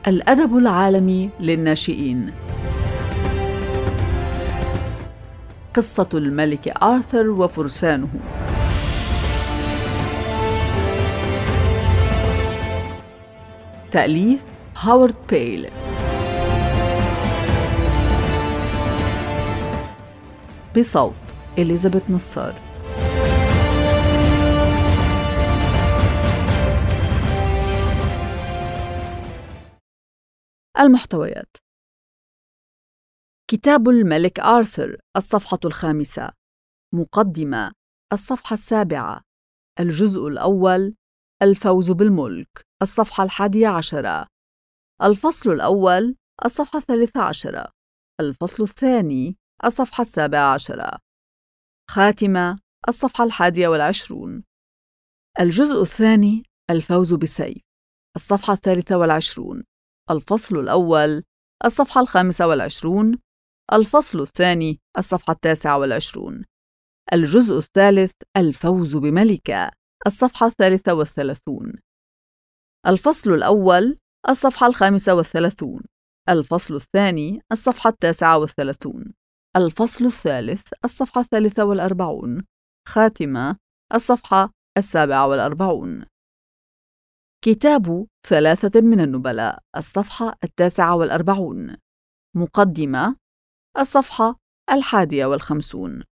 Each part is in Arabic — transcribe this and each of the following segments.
الأدب العالمي للناشئين. قصة الملك آرثر وفرسانه. تأليف هاورد بيل. بصوت إليزابيث نصار. المحتويات: كتاب الملك آرثر، الصفحة 5. مقدمة، الصفحة 7. الجزء الأول، الفوز بالملك، الصفحة 11. الفصل الأول، الصفحة 13. الفصل الثاني، الصفحة 17. خاتمة، الصفحة 21. الجزء الثاني، الفوز بالسيف، الصفحة 23. الفصل الأول، الصفحة 25. الفصل الثاني، الصفحة 29. الجزء الثالث، الفوز بملكة، الصفحة 33. الفصل الأول، الصفحة 35. الفصل الثاني، الصفحة 39. الفصل الثالث، الصفحة 43. خاتمة، الصفحة 47. كتاب 3 من النبلاء، الصفحة 49. مقدمة، الصفحة 51.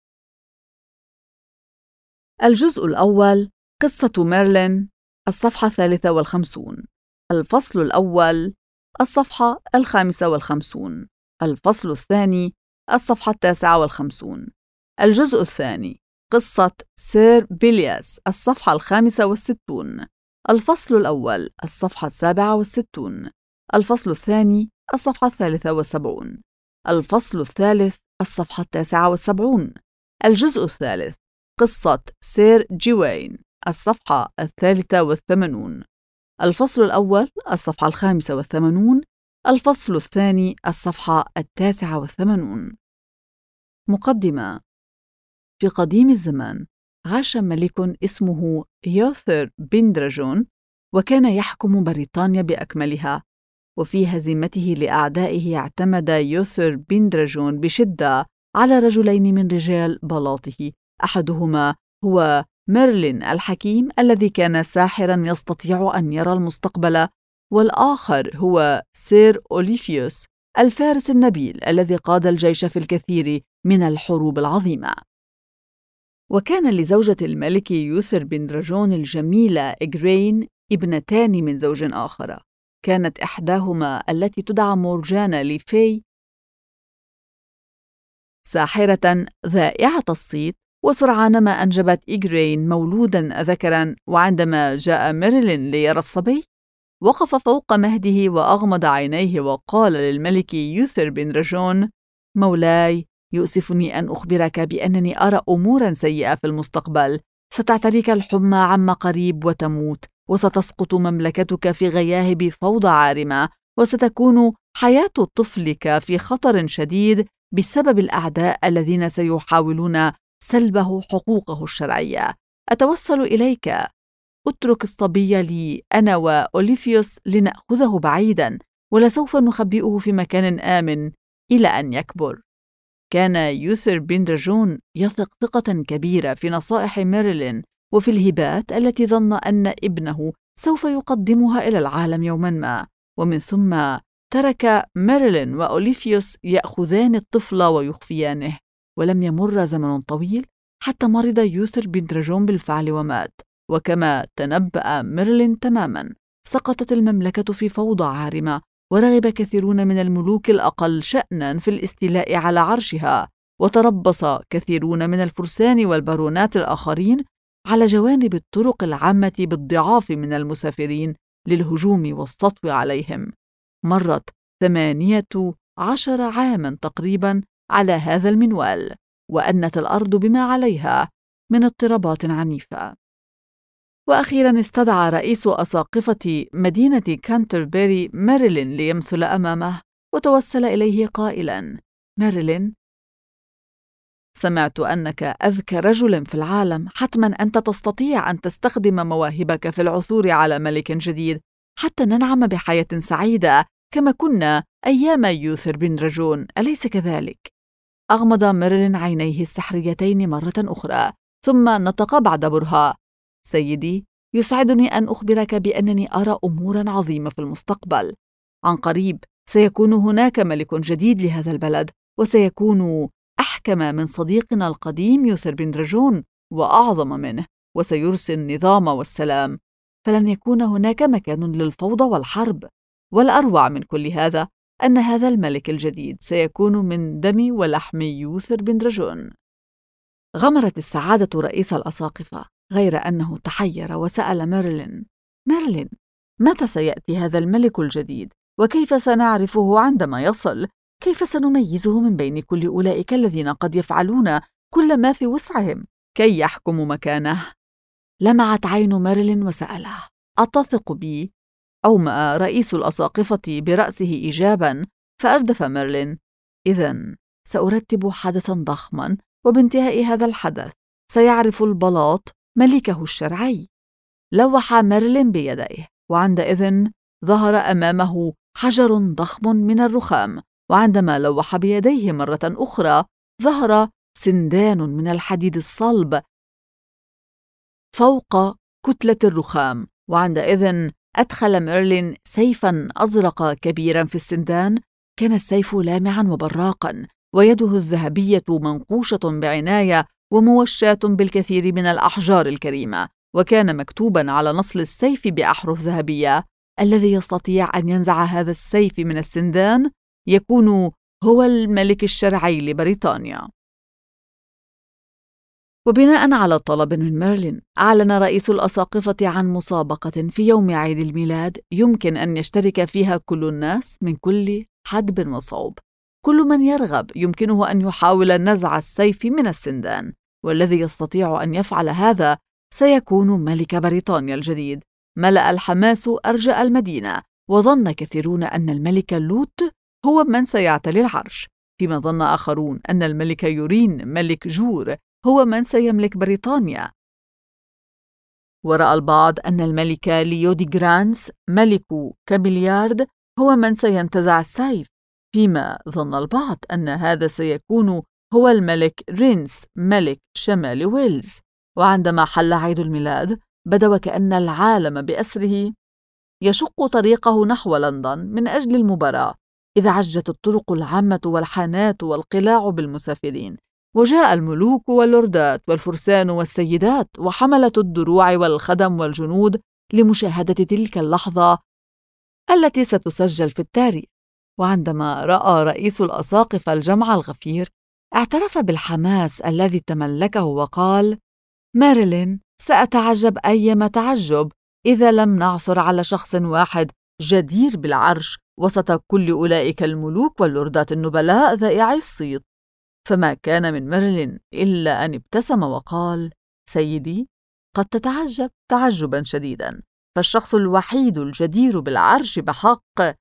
الجزء الأول، قصة ميرلين، الصفحة 53. الفصل الأول، الصفحة 55. الفصل الثاني، الصفحة 59. الجزء الثاني، قصة سير بيلياس، الصفحة 65. الفصل الأول، الصفحة 67. الفصل الثاني، الصفحة 73. الفصل الثالث، الصفحة 79. الجزء الثالث، قصة سير جيوين، الصفحة 83. الفصل الأول، الصفحة 85. الفصل الثاني، الصفحة 89. مقدمة. في قديم الزمان عاش ملك اسمه يوثر بن درجون، وكان يحكم بريطانيا بأكملها. وفي هزيمته لأعدائه اعتمد يوثر بن درجون بشدة على رجلين من رجال بلاطه، أحدهما هو ميرلين الحكيم الذي كان ساحراً يستطيع أن يرى المستقبل، والآخر هو سير أوليفيوس الفارس النبيل الذي قاد الجيش في الكثير من الحروب العظيمة. وكان لزوجة الملك يوثر بن درجون الجميلة إغرين ابنتان من زوج آخر. كانت إحداهما التي تدعى مورجانا لفي ساحرة ذائعة الصيت، وسرعان ما أنجبت إغرين مولوداً ذكراً. وعندما جاء ميرلين ليرى الصبي، وقف فوق مهده وأغمض عينيه وقال للملك يوثر بن درجون: مولاي، يؤسفني أن أخبرك بأنني أرى أموراً سيئة في المستقبل. ستعتريك الحمى عما قريب وتموت، وستسقط مملكتك في غياهب فوضى عارمة، وستكون حياة طفلك في خطر شديد بسبب الأعداء الذين سيحاولون سلبه حقوقه الشرعية. أتوسل إليك، اترك الصبي لي أنا وأوليفيوس لنأخذه بعيداً، ولسوف نخبئه في مكان آمن إلى أن يكبر. كان يوثر بن درجون يثق ثقة كبيرة في نصائح ميرلين وفي الهبات التي ظن أن ابنه سوف يقدمها إلى العالم يوماً ما. ومن ثم ترك ميرلين وأوليفيوس يأخذان الطفل ويخفيانه. ولم يمر زمن طويل حتى مرض يوثر بن درجون بالفعل ومات. وكما تنبأ ميرلين تماماً، سقطت المملكة في فوضى عارمة، ورغب كثيرون من الملوك الأقل شأناً في الاستيلاء على عرشها. وتربص كثيرون من الفرسان والبارونات الآخرين على جوانب الطرق العامة بالضعاف من المسافرين للهجوم والسطو عليهم. مرت 18 عاماً تقريباً على هذا المنوال، وأنت الأرض بما عليها من اضطرابات عنيفة. وأخيراً استدعى رئيس أساقفة مدينة كانتربري ميرلين ليمثل أمامه، وتوسل إليه قائلاً: ميرلين، سمعت أنك أذكى رجل في العالم. حتماً أنت تستطيع أن تستخدم مواهبك في العثور على ملك جديد. حتى ننعم بحياة سعيدة كما كنا أيام يوثر بن رجون، أليس كذلك؟ أغمض ميرلين عينيه السحريتين مرة أخرى، ثم نطق بعد برهة: سيدي، يسعدني أن أخبرك بأنني أرى أموراً عظيمة في المستقبل. عن قريب سيكون هناك ملك جديد لهذا البلد، وسيكون أحكم من صديقنا القديم يوثر بن رجون وأعظم منه، وسيرسي النظام والسلام، فلن يكون هناك مكان للفوضى والحرب. والأروع من كل هذا أن هذا الملك الجديد سيكون من دم ولحم يوثر بن رجون. غمرت السعادة رئيس الأساقفة، غير أنه تحير وسأل ميرلين، متى سيأتي هذا الملك الجديد؟ وكيف سنعرفه عندما يصل؟ كيف سنميزه من بين كل أولئك الذين قد يفعلون كل ما في وسعهم كي يحكموا مكانه؟ لمعت عين ميرلين وسأله: أتثق بي؟ أومأ رئيس الأساقفة برأسه إيجاباً، فأردف ميرلين: إذن سأرتب حدثاً ضخماً، وبانتهاء هذا الحدث سيعرف البلاط ملكه الشرعي. لوح ميرلين بيديه، وعندئذ ظهر أمامه حجر ضخم من الرخام، وعندما لوح بيديه مرة أخرى ظهر سندان من الحديد الصلب فوق كتلة الرخام، وعندئذ أدخل ميرلين سيفاً أزرق كبيراً في السندان. كان السيف لامعاً وبراقاً، ويده الذهبية منقوشة بعناية وموشاة بالكثير من الأحجار الكريمة، وكان مكتوباً على نصل السيف بأحرف ذهبية: الذي يستطيع أن ينزع هذا السيف من السندان يكون هو الملك الشرعي لبريطانيا. وبناء على طلب من ميرلين، أعلن رئيس الأساقفة عن مسابقة في يوم عيد الميلاد يمكن أن يشترك فيها كل الناس من كل حدب وصوب. كل من يرغب يمكنه أن يحاول نزع السيف من السندان، والذي يستطيع أن يفعل هذا سيكون ملك بريطانيا الجديد. ملأ الحماس أرجاء المدينة، وظن كثيرون أن الملك لوت هو من سيعتلي العرش، فيما ظن آخرون أن الملك يورين ملك جور هو من سيملك بريطانيا. ورأى البعض أن الملك ليودي جرانس ملك كابيليارد هو من سينتزع السيف، فيما ظن البعض أن هذا سيكون هو الملك رينس ملك شمال ويلز. وعندما حل عيد الميلاد بدا وكأن العالم بأسره يشق طريقه نحو لندن من أجل المباراة، إذ عجت الطرق العامة والحانات والقلاع بالمسافرين، وجاء الملوك واللوردات والفرسان والسيدات وحملة الدروع والخدم والجنود لمشاهدة تلك اللحظة التي ستسجل في التاريخ. وعندما رأى رئيس الأساقفة الجمع الغفير اعترف بالحماس الذي تملكه وقال: ميرلين، سأتعجب أيما تعجب إذا لم نعثر على شخص واحد جدير بالعرش وسط كل أولئك الملوك واللوردات النبلاء ذائعي الصيت. فما كان من ميرلين إلا أن ابتسم وقال: سيدي، قد تتعجب تعجبا شديدا، فالشخص الوحيد الجدير بالعرش بحق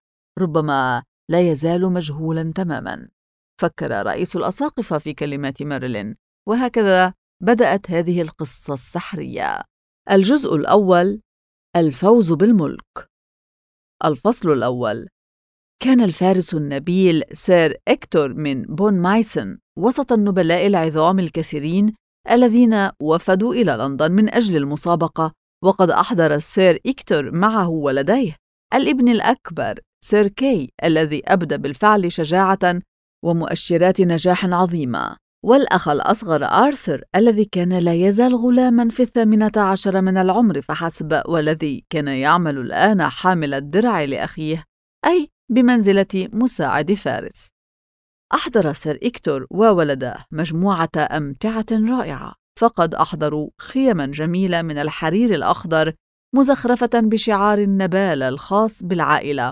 ربما لا يزال مجهولا تماما. فكر رئيس الأساقفة في كلمات ميرلين، وهكذا بدأت هذه القصة السحرية. الجزء الأول: الفوز بالملك. الفصل الأول: كان الفارس النبيل سير إكتور من بون مايسن وسط النبلاء العظام الكثيرين الذين وفدوا إلى لندن من أجل المسابقة، وقد أحضر السير إكتور معه ولديه: الابن الأكبر سير كي الذي أبدى بالفعل شجاعة ومؤشرات نجاح عظيمة، والأخ الأصغر آرثر الذي كان لا يزال غلاما في 18 من العمر فحسب، والذي كان يعمل الآن حامل الدرع لأخيه، أي بمنزلة مساعد فارس. أحضر سير إكتور وولده مجموعة أمتعة رائعة، فقد أحضروا خيما جميلة من الحرير الأخضر مزخرفة بشعار النبالة الخاص بالعائلة.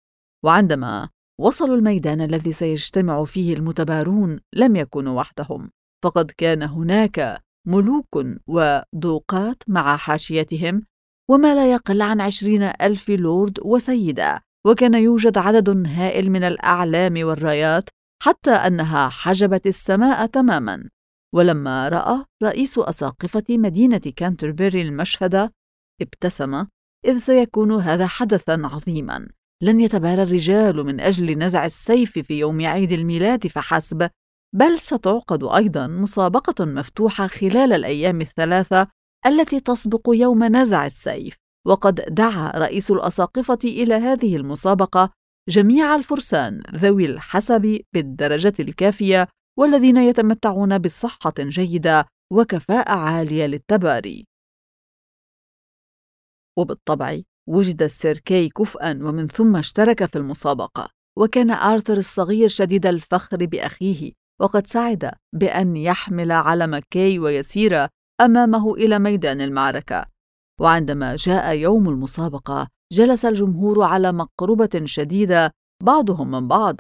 وعندما وصلوا الميدان الذي سيجتمع فيه المتبارون لم يكونوا وحدهم، فقد كان هناك ملوك ودوقات مع حاشيتهم، وما لا يقل عن 20,000 لورد وسيدة، وكان يوجد عدد هائل من الأعلام والرايات حتى أنها حجبت السماء تماما. ولما رأى رئيس أساقفة مدينة كانتربري المشهد ابتسم إذ سيكون هذا حدثاً عظيماً. لن يتبارى الرجال من أجل نزع السيف في يوم عيد الميلاد فحسب، بل ستعقد أيضاً مسابقة مفتوحة خلال الأيام الثلاثة التي تسبق يوم نزع السيف. وقد دعا رئيس الأساقفة إلى هذه المسابقة جميع الفرسان ذوي الحسب بالدرجة الكافية والذين يتمتعون بصحة جيدة وكفاءة عالية للتباري. وبالطبع وجد السير كاي كفءاً ومن ثم اشترك في المسابقة. وكان آرثر الصغير شديد الفخر بأخيه، وقد سعد بأن يحمل علم كاي ويسير أمامه إلى ميدان المعركة. وعندما جاء يوم المسابقة جلس الجمهور على مقربة شديدة بعضهم من بعض،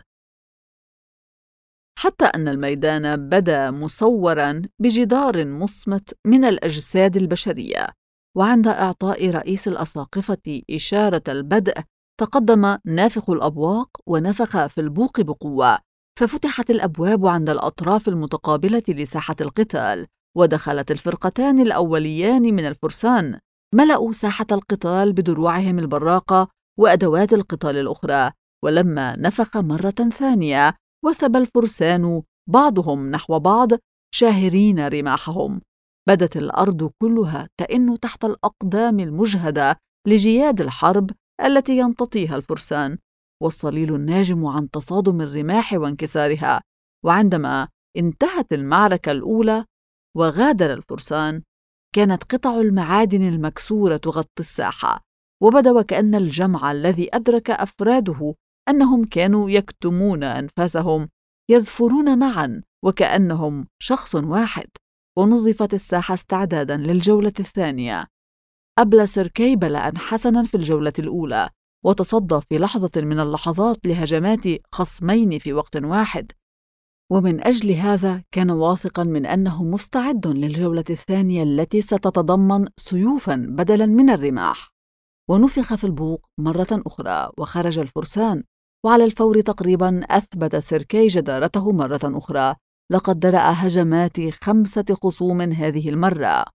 حتى أن الميدان بدا مصوراً بجدار مصمت من الأجساد البشرية. وعند إعطاء رئيس الأساقفة إشارة البدء تقدم نافخ الأبواق ونفخ في البوق بقوة، ففتحت الأبواب عند الأطراف المتقابلة لساحة القتال، ودخلت الفرقتان الأوليان من الفرسان، ملأوا ساحة القتال بدروعهم البراقة وأدوات القتال الأخرى. ولما نفخ مرة ثانية وثب الفرسان بعضهم نحو بعض شاهرين رماحهم. بدت الأرض كلها تئن تحت الأقدام المجهدة لجياد الحرب التي يمتطيها الفرسان، والصليل الناجم عن تصادم الرماح وانكسارها. وعندما انتهت المعركة الأولى وغادر الفرسان، كانت قطع المعادن المكسورة تغطي الساحة، وبدا وكأن الجمع الذي أدرك أفراده أنهم كانوا يكتمون أنفاسهم يزفرون معاً وكأنهم شخص واحد. ونظفت الساحة استعداداً للجولة الثانية. أبلى سير كاي بلاءً حسناً في الجولة الأولى، وتصدى في لحظة من اللحظات لهجمات خصمين في وقت واحد، ومن أجل هذا كان واثقاً من أنه مستعد للجولة الثانية التي ستتضمن سيوفاً بدلاً من الرماح. ونفخ في البوق مرة أخرى وخرج الفرسان، وعلى الفور تقريباً أثبت سير كاي جدارته مرة أخرى. لقد درأ هجمات 5 خصوم هذه المرة،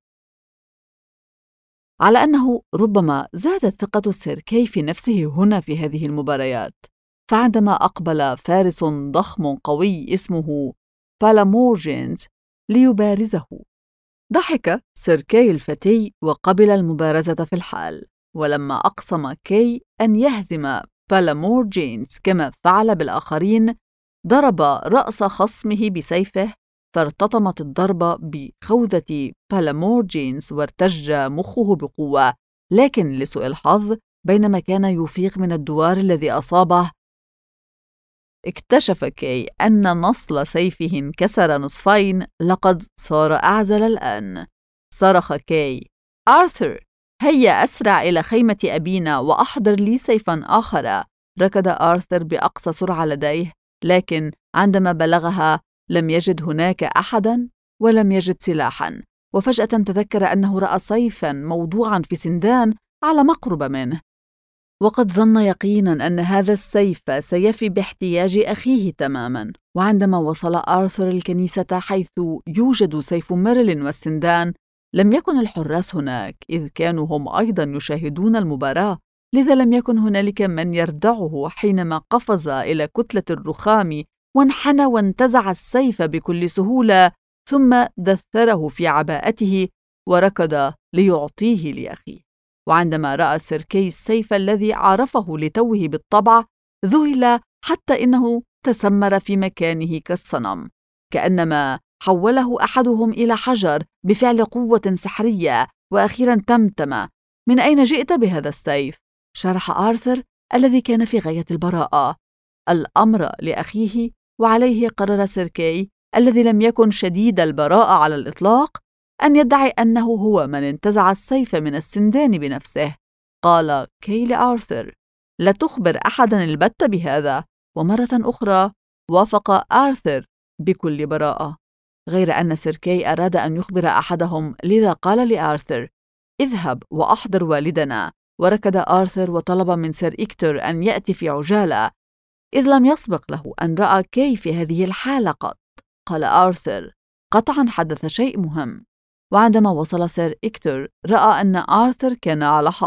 على أنه ربما زادت ثقة سير كاي في نفسه هنا في هذه المباريات. فعندما أقبل فارس ضخم قوي اسمه بالامورجينز ليبارزه، ضحك سير كاي الفتي وقبل المبارزة في الحال. ولما أقسم كاي أن يهزم بالامورجينز كما فعل بالآخرين، ضرب رأس خصمه بسيفه، فارتطمت الضربة بخوذة بالامورجينز وارتج مخه بقوة. لكن لسوء الحظ، بينما كان يفيق من الدوار الذي أصابه، اكتشف كاي أن نصل سيفه انكسر نصفين. لقد صار أعزل الآن. صرخ كاي: آرثر، هيا أسرع إلى خيمة أبينا وأحضر لي سيفاً آخر. ركض آرثر بأقصى سرعة لديه، لكن عندما بلغها لم يجد هناك أحداً ولم يجد سلاحاً. وفجأة تذكر أنه رأى سيفاً موضوعاً في سندان على مقرب منه، وقد ظن يقيناً أن هذا السيف سيفي باحتياج أخيه تماماً. وعندما وصل آرثر الكنيسة حيث يوجد سيف ميرلين والسندان، لم يكن الحراس هناك، إذ كانوا هم أيضاً يشاهدون المباراة، لذا لم يكن هنالك من يردعه حينما قفز إلى كتلة الرخام وانحنى وانتزع السيف بكل سهولة، ثم دثره في عباءته وركض ليعطيه لأخيه. وعندما رأى سير كاي السيف الذي عرفه لتوه بالطبع، ذهل حتى إنه تسمر في مكانه كالصنم، كأنما حوله أحدهم إلى حجر بفعل قوة سحرية. وأخيراً تمتم: من أين جئت بهذا السيف؟ شرح آرثر الذي كان في غاية البراءة الأمر لأخيه، وعليه قرر سير كاي الذي لم يكن شديد البراءة على الإطلاق أن يدعي أنه هو من انتزع السيف من السندان بنفسه. قال كاي لآرثر: لا تخبر أحداً البتة بهذا. ومرة أخرى وافق آرثر بكل براءة، غير أن سير كاي أراد أن يخبر أحدهم، لذا قال لآرثر: اذهب وأحضر والدنا. وركض آرثر وطلب من سير إكتور أن يأتي في عجالة، إذ لم يسبق له أن رأى كاي في هذه الحالة قط. قال آرثر: قطعاً حدث شيء مهم. وعندما وصل سير إكتور رأى أن آرثر كان على حق،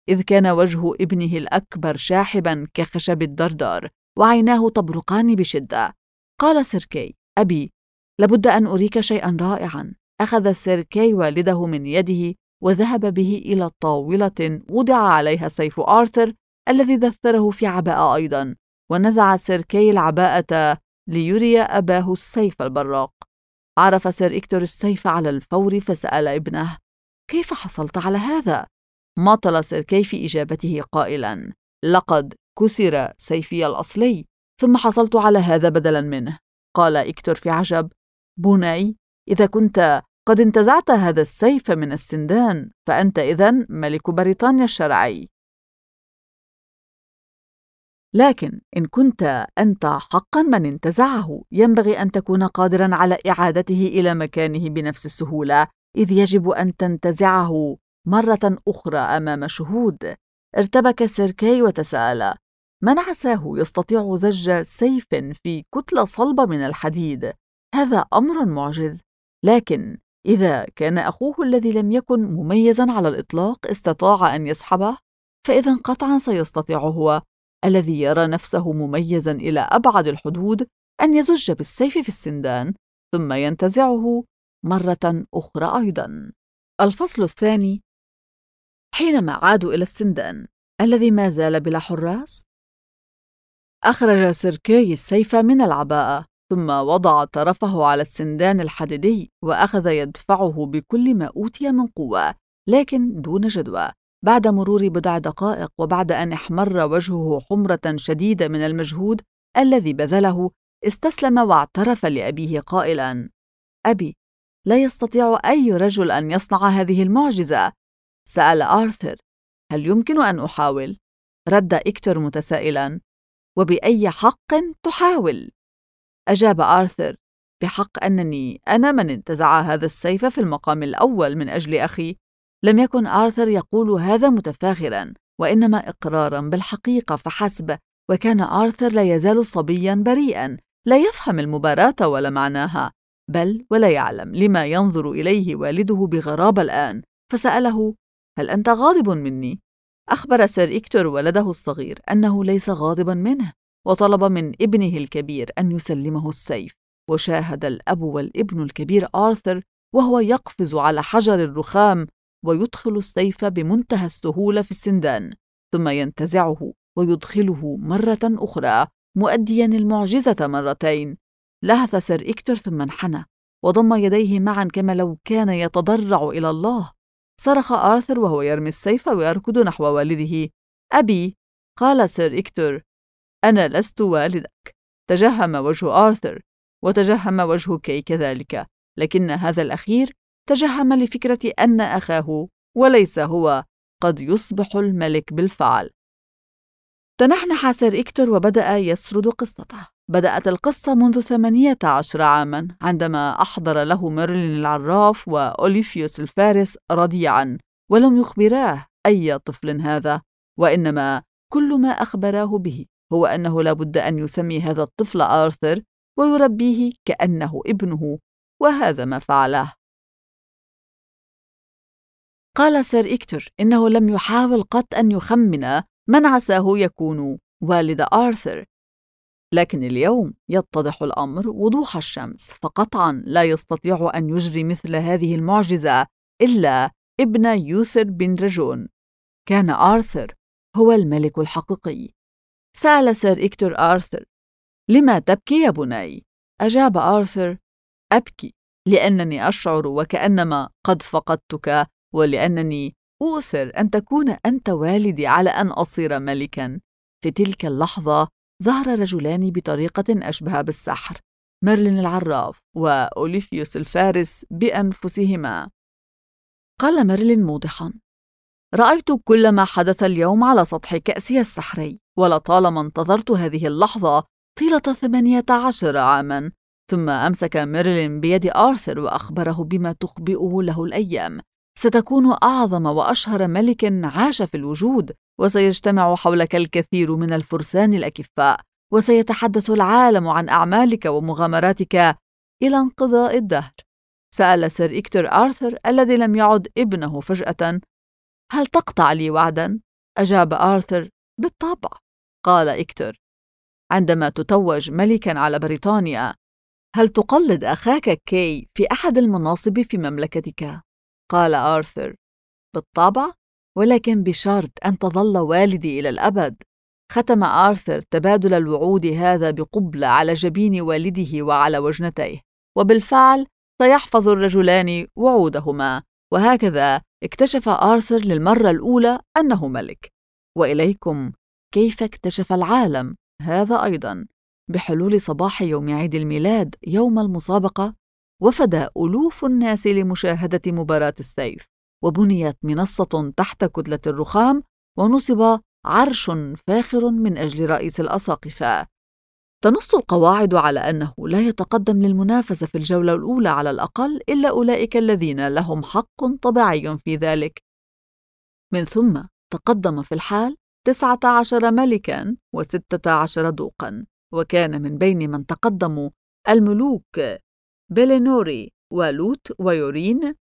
إذ كان وجه ابنه الأكبر شاحباً كخشب الدردار وعيناه تبرقان بشدة. قال سيركي: أبي، لابد أن أريك شيئاً رائعاً. أخذ سيركي والده من يده وذهب به إلى طاولة وضع عليها سيف آرثر الذي دثره في عباءة أيضاً، ونزع سيركي العباءة ليري أباه السيف البراق. عرف سير إكتور السيف على الفور فسأل ابنه: كيف حصلت على هذا؟ ماطل سيركي في إجابته قائلاً: لقد كسر سيفي الأصلي، ثم حصلت على هذا بدلاً منه. قال إكتور في عجب: بني، إذا كنت قد انتزعت هذا السيف من السندان فأنت إذن ملك بريطانيا الشرعي. لكن إن كنت أنت حقاً من انتزعه، ينبغي أن تكون قادراً على إعادته إلى مكانه بنفس السهولة، إذ يجب أن تنتزعه مرة أخرى أمام شهود. ارتبك سيركي وتساءل: من عساه يستطيع زج سيف في كتلة صلبة من الحديد؟ هذا أمر معجز. لكن إذا كان أخوه الذي لم يكن مميزاً على الإطلاق استطاع أن يسحبه، فإذا قطعاً سيستطيع هو الذي يرى نفسه مميزاً إلى أبعد الحدود أن يزج بالسيف في السندان ثم ينتزعه مرة أخرى أيضاً. الفصل الثاني: حينما عادوا إلى السندان الذي ما زال بلا حراس، أخرج سيركي السيف من العباءة ثم وضع طرفه على السندان الحديدي وأخذ يدفعه بكل ما أوتي من قوة، لكن دون جدوى. بعد مرور بضع دقائق وبعد أن احمر وجهه حمرة شديدة من المجهود الذي بذله، استسلم واعترف لأبيه قائلاً: أبي، لا يستطيع أي رجل أن يصنع هذه المعجزة. سأل آرثر: هل يمكن أن أحاول؟ رد إكتور متسائلاً: وبأي حق تحاول؟ أجاب آرثر: بحق أنني أنا من انتزع هذا السيف في المقام الأول من أجل أخي. لم يكن آرثر يقول هذا متفاخراً، وإنما إقراراً بالحقيقة فحسب، وكان آرثر لا يزال صبياً بريئاً لا يفهم المباراة ولا معناها، بل ولا يعلم لما ينظر إليه والده بغرابة الآن. فسأله: هل أنت غاضب مني؟ أخبر سير إكتور ولده الصغير أنه ليس غاضباً منه، وطلب من ابنه الكبير أن يسلمه السيف. وشاهد الأب والابن الكبير آرثر وهو يقفز على حجر الرخام ويدخل السيف بمنتهى السهولة في السندان، ثم ينتزعه ويدخله مرة أخرى، مؤدياً المعجزة مرتين. لهث سير إكتور ثم انحنى وضم يديه معاً كما لو كان يتضرع إلى الله. صرخ آرثر وهو يرمي السيف ويركض نحو والده. أبي، قال سير إكتور: أنا لست والدك. تجهم وجه آرثر وتجهم وجه كي كذلك، لكن هذا الأخير تجهم لفكرة أن أخاه وليس هو قد يصبح الملك بالفعل. تنحنح سير إكتور وبدأ يسرد قصته. بدأت القصة منذ 18 عاماً عندما أحضر له ميرلين العراف وأوليفيوس الفارس رضيعاً، ولم يخبراه أي طفل هذا، وإنما كل ما أخبراه به هو أنه لا بد أن يسمي هذا الطفل آرثر ويربيه كأنه ابنه، وهذا ما فعله. قال سير إكتور إنه لم يحاول قط أن يخمن من عساه يكون والد آرثر، لكن اليوم يتضح الأمر وضوح الشمس، فقطعاً لا يستطيع أن يجري مثل هذه المعجزة إلا ابن يوثر بن رجون. كان آرثر هو الملك الحقيقي. سأل سير إكتور آرثر: لما تبكي يا بني؟ أجاب آرثر: أبكي لأنني أشعر وكأنما قد فقدتك، ولأنني أؤثر أن تكون أنت والدي على أن أصير ملكاً. في تلك اللحظة ظهر رجلان بطريقة أشبه بالسحر، ميرلين العراف وأوليفيوس الفارس بأنفسهما. قال ميرلين موضحاً: رأيت كل ما حدث اليوم على سطح كأسي السحري، ولطالما انتظرت هذه اللحظة طيلة 18 عاماً. ثم أمسك ميرلين بيد آرثر وأخبره بما تخبئه له الأيام. ستكون أعظم وأشهر ملك عاش في الوجود، وسيجتمع حولك الكثير من الفرسان الأكفاء، وسيتحدث العالم عن أعمالك ومغامراتك إلى انقضاء الدهر. سأل سير إكتور آرثر الذي لم يعد ابنه فجأة: هل تقطع لي وعداً؟ أجاب آرثر: بالطبع. قال إكتور: عندما تتوج ملكاً على بريطانيا، هل تقلد أخاك كي في أحد المناصب في مملكتك؟ قال آرثر: بالطبع، ولكن بشرط أن تظل والدي إلى الأبد. ختم آرثر تبادل الوعود هذا بقبلة على جبين والده وعلى وجنتيه، وبالفعل سيحفظ الرجلان وعودهما. وهكذا اكتشف آرثر للمرة الأولى أنه ملك. وإليكم كيف اكتشف العالم هذا أيضاً. بحلول صباح يوم عيد الميلاد يوم المسابقة، وفد ألوف الناس لمشاهدة مباراة السيف، وبنيت منصة تحت كتلة الرخام، ونصب عرش فاخر من أجل رئيس الأساقفة. تنص القواعد على أنه لا يتقدم للمنافسة في الجولة الأولى على الأقل إلا أولئك الذين لهم حق طبيعي في ذلك. من ثم تقدم في الحال 19 ملكاً و16 دوقاً، وكان من بين من تقدموا الملوك بيلينوري ولوت ويورين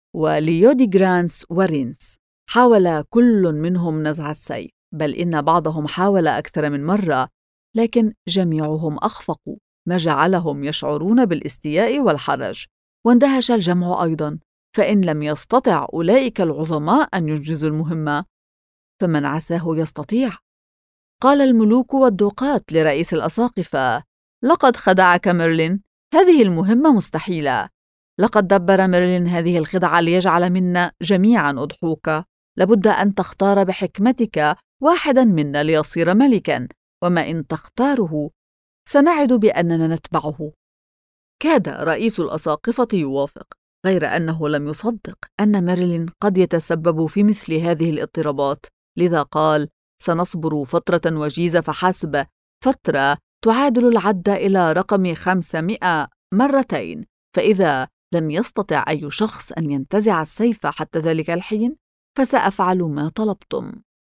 وليوديغرانس ورينس. حاول كل منهم نزع السيف، بل إن بعضهم حاول أكثر من مرة، لكن جميعهم أخفقوا، ما جعلهم يشعرون بالاستياء والحرج. واندهش الجمع أيضاً، فإن لم يستطع أولئك العظماء أن ينجزوا المهمة، فمن عساه يستطيع. قال الملوك والدوقات لرئيس الأساقفة: لقد خدعك ميرلين، هذه المهمة مستحيلة. لقد دبر ميرلين هذه الخدعة ليجعل منا جميعاً أضحوك. لابد أن تختار بحكمتك واحداً منا ليصير ملكاً، وما إن تختاره سنعد بأننا نتبعه. كاد رئيس الأساقفة يوافق، غير أنه لم يصدق أن ميرلين قد يتسبب في مثل هذه الاضطرابات، لذا قال: سنصبر فترة وجيزة فحسب، فترة تعادل العد إلى رقم 500 مرتين، فإذا لم يستطع أي شخص أن ينتزع السيف حتى ذلك الحين فسأفعل ما طلبتم.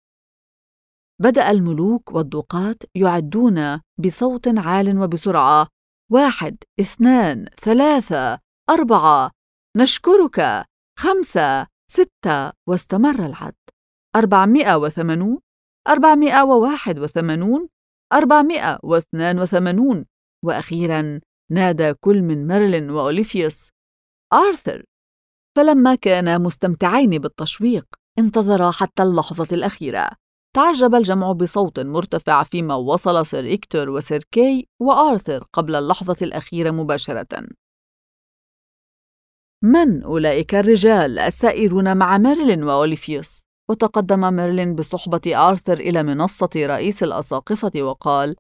بدأ الملوك والدوقات يعدون بصوت عال وبسرعة: 1 2 3 4 نشكرك 5 6، واستمر العد: 480 481 482. وأخيراً نادى كل من ميرلين وأوليفيوس: آرثر. فلما كانا مستمتعين بالتشويق انتظرا حتى اللحظة الأخيرة. تعجب الجمع بصوت مرتفع فيما وصل سير إكتور وسير كي وآرثر قبل اللحظة الأخيرة مباشرة. من أولئك الرجال السائرون مع ميرلين وأوليفيوس؟ وتقدم ميرلين بصحبة آرثر إلى منصة رئيس الأساقفة وقال: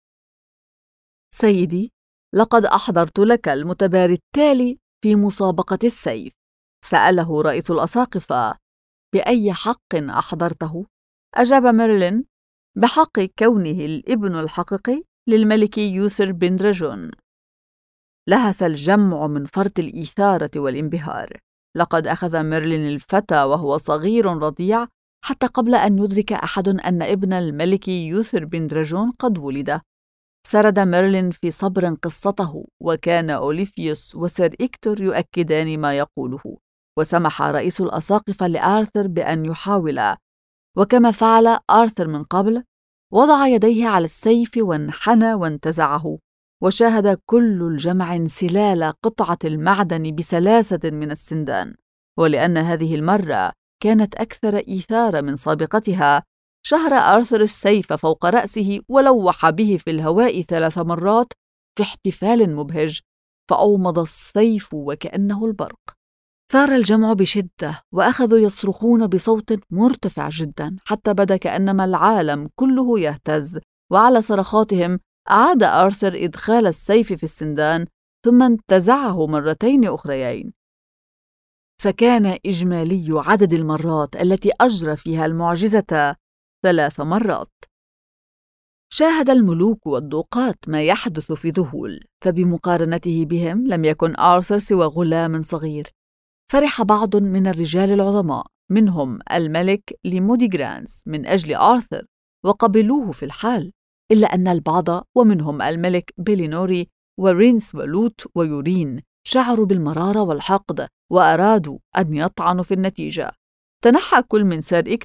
سيدي، لقد أحضرت لك المتباري التالي في مسابقة السيف. سأله رئيس الأساقفة: بأي حق أحضرته؟ أجاب ميرلين: بحق كونه الابن الحقيقي للملك يوثر بن درجون. لهث الجمع من فرط الإثارة والانبهار. لقد أخذ ميرلين الفتى وهو صغير رضيع حتى قبل أن يدرك أحد أن ابن الملك يوثر بن درجون قد ولد. سرد ميرلين في صبر قصته، وكان أوليفيوس وسير إكتور يؤكدان ما يقوله، وسمح رئيس الأساقفة لآرثر بأن يحاول. وكما فعل آرثر من قبل، وضع يديه على السيف وانحنى وانتزعه، وشاهد كل الجمع انسلال قطعة المعدن بسلاسة من السندان. ولأن هذه المرة كانت أكثر إيثار من سابقتها، شهر آرثر السيف فوق رأسه ولوح به في الهواء 3 مرات في احتفال مبهج، فأومض السيف وكأنه البرق. ثار الجمع بشدة وأخذوا يصرخون بصوت مرتفع جدا، حتى بدا كأنما العالم كله يهتز. وعلى صرخاتهم أعاد آرثر إدخال السيف في السندان، ثم انتزعه مرتين أخريين، فكان إجمالي عدد المرات التي أجرى فيها المعجزة 3 مرات. شاهد الملوك والدوقات ما يحدث في ذهول، فبمقارنته بهم لم يكن آرثر سوى غلام صغير. فرح بعض من الرجال العظماء، منهم الملك ليموديغرانس، من أجل آرثر، وقبلوه في الحال، إلا أن البعض ومنهم الملك بيلينوري ورينس ولوت ويورين شعروا بالمرارة والحقد، وأرادوا أن يطعنوا في النتيجة. تنحى كل من سير إكتور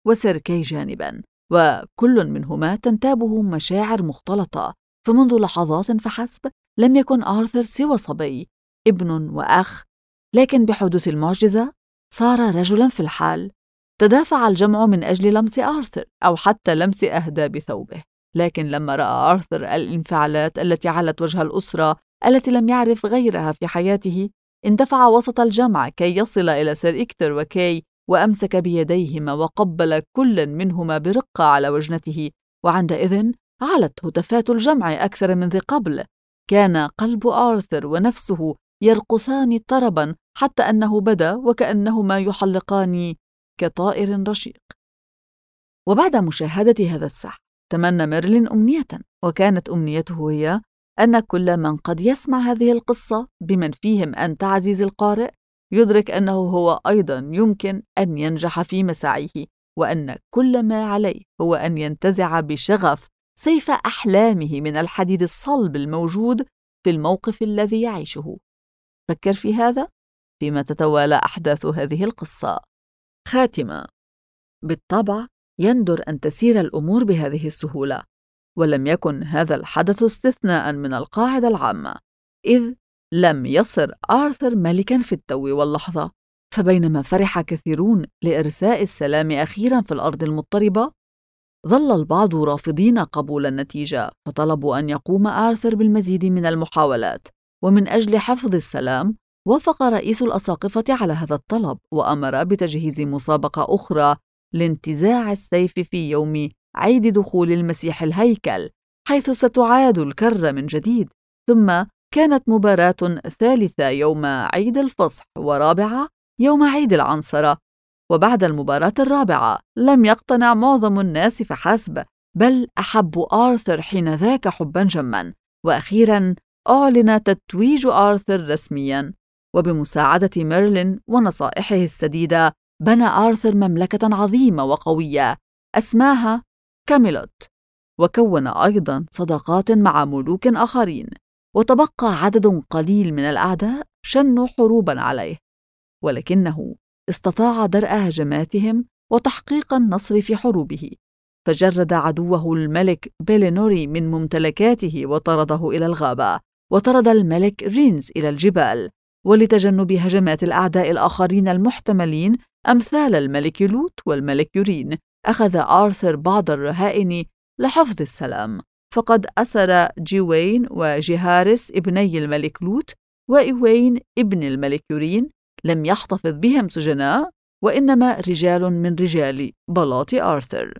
وسير كي جانباً، وكل منهما تنتابه مشاعر مختلطة. فمنذ لحظات فحسب لم يكن آرثر سوى صبي، ابن وأخ، لكن بحدوث المعجزة صار رجلاً في الحال. تدافع الجمع من أجل لمس آرثر أو حتى لمس أهداب ثوبه، لكن لما رأى آرثر الانفعالات التي علت وجه الأسرة التي لم يعرف غيرها في حياته، اندفع وسط الجمع كي يصل إلى سير إكتر وكي، وأمسك بيديهما وقبل كل منهما برقة على وجنته. وعندئذ علت هتافات الجمع أكثر من ذي قبل. كان قلب آرثر ونفسه يرقصان طربا، حتى أنه بدا وكأنهما يحلقان كطائر رشيق. وبعد مشاهدة هذا السحر تمنى ميرلين أمنية، وكانت أمنيته هي أن كل من قد يسمع هذه القصة بمن فيهم أن تعزيز القارئ يدرك أنه هو أيضا يمكن أن ينجح في مساعيه، وأن كل ما عليه هو أن ينتزع بشغف سيف أحلامه من الحديد الصلب الموجود في الموقف الذي يعيشه. فكر في هذا فيما تتوالى أحداث هذه القصة. خاتمة: بالطبع يندر أن تسير الأمور بهذه السهولة، ولم يكن هذا الحدث استثناء من القاعدة العامة، إذ لم يصر آرثر ملكاً في التو واللحظة. فبينما فرح كثيرون لإرساء السلام أخيراً في الأرض المضطربة، ظل البعض رافضين قبول النتيجة، فطلبوا أن يقوم آرثر بالمزيد من المحاولات. ومن أجل حفظ السلام وافق رئيس الأساقفة على هذا الطلب، وأمر بتجهيز مسابقة أخرى لانتزاع السيف في يوم عيد دخول المسيح الهيكل، حيث ستعاد الكرة من جديد. ثم كانت مباراة ثالثة يوم عيد الفصح، ورابعة يوم عيد العنصرة. وبعد المباراة الرابعة لم يقتنع معظم الناس فحسب، بل أحبوا آرثر حينذاك حباً جماً. وأخيراً أعلن تتويج آرثر رسمياً، وبمساعدة ميرلين ونصائحه السديدة بنى آرثر مملكة عظيمة وقوية أسماها كاميلوت، وكون أيضاً صداقات مع ملوك آخرين. وتبقى عدد قليل من الأعداء شنوا حروباً عليه، ولكنه استطاع درء هجماتهم وتحقيق النصر في حروبه، فجرد عدوه الملك بيلينوري من ممتلكاته وطرده إلى الغابة، وطرد الملك رينز إلى الجبال. ولتجنب هجمات الأعداء الآخرين المحتملين أمثال الملك لوط والملك يورين، أخذ آرثر بعض الرهائن لحفظ السلام، فقد أسر جيوين وجهارس ابني الملك لوط وإيوين ابن الملك يورين. لم يحتفظ بهم سجناء، وإنما رجال من رجال بلاط آرثر.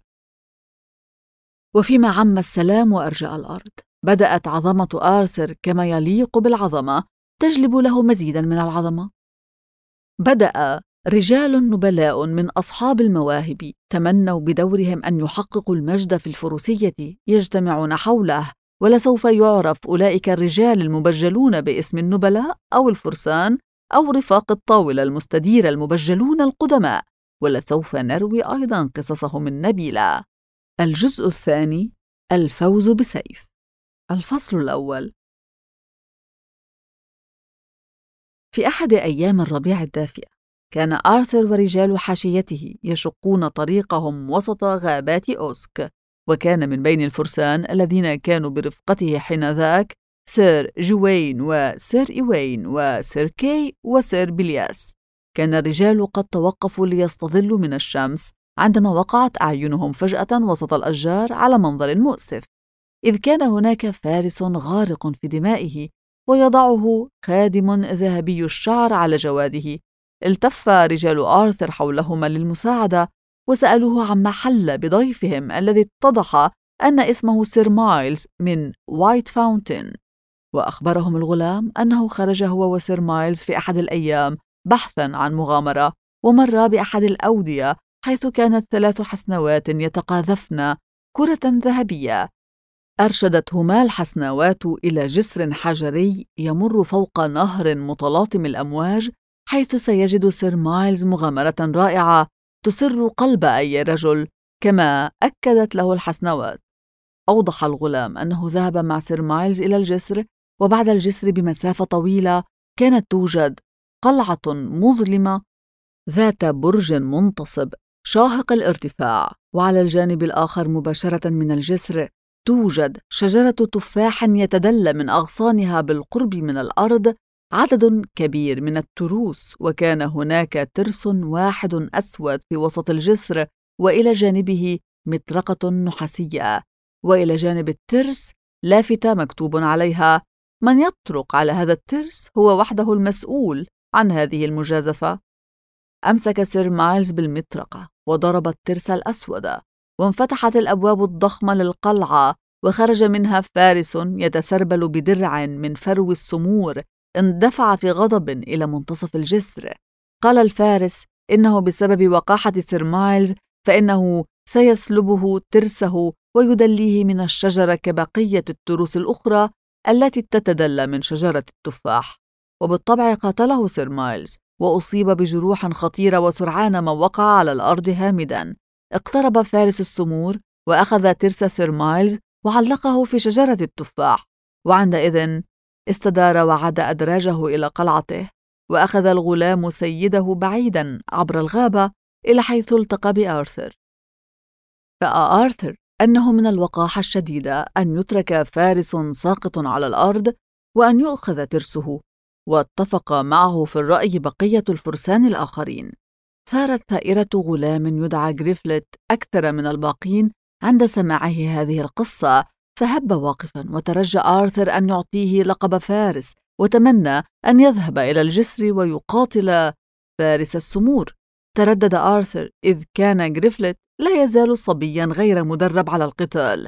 وفيما عم السلام وأرجاء الأرض، بدأت عظمة آرثر كما يليق بالعظمة تجلب له مزيداً من العظمة. بدأ رجال نبلاء من أصحاب المواهب تمنوا بدورهم أن يحققوا المجد في الفروسية يجتمعون حوله، ولسوف يعرف أولئك الرجال المبجلون باسم النبلاء أو الفرسان أو رفاق الطاولة المستديرة المبجلون القدماء، ولسوف نروي أيضاً قصصهم النبيلة. الجزء الثاني: الفوز بسيف. الفصل الأول. في أحد أيام الربيع الدافئة، كان آرثر ورجال حاشيته يشقون طريقهم وسط غابات أوسك، وكان من بين الفرسان الذين كانوا برفقته حينذاك سير جوين وسير إيوين وسير كي وسير بلياس. كان الرجال قد توقفوا ليستظلوا من الشمس عندما وقعت أعينهم فجأة وسط الأشجار على منظر مؤسف، إذ كان هناك فارس غارق في دمائه ويضعه خادم ذهبي الشعر على جواده. التف رجال آرثر حولهما للمساعدة، وسألوه عما حل بضيفهم الذي اتضح أن اسمه سير مايلز من وايت فاونتين. وأخبرهم الغلام أنه خرج هو وسير مايلز في أحد الأيام بحثاً عن مغامرة، ومر بأحد الأودية حيث كانت 3 حسنوات يتقاذفن كرة ذهبية. أرشدتهما الحسنوات إلى جسر حجري يمر فوق نهر متلاطم الأمواج، حيث سيجد سير مايلز مغامرة رائعة تسر قلب أي رجل، كما أكدت له الحسنوات. أوضح الغلام أنه ذهب مع سير مايلز إلى الجسر، وبعد الجسر بمسافة طويلة كانت توجد قلعة مظلمة ذات برج منتصب شاهق الارتفاع، وعلى الجانب الآخر مباشرة من الجسر توجد شجرة تفاح يتدلى من أغصانها بالقرب من الأرض عدد كبير من التروس، وكان هناك ترس واحد أسود في وسط الجسر، وإلى جانبه مطرقة نحاسية، وإلى جانب الترس لافتة مكتوب عليها: من يطرق على هذا الترس هو وحده المسؤول عن هذه المجازفة. أمسك سير مايلز بالمطرقة وضرب الترس الأسود، وانفتحت الأبواب الضخمة للقلعة، وخرج منها فارس يتسربل بدرع من فرو السمور. اندفع في غضب إلى منتصف الجسر. قال الفارس إنه بسبب وقاحة سير مايلز فإنه سيسلبه ترسه ويدليه من الشجرة كبقية التروس الأخرى التي تتدلى من شجرة التفاح. وبالطبع قاتله سير مايلز وأصيب بجروح خطيرة، وسرعان ما وقع على الأرض هامداً. اقترب فارس السمور وأخذ ترس سير مايلز وعلقه في شجرة التفاح، وعندئذ استدار وعاد أدراجه إلى قلعته، وأخذ الغلام سيده بعيداً عبر الغابة إلى حيث التقى بآرثر. رأى آرثر أنه من الوقاحة الشديدة أن يترك فارس ساقط على الأرض وأن يؤخذ ترسه، واتفق معه في الرأي بقية الفرسان الآخرين. ثارت ثائرة غلام يدعى غريفلت أكثر من الباقين عند سماعه هذه القصة، فهب واقفاً وترجى آرثر أن يعطيه لقب فارس، وتمنى أن يذهب إلى الجسر ويقاتل فارس السمور. تردد آرثر إذ كان غريفلت لا يزال صبياً غير مدرب على القتال،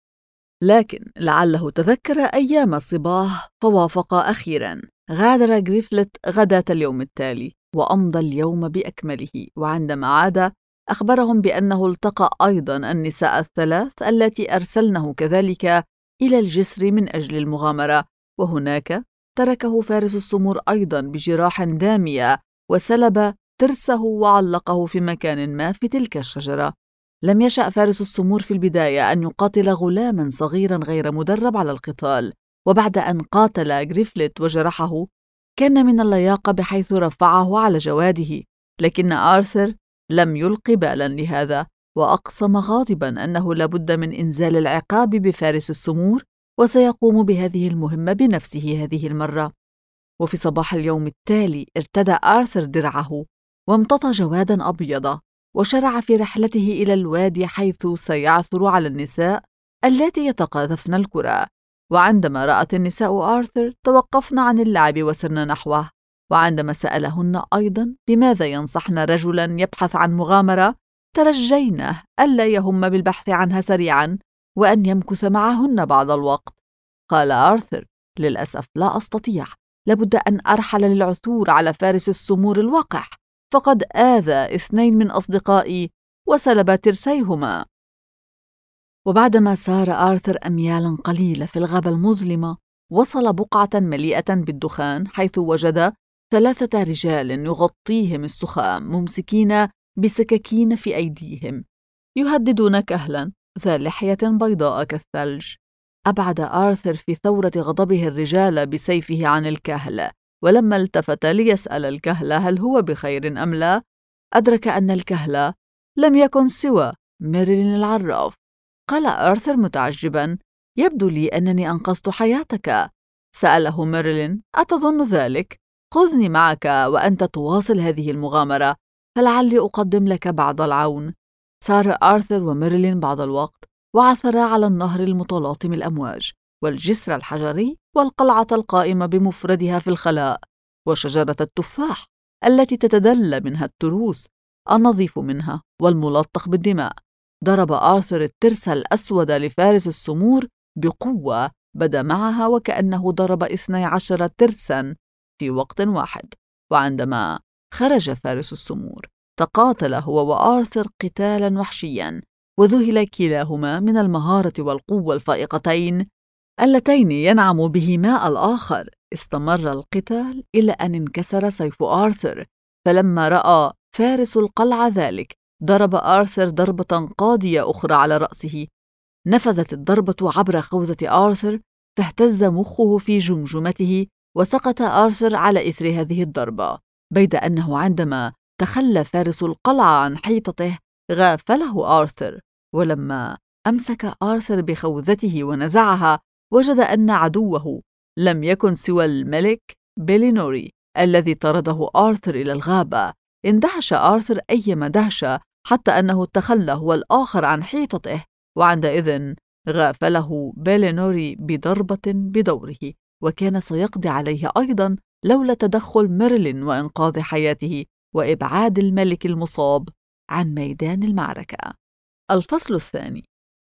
لكن لعله تذكر أيام الصباه فوافق أخيراً. غادر غريفلت غداة اليوم التالي وأمضى اليوم بأكمله، وعندما عاد أخبرهم بأنه التقى أيضاً النساء الثلاث التي أرسلنه كذلك إلى الجسر من أجل المغامرة، وهناك تركه فارس السمور أيضاً بجراح دامية، وسلب ترسه وعلقه في مكان ما في تلك الشجرة. لم يشأ فارس السمور في البداية أن يقاتل غلاماً صغيراً غير مدرب على القتال، وبعد أن قاتل غريفلت وجرحه كان من اللياقة بحيث رفعه على جواده، لكن آرثر لم يلق بالاً لهذا، وأقسم غاضباً أنه لابد من إنزال العقاب بفارس السمور، وسيقوم بهذه المهمة بنفسه هذه المرة. وفي صباح اليوم التالي ارتدى آرثر درعه وامتطى جواداً أبيض، وشرع في رحلته إلى الوادي حيث سيعثر على النساء اللاتي يتقاذفن الكرة. وعندما رأت النساء آرثر توقفن عن اللعب وسرن نحوه، وعندما سألهن أيضا بماذا ينصحن رجلا يبحث عن مغامرة ترجينه ألا يهم بالبحث عنها سريعا وأن يمكث معهن بعض الوقت. قال آرثر: للأسف لا أستطيع، لابد أن أرحل للعثور على فارس السمور الوقح، فقد آذى 2 من أصدقائي وسلب ترسيهما. وبعدما سار آرثر أميالاً قليلة في الغابة المظلمة، وصل بقعة مليئة بالدخان حيث وجد 3 رجال يغطيهم السخام ممسكين بسكاكين في أيديهم، يهددون كهلاً ذا لحية بيضاء كالثلج. أبعد آرثر في ثورة غضبه الرجال بسيفه عن الكهل، ولما التفت ليسأل الكهل هل هو بخير أم لا، أدرك أن الكهل لم يكن سوى ميرلين العراف. قال آرثر متعجباً: يبدو لي أنني أنقذت حياتك. سأله ميرلين: أتظن ذلك؟ خذني معك وأنت تواصل هذه المغامرة، فلعلي أقدم لك بعض العون. سار آرثر وميرلين بعض الوقت، وعثرا على النهر المتلاطم الأمواج، والجسر الحجري، والقلعة القائمة بمفردها في الخلاء، وشجرة التفاح التي تتدلى منها التروس النظيف منها والملطخ بالدماء. ضرب آرثر الترس الأسود لفارس السمور بقوة بدا معها وكأنه ضرب 12 ترساً في وقت واحد. وعندما خرج فارس السمور تقاتل هو وآرثر قتالاً وحشياً، وذهل كلاهما من المهارة والقوة الفائقتين اللتين ينعم بهما الآخر. استمر القتال إلى أن انكسر سيف آرثر، فلما رأى فارس القلعة ذلك ضرب آرثر ضربة قاضية أخرى على رأسه. نفذت الضربة عبر خوذة آرثر، فاهتز مخه في جمجمته، وسقط آرثر على إثر هذه الضربة، بيد أنه عندما تخلى فارس القلعة عن حيطته غافله آرثر، ولما أمسك آرثر بخوذته ونزعها وجد أن عدوه لم يكن سوى الملك بيلينوري الذي طرده آرثر إلى الغابة. اندهش آرثر أيما دهشة حتى أنه تخلى هو الآخر عن حيطته، وعندئذ غافله بيلينوري بضربة بدوره، وكان سيقضي عليه أيضا لولا تدخل ميرلين وإنقاذ حياته وإبعاد الملك المصاب عن ميدان المعركة. الفصل الثاني.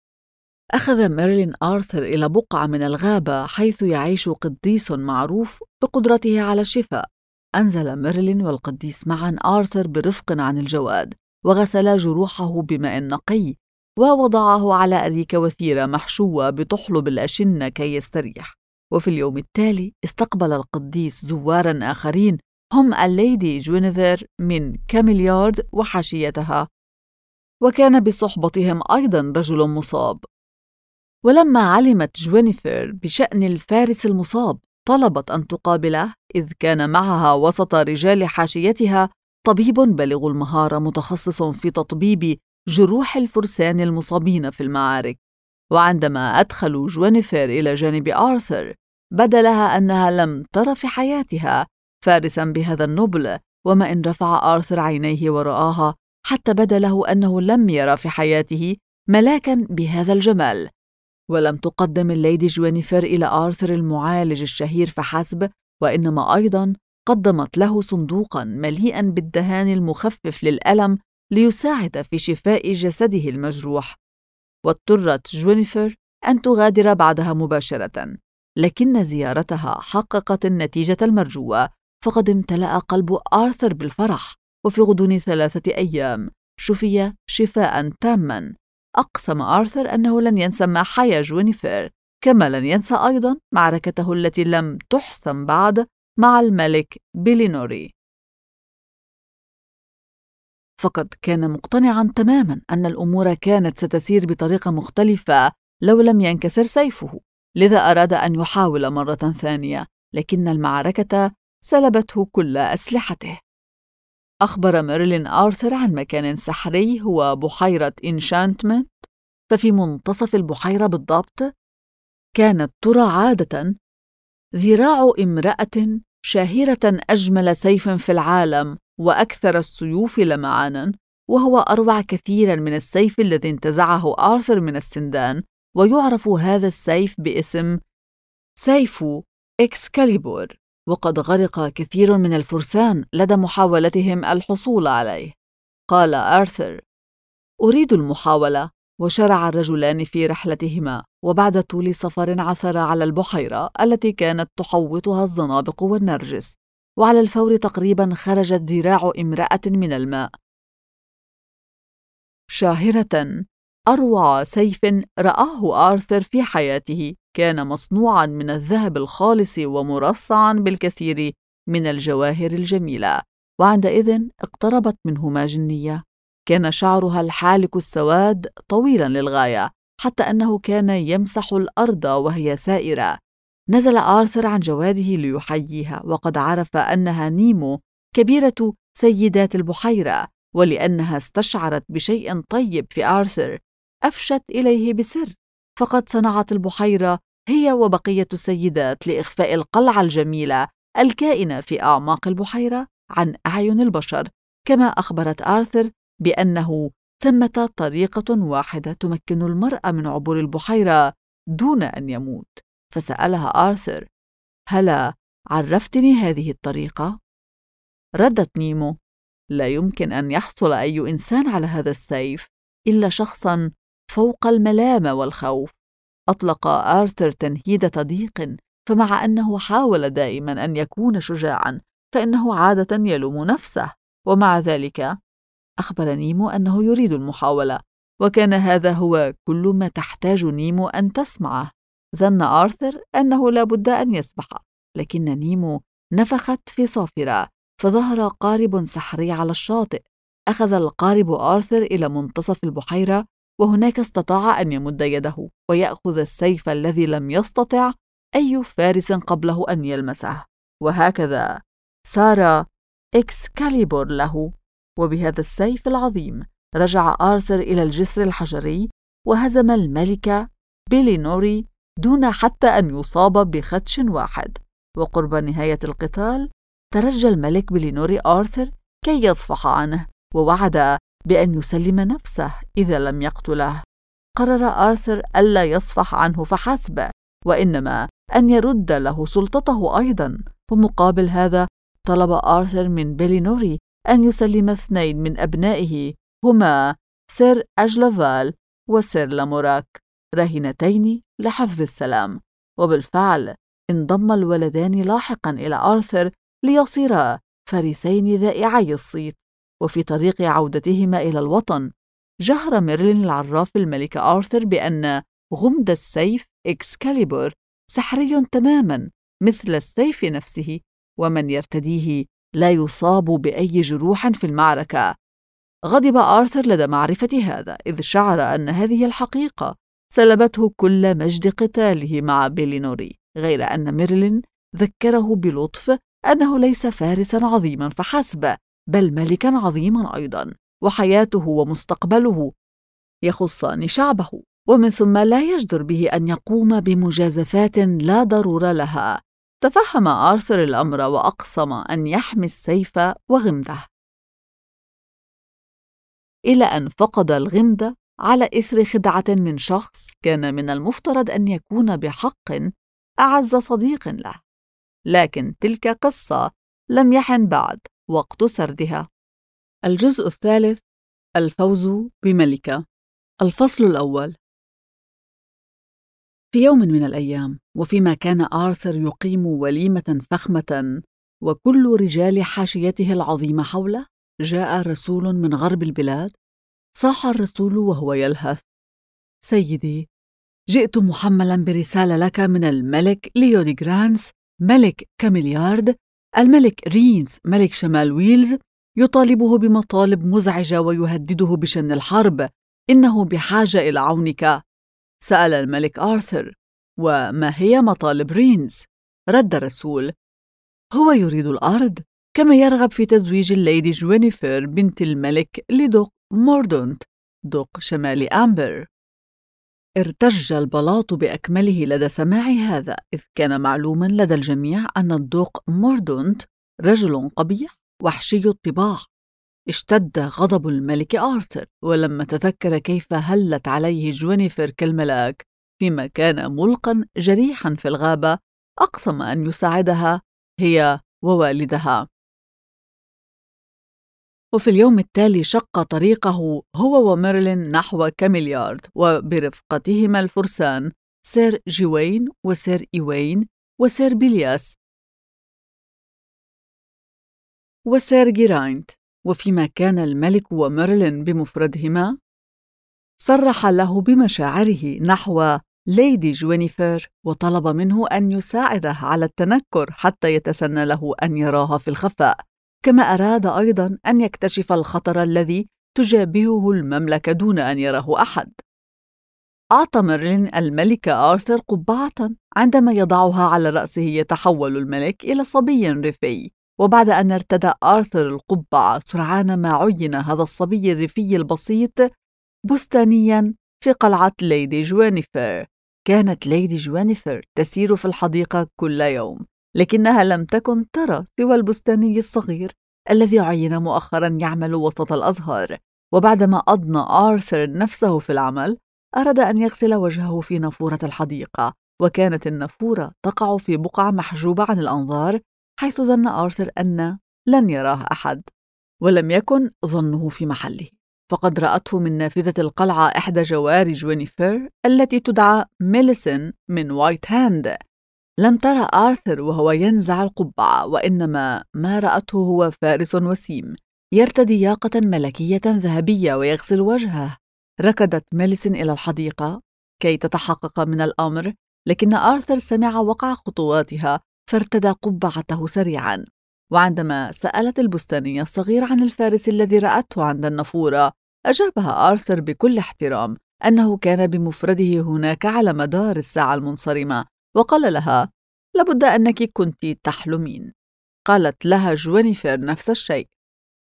أخذ ميرلين آرثر إلى بقعة من الغابة حيث يعيش قديس معروف بقدرته على الشفاء. أنزل ميرلين والقديس معا آرثر برفق عن الجواد، وغسلا جروحه بماء نقي، ووضعه على أريكة وثيرة محشوة بطحلب الأشنة كي يستريح. وفي اليوم التالي استقبل القديس زوارا آخرين هم الليدي جوينيفير من كاميليارد وحاشيتها، وكان بصحبتهم أيضا رجل مصاب. ولما علمت جوينيفير بشأن الفارس المصاب طلبت أن تقابله، إذ كان معها وسط رجال حاشيتها طبيب بليغ المهارة متخصص في تطبيب جروح الفرسان المصابين في المعارك. وعندما أدخلوا جوينيفير إلى جانب آرثر بدا لها أنها لم تر في حياتها فارسا بهذا النبل، وما إن رفع آرثر عينيه ورآها حتى بدا له أنه لم يرى في حياته ملاكا بهذا الجمال. ولم تقدم الليدي جوينيفير إلى آرثر المعالج الشهير فحسب، وإنما أيضا قدمت له صندوقا مليئا بالدهان المخفف للألم ليساعد في شفاء جسده المجروح. واضطرت جوينيفير أن تغادر بعدها مباشرة، لكن زيارتها حققت النتيجة المرجوة، فقد امتلأ قلب آرثر بالفرح، وفي غضون 3 أيام شفي شفاء تاما. أقسم آرثر أنه لن ينسى ما حيا جوينيفير، كما لن ينسى أيضا معركته التي لم تحسم بعد مع الملك بيلينوري. فقد كان مقتنعا تماما أن الأمور كانت ستسير بطريقة مختلفة لو لم ينكسر سيفه، لذا أراد أن يحاول مرة ثانية، لكن المعركة سلبته كل أسلحته. أخبر ميرلين آرثر عن مكان سحري هو بحيرة إنشانتمنت، ففي منتصف البحيرة بالضبط كانت ترى عادة ذراع امرأة شاهرة أجمل سيف في العالم وأكثر السيوف لمعانا، وهو أروع كثيرا من السيف الذي انتزعه آرثر من السندان، ويعرف هذا السيف باسم سيف إكسكاليبور، وقد غرق كثير من الفرسان لدى محاولتهم الحصول عليه. قال آرثر: أريد المحاولة. وشرع الرجلان في رحلتهما، وبعد طول سفر عثرا على البحيرة التي كانت تحوطها الزنابق والنرجس، وعلى الفور تقريبا خرجت ذراع امرأة من الماء شاهرة أروع سيف رآه آرثر في حياته، كان مصنوعا من الذهب الخالص ومرصعا بالكثير من الجواهر الجميلة. وعندئذ اقتربت منهما جنية، كان شعرها الحالك السواد طويلا للغاية حتى أنه كان يمسح الأرض وهي سائرة. نزل آرثر عن جواده ليحييها، وقد عرف أنها نيمو كبيرة سيدات البحيرة، ولأنها استشعرت بشيء طيب في آرثر أفشت إليه بسر، فقد صنعت البحيرة هي وبقية السيدات لإخفاء القلعة الجميلة الكائنة في أعماق البحيرة عن أعين البشر، كما أخبرت آرثر بأنه ثمة طريقة واحدة تمكن المرء من عبور البحيرة دون أن يموت. فسألها آرثر: هلا عرفتني هذه الطريقة؟ ردت نيمو: لا يمكن أن يحصل أي إنسان على هذا السيف إلا شخصا فوق الملامة والخوف. أطلق آرثر تنهيدة ضيق، فمع أنه حاول دائما أن يكون شجاعا فإنه عادة يلوم نفسه، ومع ذلك أخبر نيمو أنه يريد المحاولة، وكان هذا هو كل ما تحتاج نيمو أن تسمعه. ظن آرثر أنه لا بد أن يسبح، لكن نيمو نفخت في صافرة فظهر قارب سحري على الشاطئ. أخذ القارب آرثر إلى منتصف البحيرة، وهناك استطاع أن يمد يده ويأخذ السيف الذي لم يستطع أي فارس قبله أن يلمسه، وهكذا صار إكسكاليبور له وبهذا السيف العظيم رجع آرثر إلى الجسر الحجري وهزم الملك بيلينوري دون حتى أن يصاب بخدش واحد. وقرب نهاية القتال ترجى الملك بيلينوري آرثر كي يصفح عنه، ووعد بأن يسلم نفسه إذا لم يقتله. قرر آرثر ألا يصفح عنه فحسب، وإنما أن يرد له سلطته أيضا. ومقابل هذا طلب آرثر من بيلينوري أن يسلم 2 من أبنائه، هما سير أجلافال وسير لاموراك، راهنتين لحفظ السلام. وبالفعل انضم الولدان لاحقا إلى آرثر ليصيرا فارسين ذائعي الصيت. وفي طريق عودتهما إلى الوطن جهر ميرلين العراف الملك آرثر بأن غمد السيف إكسكاليبور سحري تماما مثل السيف نفسه، ومن يرتديه لا يصاب بأي جروح في المعركة. غضب آرثر لدى معرفة هذا، إذ شعر أن هذه الحقيقة سلبته كل مجد قتاله مع بيلينوري، غير أن ميرلين ذكره بلطف أنه ليس فارسا عظيما فحسب، بل ملكا عظيما أيضا، وحياته ومستقبله يخصان شعبه، ومن ثم لا يجدر به أن يقوم بمجازفات لا ضرورة لها. تفهم آرثر الأمر وأقسم أن يحمي السيف وغمده، إلى أن فقد الغمد على إثر خدعة من شخص كان من المفترض أن يكون بحق أعز صديق له. لكن تلك قصة لم يحن بعد وقت سردها. الجزء الثالث: الفوز بملكة. الفصل الأول. في يوم من الأيام، وفيما كان آرثر يقيم وليمة فخمة وكل رجال حاشيته العظيمة حوله، جاء رسول من غرب البلاد. صاح الرسول وهو يلهث: سيدي، جئت محملا برسالة لك من الملك ليوديغرانس ملك كاميليارد، الملك رينز ملك شمال ويلز، يطالبه بمطالب مزعجة ويهدده بشن الحرب. إنه بحاجة إلى عونك. سأل الملك آرثر: وما هي مطالب رينز؟ رد الرسول: هو يريد الأرض، كما يرغب في تزويج الليدي جوينيفر بنت الملك لدوق موردونت دوق شمال أمبر. ارتج البلاط بأكمله لدى سماع هذا، إذ كان معلوما لدى الجميع أن الدوق موردونت رجل قبيح وحشي الطباع. اشتد غضب الملك آرثر، ولما تذكر كيف هلت عليه جوينيفر كالملاك فيما كان ملقا جريحا في الغابة، أقسم أن يساعدها هي ووالدها. وفي اليوم التالي شق طريقه هو وميرلين نحو كاميليارد، وبرفقتهما الفرسان سير جوين وسير إيوين وسير بيلياس وسير جيراينت. وفيما كان الملك وميرلين بمفردهما، صرح له بمشاعره نحو ليدي جوينيفر، وطلب منه أن يساعده على التنكر حتى يتسنى له أن يراها في الخفاء، كما أراد أيضا أن يكتشف الخطر الذي تجابهه المملكة دون أن يراه أحد. أعطى ميرلين الملك آرثر قبعة، عندما يضعها على رأسه يتحول الملك إلى صبي ريفي. وبعد أن ارتدى آرثر القبعة، سرعان ما عين هذا الصبي الريفي البسيط بستانيا في قلعة ليدي جوينيفر. كانت ليدي جوينيفر تسير في الحديقة كل يوم، لكنها لم تكن ترى سوى البستاني الصغير الذي عين مؤخرا يعمل وسط الأزهار. وبعدما أضنى آرثر نفسه في العمل، أراد أن يغسل وجهه في نافورة الحديقة، وكانت النافورة تقع في بقعة محجوبة عن الأنظار، حيث ظن آرثر أن لن يراه أحد. ولم يكن ظنه في محله، فقد رأته من نافذة القلعة إحدى جواري جوينيفر التي تدعى ميليسن من وايت هاند. لم ترى آرثر وهو ينزع القبعة، وإنما ما رأته هو فارس وسيم يرتدي ياقة ملكية ذهبية ويغسل وجهه. ركضت ميليسن إلى الحديقة كي تتحقق من الأمر، لكن آرثر سمع وقع خطواتها فارتدى قبعته سريعا. وعندما سألت البستانية الصغير عن الفارس الذي رأته عند النافورة، أجابها آرثر بكل احترام أنه كان بمفرده هناك على مدار الساعة المنصرمة، وقال لها: لابد أنك كنت تحلمين. قالت لها جوينيفر نفس الشيء.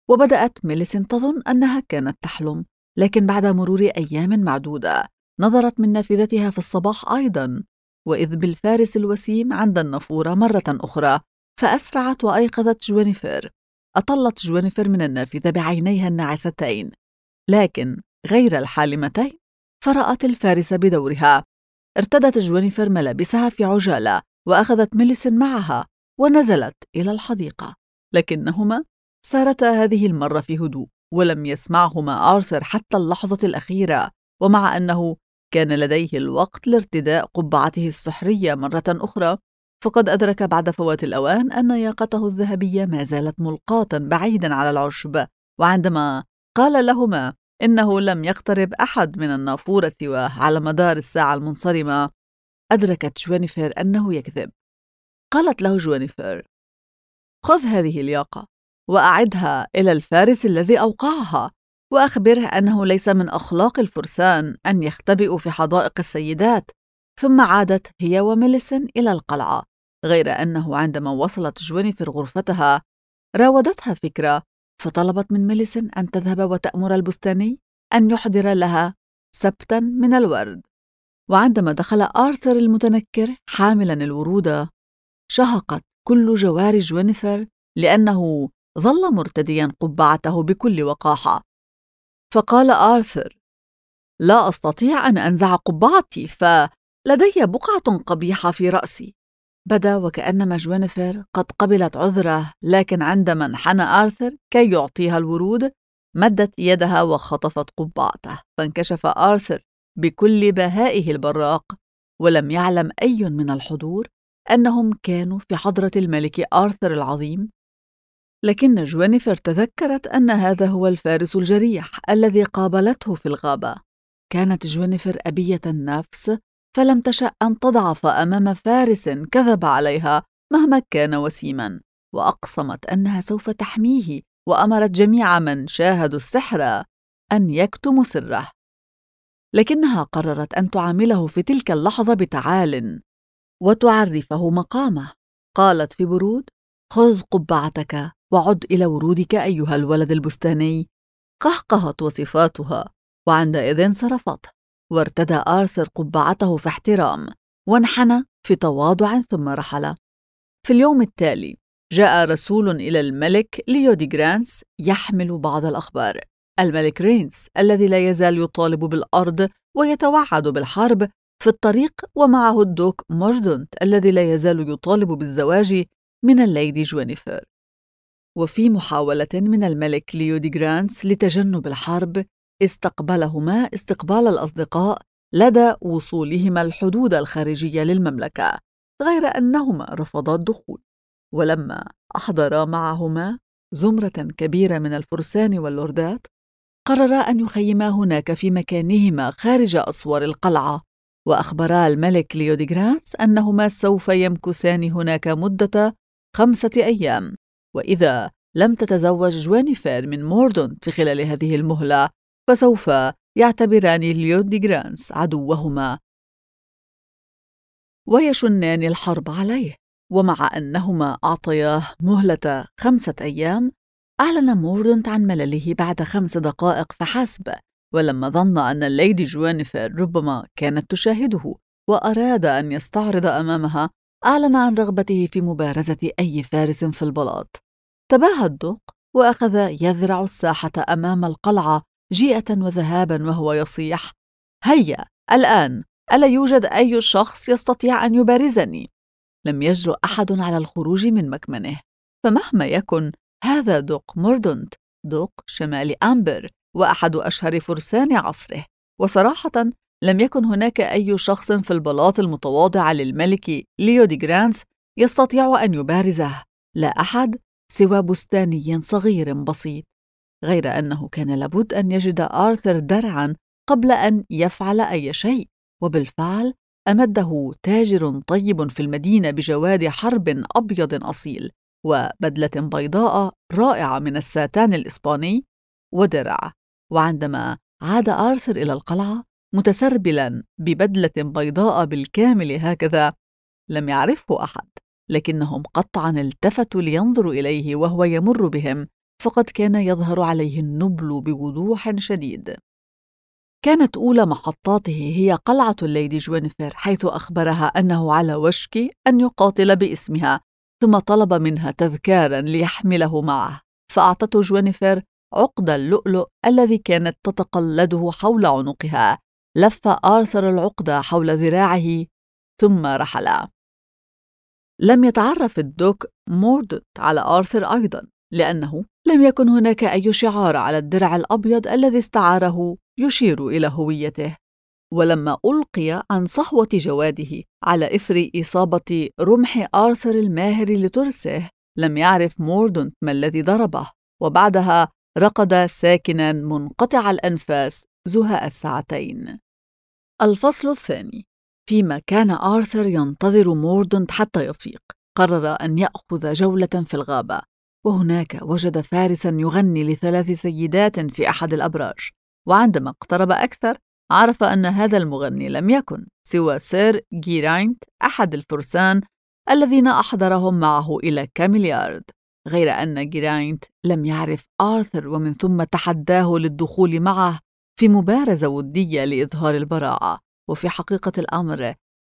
وبدأت ميليسنت تظن أنها كانت تحلم، لكن بعد مرور أيام معدودة نظرت من نافذتها في الصباح أيضا، وإذ بالفارس الوسيم عند النافورة مرة أخرى، فأسرعت وأيقظت جوينيفر. أطلت جوينيفر من النافذة بعينيها الناعستين، لكن غير الحالمتين، فرأت الفارس بدورها. ارتدت جوينيفر ملابسها في عجالة، وأخذت ميليسن معها ونزلت إلى الحديقة، لكنهما سارتا هذه المرة في هدوء، ولم يسمعهما آرثر حتى اللحظة الأخيرة. ومع أنه كان لديه الوقت لارتداء قبعته السحرية مرة أخرى، فقد أدرك بعد فوات الأوان أن ياقته الذهبية ما زالت ملقاة بعيدا على العشب. وعندما قال لهما إنه لم يقترب أحد من النافورة سواه على مدار الساعة المنصرمة، أدركت جوينيفر أنه يكذب. قالت له جوينيفر: خذ هذه الياقة وأعدها إلى الفارس الذي أوقعها، وأخبره أنه ليس من أخلاق الفرسان أن يختبئوا في حدائق السيدات. ثم عادت هي وميليسن إلى القلعة، غير أنه عندما وصلت جوينيفر غرفتها راودتها فكرة، فطلبت من ميليسن أن تذهب وتأمر البستاني أن يحضر لها سبتا من الورد. وعندما دخل آرثر المتنكر حاملا الورود، شهقت كل جوار جوينيفر لأنه ظل مرتديا قبعته بكل وقاحة. فقال آرثر: لا أستطيع أن أنزع قبعتي، فلدي بقعة قبيحة في رأسي. بدا وكأنما جوينيفر قد قبلت عذره، لكن عندما انحنى آرثر كي يعطيها الورود مدت يدها وخطفت قبعته، فانكشف آرثر بكل بهائه البراق، ولم يعلم أي من الحضور أنهم كانوا في حضرة الملك آرثر العظيم. لكن جوينيفر تذكرت أن هذا هو الفارس الجريح الذي قابلته في الغابة. كانت جوينيفر أبية النفس، فلم تشأ أن تضعف أمام فارس كذب عليها مهما كان وسيما، وأقسمت أنها سوف تحميه، وأمرت جميع من شاهدوا السحر أن يكتموا سره. لكنها قررت أن تعامله في تلك اللحظة بتعال وتعرفه مقامه. قالت في برود: خذ قبعتك وعد إلى ورودك أيها الولد البستاني. قهقهت وصفاتها، وعندئذ انصرفت، وارتدى آرثر قبعته في احترام، وانحنى في تواضع ثم رحل. في اليوم التالي جاء رسول إلى الملك ليوديغرانس يحمل بعض الأخبار. الملك رينس الذي لا يزال يطالب بالأرض ويتوعد بالحرب في الطريق، ومعه الدوك مورجدونت الذي لا يزال يطالب بالزواج من الليدي جوينيفر. وفي محاولة من الملك ليوديغرانس لتجنب الحرب، استقبلهما استقبال الأصدقاء لدى وصولهما الحدود الخارجية للمملكة، غير أنهما رفضا الدخول. ولما أحضرا معهما زمرة كبيرة من الفرسان واللوردات، قررا أن يخيما هناك في مكانهما خارج أسوار القلعة، وأخبرا الملك ليوديغرانس أنهما سوف يمكثان هناك مدة 5 أيام، وإذا لم تتزوج جوينيفر من موردونت في خلال هذه المهلة فسوف يعتبران ليوديغرانس عدوهما ويشنان الحرب عليه. ومع أنهما أعطياه مهلة 5 أيام، أعلن موردونت عن ملله بعد 5 دقائق فحسب، ولما ظن أن الليدي جوينيفر ربما كانت تشاهده وأراد أن يستعرض أمامها، أعلن عن رغبته في مبارزة أي فارس في البلاط. تباهى الدق وأخذ يذرع الساحة أمام القلعة جيئة وذهابا وهو يصيح: هيا الآن، ألا يوجد أي شخص يستطيع أن يبارزني؟ لم يجرؤ أحد على الخروج من مكمنه، فمهما يكن هذا دوق موردونت، دوق شمال أمبر وأحد أشهر فرسان عصره، وصراحة لم يكن هناك أي شخص في البلاط المتواضع للملك ليوديغرانس يستطيع أن يبارزه، لا أحد سوى بستاني صغير بسيط، غير أنه كان لابد أن يجد آرثر درعا قبل أن يفعل أي شيء. وبالفعل أمده تاجر طيب في المدينة بجواد حرب أبيض أصيل، وبدلة بيضاء رائعة من الساتان الإسباني، ودرع. وعندما عاد آرثر إلى القلعة متسربلا ببدلة بيضاء بالكامل هكذا، لم يعرفه أحد، لكنهم قطعا التفتوا لينظروا إليه وهو يمر بهم، فقد كان يظهر عليه النبل بوضوح شديد. كانت أولى محطاته هي قلعة الليدي جوينيفر، حيث أخبرها أنه على وشك أن يقاتل باسمها، ثم طلب منها تذكارا ليحمله معه، فأعطته جوينيفر عقد اللؤلؤ الذي كانت تتقلده حول عنقها. لف آرثر العقد حول ذراعه ثم رحل. لم يتعرف الدوك موردوت على آرثر أيضا، لأنه لم يكن هناك أي شعار على الدرع الأبيض الذي استعاره يشير إلى هويته. ولما ألقي عن صحوة جواده على إثر إصابة رمح آرثر الماهر لترسه، لم يعرف موردوت ما الذي ضربه، وبعدها رقد ساكنا منقطع الأنفاس زهاء الساعتين. الفصل الثاني. فيما كان آرثر ينتظر موردوت حتى يفيق، قرر أن يأخذ جولة في الغابة، وهناك وجد فارسا يغني لثلاث سيدات في أحد الأبراج. وعندما اقترب أكثر عرف أن هذا المغني لم يكن سوى سير جيراينت، أحد الفرسان الذين أحضرهم معه إلى كاميليارد، غير أن جيراينت لم يعرف آرثر، ومن ثم تحداه للدخول معه في مبارزة ودية لإظهار البراعة. وفي حقيقة الأمر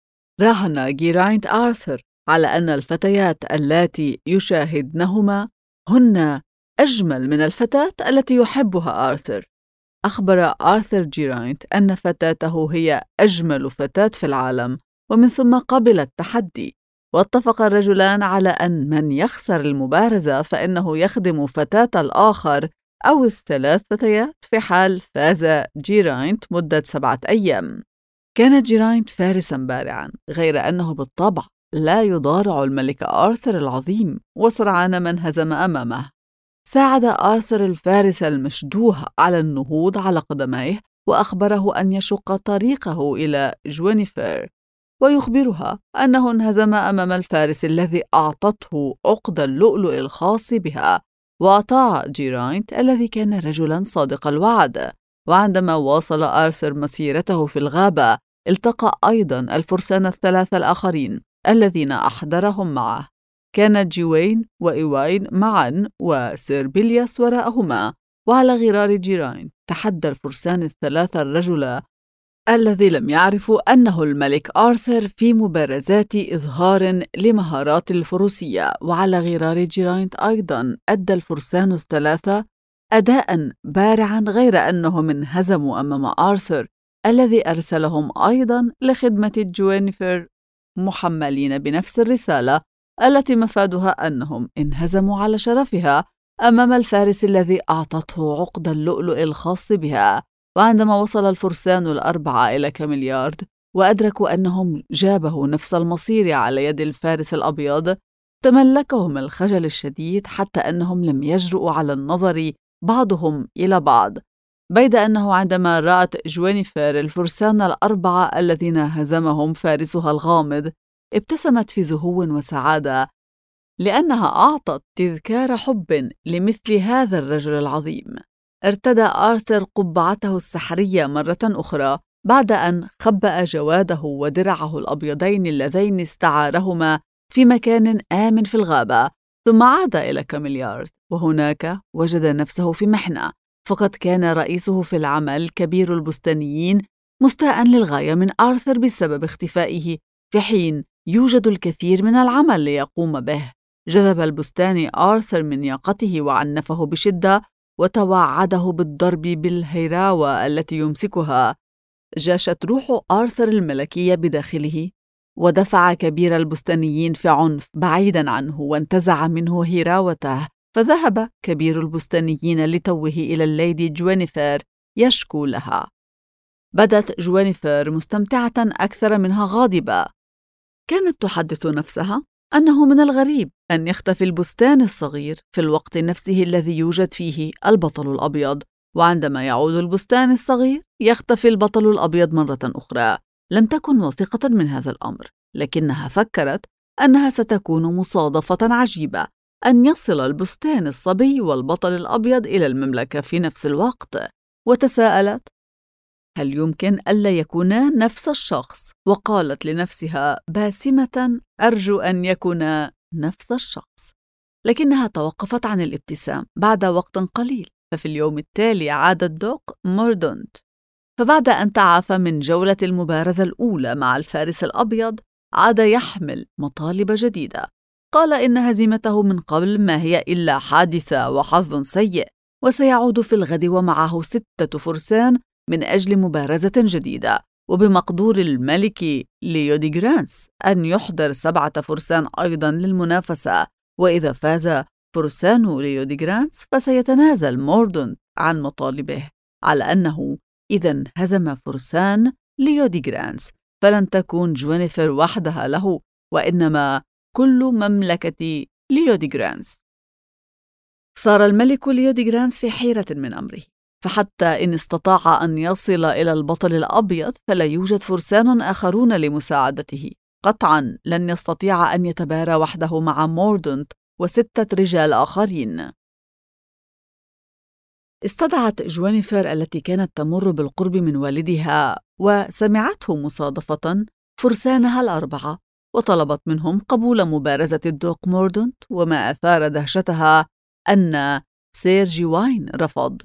راهن جيراينت آرثر على أن الفتيات اللاتي يشاهدنهما هن أجمل من الفتاة التي يحبها آرثر. أخبر آرثر جيراينت أن فتاته هي أجمل فتاة في العالم، ومن ثم قبل التحدي. واتفق الرجلان على أن من يخسر المبارزة فإنه يخدم فتاة الآخر أو الثلاث فتيات في حال فاز جيراينت مدة 7 أيام. كان جيراينت فارسا بارعا، غير أنه بالطبع لا يضارع الملك آرثر العظيم، وسرعان ما انهزم أمامه. ساعد آرثر الفارس المشدوه على النهوض على قدميه، وأخبره أن يشق طريقه إلى جوينيفر، ويخبرها أنه انهزم أمام الفارس الذي أعطته عقد اللؤلؤ الخاص بها، وأطاع جيراينت الذي كان رجلا صادق الوعد. وعندما واصل آرثر مسيرته في الغابة التقى أيضا الفرسان الثلاثة الآخرين الذين أحضرهم معه. كانت جوين وإيواين معا وسير بيلياس وراءهما، وعلى غرار جيراينت تحدى الفرسان الثلاثة الرجل الذي لم يعرفوا أنه الملك آرثر في مبارزات إظهار لمهارات الفروسية. وعلى غرار جيراينت أيضا أدى الفرسان الثلاثة أداء بارعا، غير أنهم انهزموا أمام آرثر الذي أرسلهم أيضا لخدمة جوينيفر محملين بنفس الرسالة التي مفادها أنهم انهزموا على شرفها أمام الفارس الذي أعطته عقد اللؤلؤ الخاص بها. وعندما وصل الفرسان الأربعة إلى كاميليارد وأدركوا أنهم جابوا نفس المصير على يد الفارس الأبيض، تملكهم الخجل الشديد حتى أنهم لم يجرؤوا على النظر بعضهم إلى بعض، بيد أنه عندما رأت جوينيفر الفرسان الأربعة الذين هزمهم فارسها الغامض ابتسمت في زهو وسعادة، لأنها أعطت تذكار حب لمثل هذا الرجل العظيم. ارتدى آرثر قبعته السحرية مرة أخرى بعد أن خبأ جواده ودرعه الأبيضين اللذين استعارهما في مكان آمن في الغابة، ثم عاد إلى كاميليارد، وهناك وجد نفسه في محنة، فقد كان رئيسه في العمل كبير البستانيين مستاء للغاية من آرثر بسبب اختفائه، في حين يوجد الكثير من العمل ليقوم به. جذب البستاني آرثر من ياقته وعنفه بشدة، وتوعده بالضرب بالهيراوة التي يمسكها. جاشت روح آرثر الملكية بداخله، ودفع كبير البستانيين في عنف بعيدا عنه، وانتزع منه هيراوته، فذهب كبير البستانيين لتوه إلى الليدي جوينيفر يشكو لها. بدت جوينيفر مستمتعة أكثر منها غاضبة. كانت تحدث نفسها أنه من الغريب أن يختفي البستان الصغير في الوقت نفسه الذي يوجد فيه البطل الأبيض، وعندما يعود البستان الصغير يختفي البطل الأبيض مرة أخرى. لم تكن واثقة من هذا الأمر، لكنها فكرت أنها ستكون مصادفة عجيبة أن يصل البستان الصبي والبطل الأبيض إلى المملكة في نفس الوقت، وتساءلت هل يمكن ألا يكونا نفس الشخص؟ وقالت لنفسها باسمة أرجو أن يكونا نفس الشخص. لكنها توقفت عن الابتسام بعد وقت قليل. ففي اليوم التالي عاد الدوق موردونت، فبعد أن تعافى من جولة المبارزة الأولى مع الفارس الأبيض عاد يحمل مطالب جديدة. قال إن هزيمته من قبل ما هي إلا حادثة وحظ سيء، وسيعود في الغد ومعه 6 فرسان من أجل مبارزة جديدة، وبمقدور الملك ليو دي غرانس أن يحضر 7 فرسان أيضاً للمنافسة، وإذا فاز فرسان ليو دي غرانس فسيتنازل موردونت عن مطالبه، على أنه إذا هزم فرسان ليو دي غرانس فلن تكون جوينيفر وحدها له، وإنما كل مملكة ليو دي غرانس. صار الملك ليو دي غرانس في حيرة من أمره، فحتى إن استطاع أن يصل إلى البطل الأبيض فلا يوجد فرسان آخرون لمساعدته. قطعاً لن يستطيع أن يتبارى وحده مع موردونت و6 رجال آخرين. استدعت جوينيفر التي كانت تمر بالقرب من والدها وسمعته مصادفة فرسانها ال4، وطلبت منهم قبول مبارزة الدوق موردونت، وما أثار دهشتها أن سير جيواين رفض.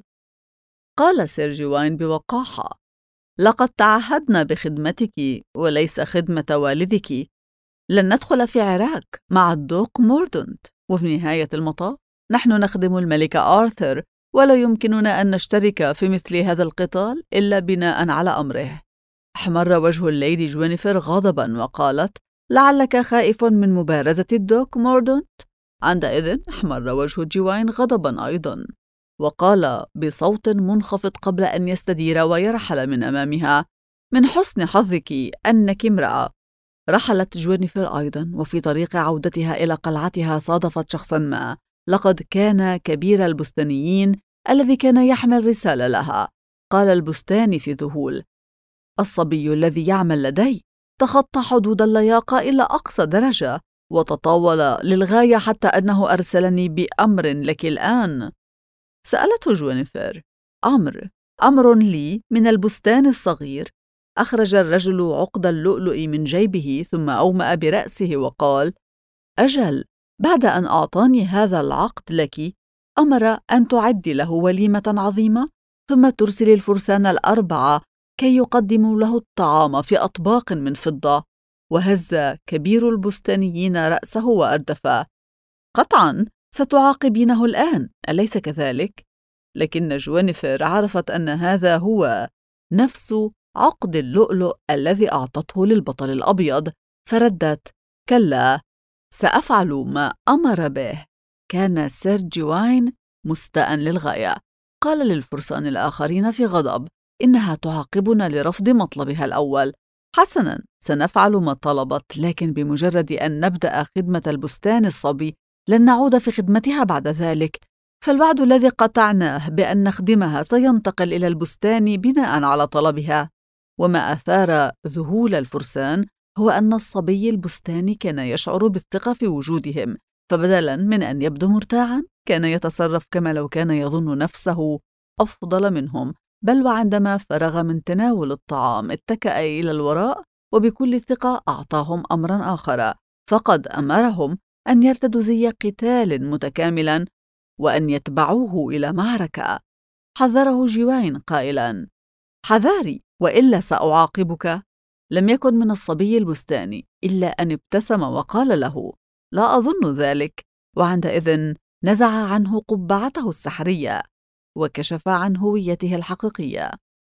قال سير جيواين بوقاحة: لقد تعهدنا بخدمتك وليس خدمة والدك، لن ندخل في عراك مع الدوق موردونت، وفي نهاية المطاف نحن نخدم الملك آرثر، ولا يمكننا أن نشترك في مثل هذا القتال إلا بناء على أمره. أحمر وجه الليدي جوينيفر غضبا وقالت: لعلك خائف من مبارزة الدوق موردونت؟ عندئذ أحمر وجه جيواين غضبا أيضا، وقال بصوت منخفض قبل أن يستدير ويرحل من أمامها: من حسن حظك أنك امرأة. رحلت جوينيفر أيضا، وفي طريق عودتها إلى قلعتها صادفت شخصا ما، لقد كان كبير البستانيين الذي كان يحمل رسالة لها. قال البستاني في ذهول: الصبي الذي يعمل لدي تخطى حدود اللياقة إلى أقصى درجة، وتطاول للغاية حتى أنه أرسلني بأمر لك الآن. سألته جوينيفر: أمر لي من البستان الصغير؟ أخرج الرجل عقد اللؤلؤ من جيبه ثم أومأ برأسه وقال: أجل، بعد أن أعطاني هذا العقد لك أمر أن تعدي له وليمة عظيمة، ثم ترسل الفرسان ال4 كي يقدموا له الطعام في أطباق من فضة. وهز كبير البستانيين رأسه وأردف: قطعاً ستعاقبينه الآن، أليس كذلك؟ لكن جوينيفر عرفت أن هذا هو نفس عقد اللؤلؤ الذي أعطته للبطل الأبيض، فردت: كلا، سأفعل ما أمر به. كان سير جيواين مستاء للغاية. قال للفرسان الآخرين في غضب: إنها تعاقبنا لرفض مطلبها الأول. حسناً، سنفعل ما طلبت، لكن بمجرد أن نبدأ خدمة البستان الصبي لن نعود في خدمتها بعد ذلك، فالوعد الذي قطعناه بأن نخدمها سينتقل إلى البستان بناء على طلبها. وما أثار ذهول الفرسان هو أن الصبي البستاني كان يشعر بالثقة في وجودهم، فبدلاً من أن يبدو مرتاعاً كان يتصرف كما لو كان يظن نفسه أفضل منهم، بل وعندما فرغ من تناول الطعام اتكأ إلى الوراء وبكل ثقة أعطاهم أمراً آخر، فقد أمرهم أن يرتدوا زي قتال متكاملاً وأن يتبعوه إلى معركة. حذره جيواين قائلاً: حذاري وإلا سأعاقبك. لم يكن من الصبي البستاني إلا أن ابتسم وقال له: لا أظن ذلك. وعندئذ نزع عنه قبعته السحرية وكشف عن هويته الحقيقية.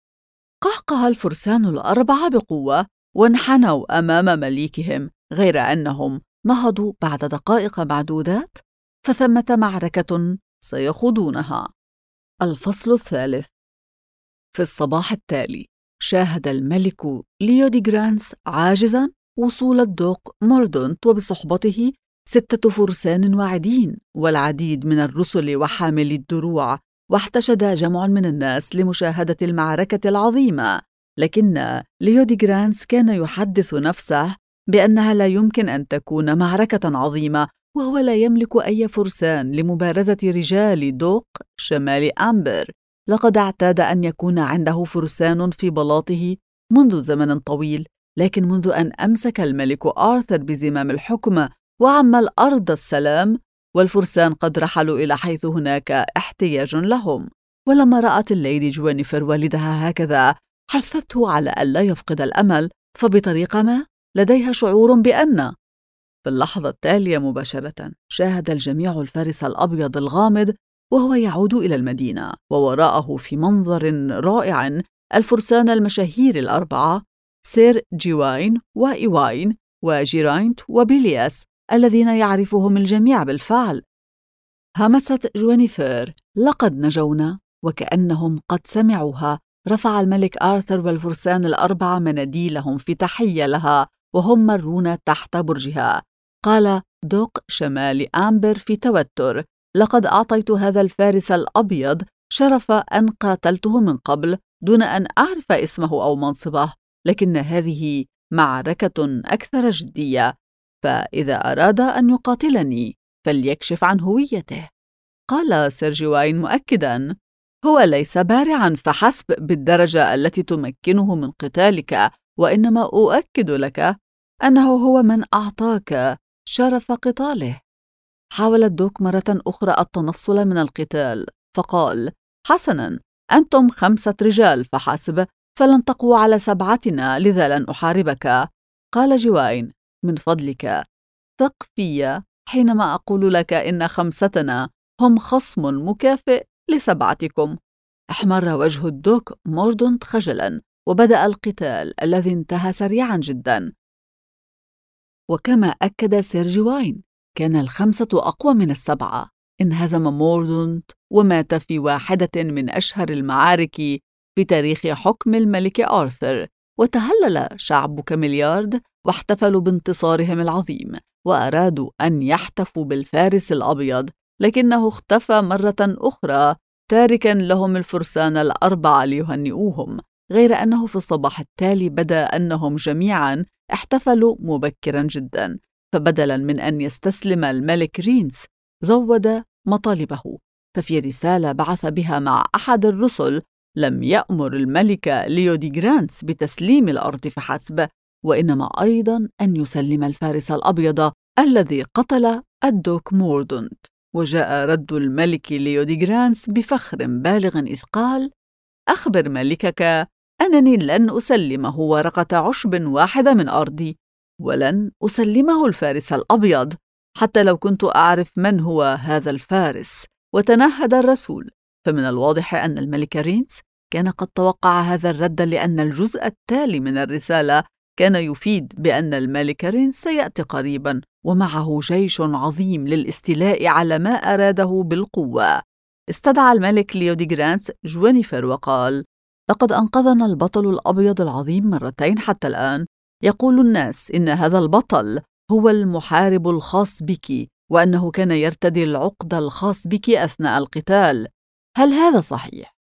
قهقه الفرسان ال4 بقوة وانحنوا أمام مليكهم، غير أنهم نهضوا بعد دقائق معدودات، فثمة معركة سيخوضونها. الفصل الثالث. في الصباح التالي شاهد الملك ليو دي غرانس عاجزاً وصول الدوق موردونت وبصحبته 6 فرسان واعدين والعديد من الرسل وحاملي الدروع، واحتشد جمع من الناس لمشاهدة المعركة العظيمة. لكن ليو دي غرانس كان يحدث نفسه بأنها لا يمكن أن تكون معركة عظيمة، وهو لا يملك أي فرسان لمبارزة رجال دوق شمال أمبر. لقد اعتاد أن يكون عنده فرسان في بلاطه منذ زمن طويل، لكن منذ أن أمسك الملك آرثر بزمام الحكم وعم الأرض السلام والفرسان قد رحلوا إلى حيث هناك احتياج لهم. ولما رأت الليدي جوينيفر والدها هكذا حثته على ألا يفقد الأمل، فبطريقة ما لديها شعور بأن في اللحظة التالية مباشرة شاهد الجميع الفارس الأبيض الغامض وهو يعود إلى المدينة، ووراءه في منظر رائع الفرسان المشاهير الأربعة سير جيواين وإيواين وجيراينت وبيلياس الذين يعرفهم الجميع بالفعل. همست جوينيفر: لقد نجونا. وكأنهم قد سمعوها رفع الملك آرثر والفرسان الأربعة مناديلهم في تحية لها وهم مرون تحت برجها. قال دوق شمال آمبر في توتر: لقد أعطيت هذا الفارس الأبيض شرف أن قاتلته من قبل دون أن أعرف اسمه أو منصبه، لكن هذه معركة أكثر جدية، فإذا أراد أن يقاتلني فليكشف عن هويته. قال سير جيواين مؤكدا: هو ليس بارعا فحسب بالدرجة التي تمكنه من قتالك، وإنما أؤكد لك أنه هو من أعطاك شرف قتاله. حاول دوك مرة أخرى التنصل من القتال فقال: حسنا، أنتم 5 رجال فحسب، فلن تقوى على 7، لذا لن أحاربك. قال جيواين: من فضلك ثق في حينما أقول لك إن 5 هم خصم مكافئ ل7. احمر وجه الدوك موردونت خجلا، وبدأ القتال الذي انتهى سريعا جدا. وكما أكد سير جيواين كان 5 أقوى من 7. انهزم موردونت ومات في واحدة من أشهر المعارك في تاريخ حكم الملك آرثر، وتهلل شعب كاميليارد واحتفلوا بانتصارهم العظيم، وأرادوا أن يحتفوا بالفارس الأبيض، لكنه اختفى مرة أخرى تاركا لهم الفرسان الأربعة ليهنئوهم، غير أنه في الصباح التالي بدا أنهم جميعا احتفلوا مبكرا جدا، فبدلا من أن يستسلم الملك رينس زود مطالبه. ففي رسالة بعث بها مع أحد الرسل لم يأمر الملك ليوديغرانس بتسليم الأرض فحسب، وإنما أيضا أن يسلم الفارس الأبيض الذي قتل الدوك موردونت. وجاء رد الملك ليوديغرانس بفخر بالغ إذ قال: أخبر ملكك أنني لن أسلمه ورقة عشب واحدة من أرضي، ولن أسلمه الفارس الأبيض حتى لو كنت أعرف من هو هذا الفارس. وتنهد الرسول، فمن الواضح أن الملك رينس كان قد توقع هذا الرد، لأن الجزء التالي من الرسالة كان يفيد بأن الملك رينس سيأتي قريبا ومعه جيش عظيم للاستيلاء على ما أراده بالقوة. استدعى الملك ليوديغرانس جوينيفر وقال: لقد أنقذنا البطل الأبيض العظيم 2 حتى الآن. يقول الناس إن هذا البطل هو المحارب الخاص بك، وأنه كان يرتدي العقد الخاص بك أثناء القتال. هل هذا صحيح؟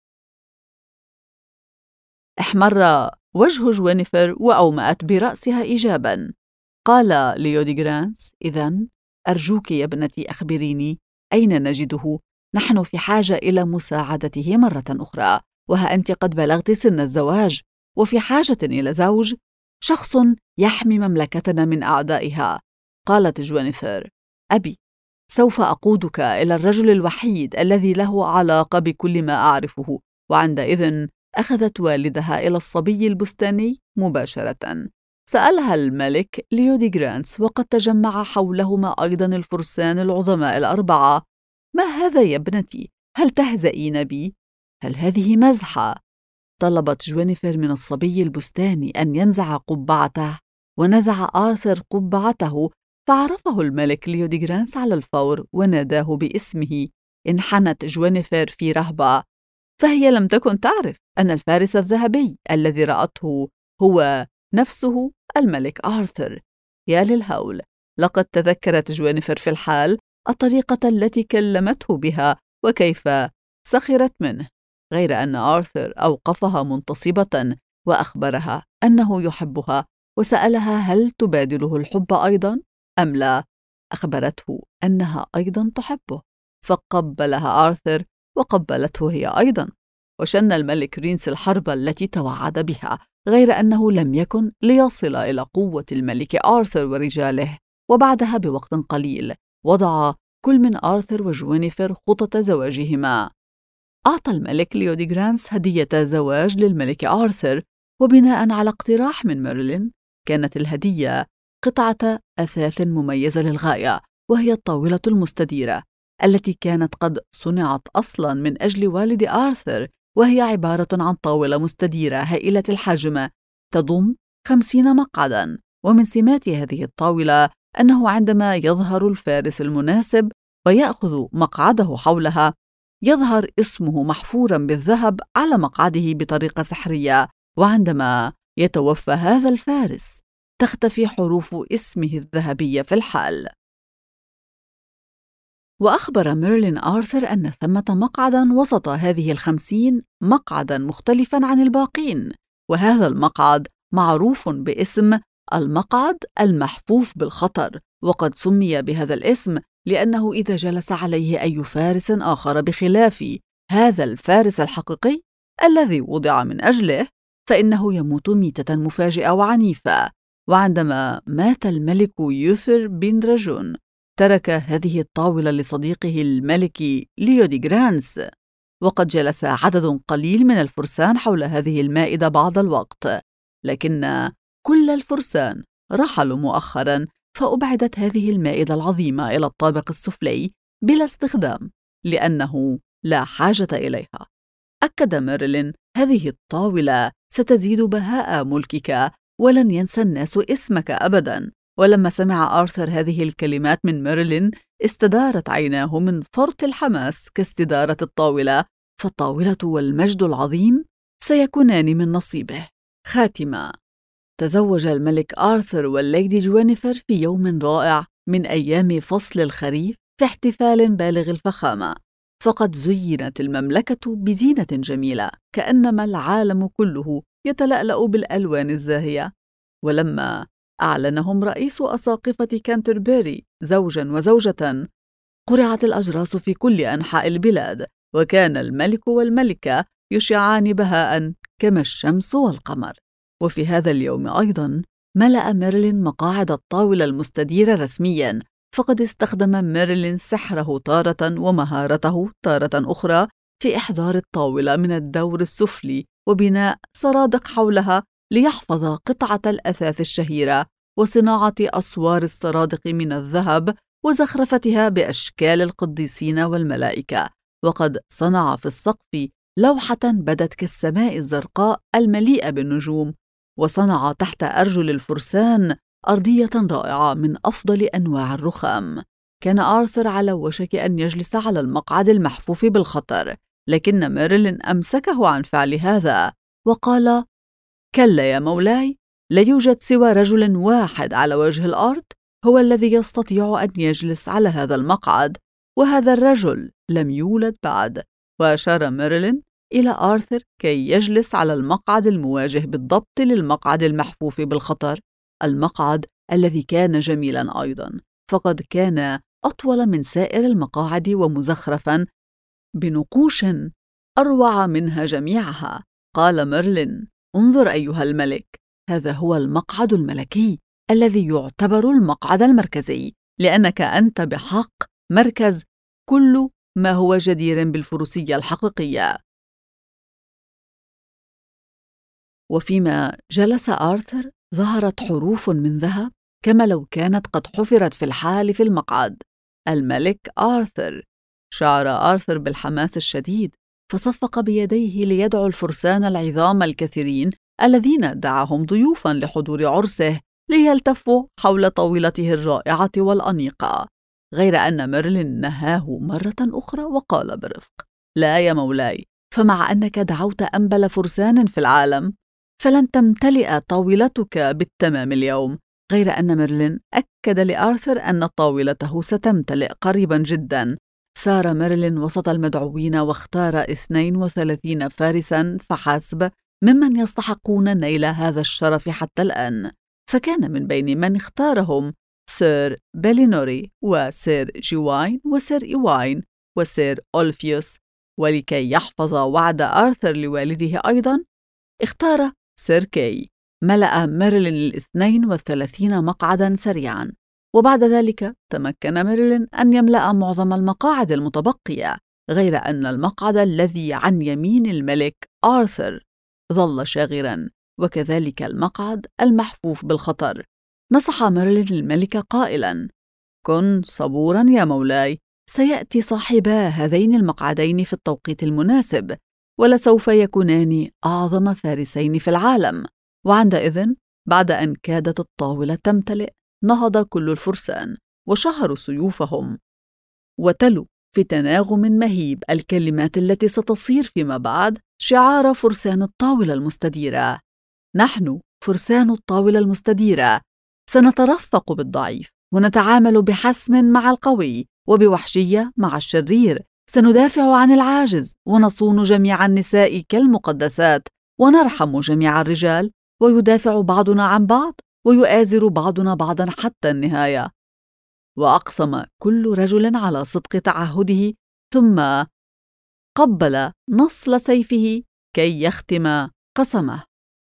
احمر وجه جوينيفر وأومأت برأسها إيجابا. قال ليوديغرانس: إذن أرجوك يا ابنتي أخبريني أين نجده؟ نحن في حاجة إلى مساعدته مرة أخرى، وها أنت قد بلغت سن الزواج وفي حاجة إلى زوج، شخص يحمي مملكتنا من أعدائها. قالت جوينيفر: أبي، سوف أقودك إلى الرجل الوحيد الذي له علاقة بكل ما أعرفه. وعندئذ أخذت والدها إلى الصبي البستاني مباشرة. سألها الملك ليوديغرانس وقد تجمع حولهما أيضا الفرسان العظماء 4: ما هذا يا ابنتي؟ هل تهزئين بي؟ هل هذه مزحة؟ طلبت جوينيفر من الصبي البستاني أن ينزع قبعته، ونزع آرثر قبعته، فعرفه الملك ليوديغرانس على الفور وناداه باسمه. انحنت جوينيفر في رهبة، فهي لم تكن تعرف أن الفارس الذهبي الذي رأته هو نفسه الملك آرثر. يا للهول، لقد تذكرت جوينيفر في الحال الطريقة التي كلمته بها وكيف سخرت منه، غير أن آرثر أوقفها منتصبة وأخبرها أنه يحبها، وسألها هل تبادله الحب أيضا أم لا. أخبرته أنها أيضا تحبه، فقبلها آرثر وقبلته هي أيضا، وشن الملك رينس الحرب التي توعد بها، غير أنه لم يكن ليصل إلى قوة الملك آرثر ورجاله. وبعدها بوقت قليل وضع كل من آرثر وجوينيفر خطط زواجهما. أعطى الملك ليو دي غرانس هدية زواج للملك آرثر، وبناء على اقتراح من ميرلين كانت الهدية قطعة أثاث مميزة للغاية، وهي الطاولة المستديرة التي كانت قد صنعت أصلاً من أجل والد آرثر، وهي عبارة عن طاولة مستديرة هائلة الحجم تضم 50 مقعداً. ومن سمات هذه الطاولة أنه عندما يظهر الفارس المناسب ويأخذ مقعده حولها يظهر اسمه محفوراً بالذهب على مقعده بطريقة سحرية، وعندما يتوفى هذا الفارس تختفي حروف اسمه الذهبية في الحال. وأخبر ميرلين آرثر أن ثمة مقعداً وسط هذه 50 مقعداً مختلفاً عن الباقين، وهذا المقعد معروف باسم المقعد المحفوف بالخطر، وقد سمي بهذا الاسم لأنه إذا جلس عليه أي فارس آخر بخلاف هذا الفارس الحقيقي الذي وضع من أجله فإنه يموت ميتة مفاجئة وعنيفة. وعندما مات الملك يوثر بن دراجون ترك هذه الطاولة لصديقه الملك ليو دي غرانس، وقد جلس عدد قليل من الفرسان حول هذه المائدة بعض الوقت، لكن كل الفرسان رحلوا مؤخراً، فأبعدت هذه المائدة العظيمة إلى الطابق السفلي بلا استخدام لأنه لا حاجة إليها. أكد ميرلين: هذه الطاولة ستزيد بهاء ملكك، ولن ينسى الناس اسمك أبداً. ولما سمع آرثر هذه الكلمات من ميرلين استدارت عيناه من فرط الحماس كاستدارة الطاولة، فالطاولة والمجد العظيم سيكونان من نصيبه. خاتمة: تزوج الملك آرثر والليدي جوينيفر في يوم رائع من أيام فصل الخريف في احتفال بالغ الفخامة، فقد زينت المملكة بزينة جميلة كأنما العالم كله يتلألأ بالألوان الزاهية. ولما أعلنهم رئيس أساقفة كانتربري زوجاً وزوجة قرعت الأجراس في كل أنحاء البلاد، وكان الملك والملكة يشعان بهاء كما الشمس والقمر. وفي هذا اليوم أيضاً ملأ ميرلين مقاعد الطاولة المستديرة رسمياً، فقد استخدم ميرلين سحره تارة ومهارته تارة أخرى في إحضار الطاولة من الدور السفلي وبناء سرادق حولها ليحفظ قطعة الأثاث الشهيرة، وصناعة أسوار السرادق من الذهب وزخرفتها بأشكال القديسين والملائكة. وقد صنع في السقف لوحة بدت كالسماء الزرقاء المليئة بالنجوم، وصنع تحت أرجل الفرسان أرضية رائعة من أفضل أنواع الرخام. كان آرثر على وشك أن يجلس على المقعد المحفوف بالخطر، لكن ميرلين أمسكه عن فعل هذا وقال: كلا يا مولاي، لا يوجد سوى رجل واحد على وجه الأرض هو الذي يستطيع أن يجلس على هذا المقعد، وهذا الرجل لم يولد بعد. وأشار ميرلين إلى آرثر كي يجلس على المقعد المواجه بالضبط للمقعد المحفوف بالخطر، المقعد الذي كان جميلاً أيضاً، فقد كان أطول من سائر المقاعد ومزخرفاً بنقوش أروع منها جميعها. قال ميرلين: انظر أيها الملك، هذا هو المقعد الملكي الذي يعتبر المقعد المركزي، لأنك أنت بحق مركز كل ما هو جدير بالفروسية الحقيقية. وفيما جلس آرثر ظهرت حروف من ذهب كما لو كانت قد حفرت في الحال في المقعد. الملك آرثر. شعر آرثر بالحماس الشديد، فصفق بيديه ليدعو الفرسان العظام الكثيرين الذين دعاهم ضيوفاً لحضور عرسه ليلتفوا حول طاولته الرائعة والأنيقة، غير أن ميرلين نهاه مرة أخرى وقال برفق: لا يا مولاي، فمع أنك دعوت أنبل فرسان في العالم فلن تمتلئ طاولتك بالتمام اليوم. غير أن ميرلين أكد لآرثر أن طاولته ستمتلئ قريبا جدا. سار ميرلين وسط المدعوين واختار 32 فارسا فحسب ممن يستحقون نيل هذا الشرف حتى الآن، فكان من بين من اختارهم سير بيلينوري وسير جيواين وسير إيواين وسير أولفيوس. ولكي يحفظ وعد آرثر لوالده أيضا اختار سير كاي. ملأ ميرلين 32 مقعدا سريعا، وبعد ذلك تمكن ميرلين أن يملأ معظم المقاعد المتبقية، غير أن المقعد الذي عن يمين الملك آرثر ظل شاغراً، وكذلك المقعد المحفوف بالخطر. نصح ميرلين الملك قائلاً: كن صبوراً يا مولاي، سيأتي صاحبا هذين المقعدين في التوقيت المناسب، ولسوف يكونان أعظم فارسين في العالم. وعندئذ، بعد أن كادت الطاولة تمتلئ، نهض كل الفرسان وشهروا سيوفهم، وتلوا في تناغم مهيب الكلمات التي ستصير فيما بعد شعار فرسان الطاولة المستديرة: نحن فرسان الطاولة المستديرة سنترفق بالضعيف، ونتعامل بحسم مع القوي، وبوحشية مع الشرير. سندافع عن العاجز، ونصون جميع النساء كالمقدسات، ونرحم جميع الرجال، ويدافع بعضنا عن بعض، ويؤازر بعضنا بعضا حتى النهاية. وأقسم كل رجل على صدق تعهده، ثم قبل نصل سيفه كي يختم قسمه.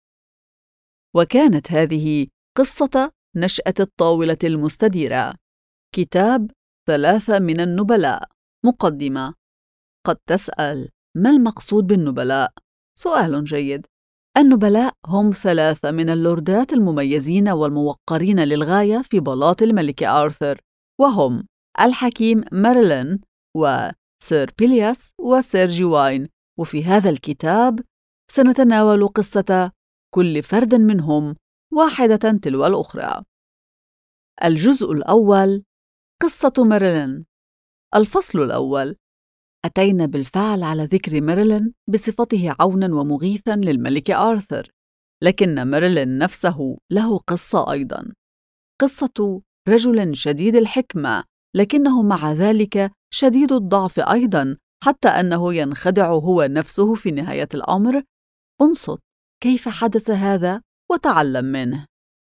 وكانت هذه قصة نشأة الطاولة المستديرة. كتاب 3 من النبلاء. مقدمة. قد تسأل: ما المقصود بالنبلاء؟ سؤال جيد. النبلاء هم 3 من اللوردات المميزين والموقرين للغاية في بلاط الملك آرثر، وهم الحكيم ميرلين، وسير بيلياس، وسير جواين. وفي هذا الكتاب سنتناول قصة كل فرد منهم واحدة تلو الأخرى. الجزء الأول: قصة ميرلين. الفصل الأول: أتينا بالفعل على ذكر ميرلين بصفته عوناً ومغيثاً للملك آرثر، لكن ميرلين نفسه له قصة أيضاً، قصة رجل شديد الحكمة، لكنه مع ذلك شديد الضعف أيضاً، حتى أنه ينخدع هو نفسه في نهاية الأمر. انصت كيف حدث هذا وتعلم منه.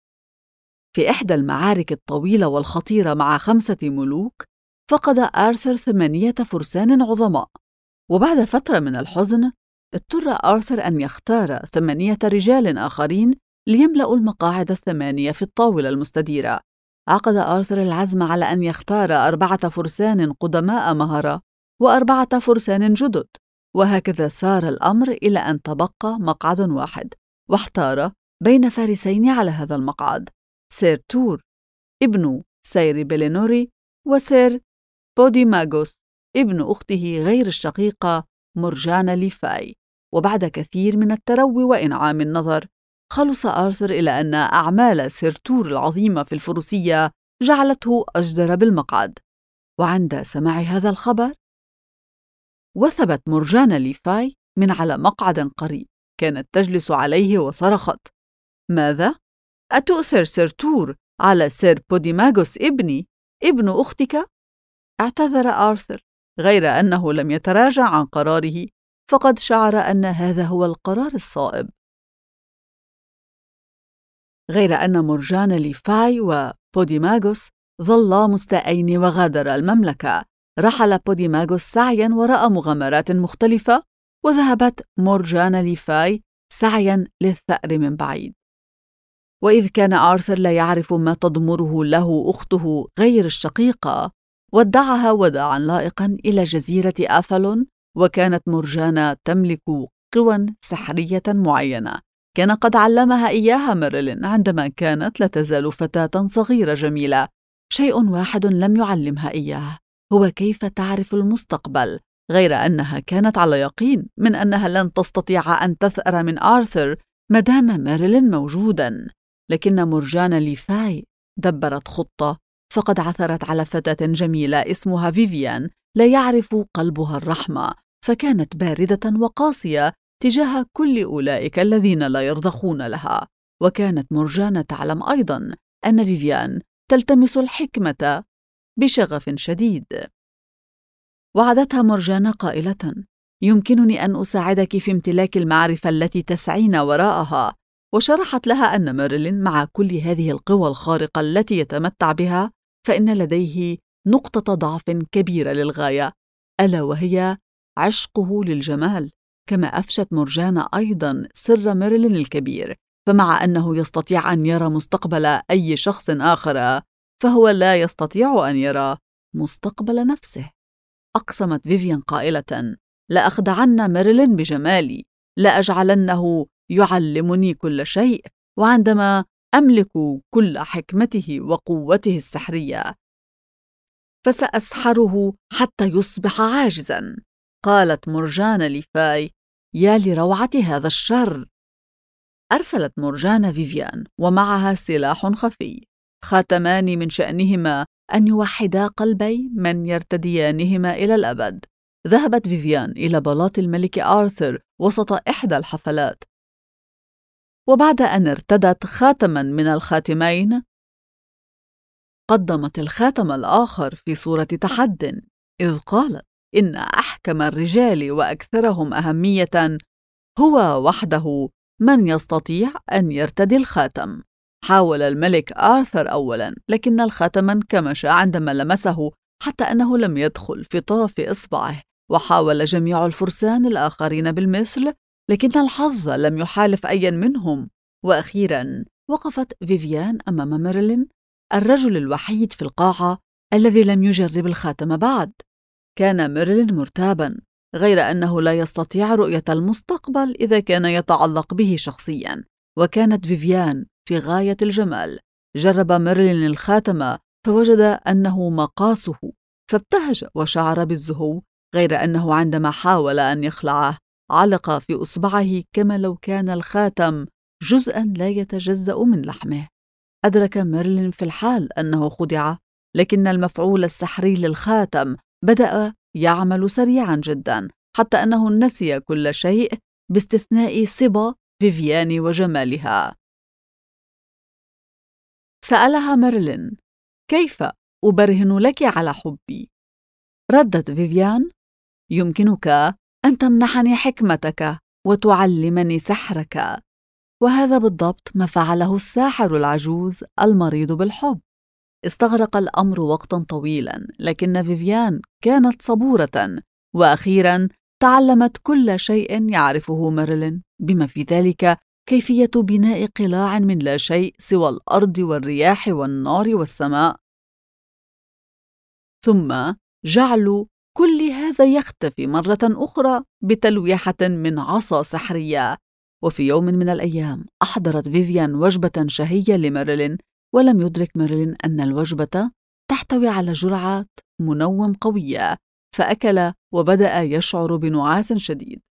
في إحدى المعارك الطويلة والخطيرة مع 5 ملوك، فقد آرثر 8 فرسان عظماء، وبعد فترة من الحزن اضطر آرثر أن يختار 8 رجال آخرين ليملأوا المقاعد 8 في الطاولة المستديرة. عقد آرثر العزم على أن يختار 4 فرسان قدماء مهرة و4 فرسان جدد، وهكذا سار الأمر إلى أن تبقى مقعد واحد، واحتار بين فارسين على هذا المقعد: سير تور ابن سير بلينوري، وسير بوديماغوس ابن أخته غير الشقيقة مورجانا ليفاي. وبعد كثير من التروي وإنعام النظر، خلص آرثر إلى أن أعمال سير تور العظيمة في الفروسية جعلته أجدر بالمقعد. وعند سماع هذا الخبر، وثبت مورجانا ليفاي من على مقعد قريب كانت تجلس عليه وصرخت: ماذا؟ أتؤثر سير تور على سير بوديماغوس ابن أختك؟ اعتذر آرثر، غير أنه لم يتراجع عن قراره، فقد شعر أن هذا هو القرار الصائب. غير أن مورجانا ليفاي وبوديماغوس ظلا مستائين وغادر المملكة. رحل بوديماغوس سعياً وراء مغامرات مختلفة، وذهبت مورجانا ليفاي سعياً للثأر من بعيد. وإذ كان آرثر لا يعرف ما تضمره له أخته غير الشقيقة، ودعها وداعاً لائقاً إلى جزيرة آفالون. وكانت مورجانا تملك قوى سحرية معينة كان قد علمها إياها ميرلين عندما كانت لا تزال فتاة صغيرة جميلة. شيء واحد لم يعلمها إياه، هو كيف تعرف المستقبل، غير أنها كانت على يقين من أنها لن تستطيع أن تثأر من آرثر ما دام ميرلين موجوداً. لكن مورجانا ليفاي دبرت خطة، فقد عثرت على فتاة جميلة اسمها فيفيان لا يعرف قلبها الرحمة، فكانت باردة وقاسية تجاه كل أولئك الذين لا يرضخون لها. وكانت مورجانا تعلم أيضاً أن فيفيان تلتمس الحكمة بشغف شديد. وعدتها مورجانا قائلة: يمكنني أن أساعدك في امتلاك المعرفة التي تسعين وراءها. وشرحت لها أن ميرلين مع كل هذه القوى الخارقة التي يتمتع بها، فإن لديه نقطة ضعف كبيرة للغاية، ألا وهي عشقه للجمال. كما أفشت مورجانا أيضاً سر ميرلين الكبير، فمع أنه يستطيع أن يرى مستقبل أي شخص آخر، فهو لا يستطيع أن يرى مستقبل نفسه. أقسمت فيفيان قائلة: لأخدعن ميرلين بجمالي، لأجعلنه يعلمني كل شيء، وعندما أملك كل حكمته وقوته السحرية فسأسحره حتى يصبح عاجزاً. قالت مورجانا لفاي: يا لروعة هذا الشر. أرسلت مورجانا فيفيان ومعها سلاح خفي، خاتمان من شأنهما أن يوحدا قلبي من يرتديانهما إلى الأبد. ذهبت فيفيان إلى بلاط الملك آرثر وسط إحدى الحفلات، وبعد أن ارتدت خاتماً من الخاتمين قدمت الخاتم الآخر في صورة تحدٍ، إذ قالت: إن أحكم الرجال وأكثرهم أهمية هو وحده من يستطيع أن يرتدي الخاتم. حاول الملك آرثر أولاً، لكن الخاتم انكمش عندما لمسه حتى أنه لم يدخل في طرف إصبعه، وحاول جميع الفرسان الآخرين بالمثل، لكن الحظ لم يحالف أيا منهم. وأخيراً وقفت فيفيان أمام ميرلين، الرجل الوحيد في القاعة الذي لم يجرب الخاتم بعد. كان ميرلين مرتاباً، غير أنه لا يستطيع رؤية المستقبل إذا كان يتعلق به شخصياً، وكانت فيفيان في غاية الجمال. جرب ميرلين الخاتم فوجد أنه مقاسه، فابتهج وشعر بالزهو، غير أنه عندما حاول أن يخلعه علق في إصبعه كما لو كان الخاتم جزءاً لا يتجزأ من لحمه. أدرك ميرلين في الحال أنه خدع، لكن المفعول السحري للخاتم بدأ يعمل سريعاً جداً، حتى أنه نسي كل شيء باستثناء صبا فيفيان وجمالها. سألها ميرلين: كيف أبرهن لك على حبي؟ ردت فيفيان: يمكنك أن تمنحني حكمتك وتعلمني سحرك. وهذا بالضبط ما فعله الساحر العجوز المريض بالحب. استغرق الأمر وقتاً طويلاً، لكن فيفيان كانت صبورة، وأخيراً تعلمت كل شيء يعرفه ميرلين، بما في ذلك كيفية بناء قلاع من لا شيء سوى الأرض والرياح والنار والسماء، ثم جعل كل هذا يختفي مرة أخرى بتلويحة من عصا سحرية. وفي يوم من الأيام أحضرت فيفيان وجبة شهية لميرلين، ولم يدرك ميرلين أن الوجبة تحتوي على جرعات منوم قوية، فأكل وبدأ يشعر بنعاس شديد.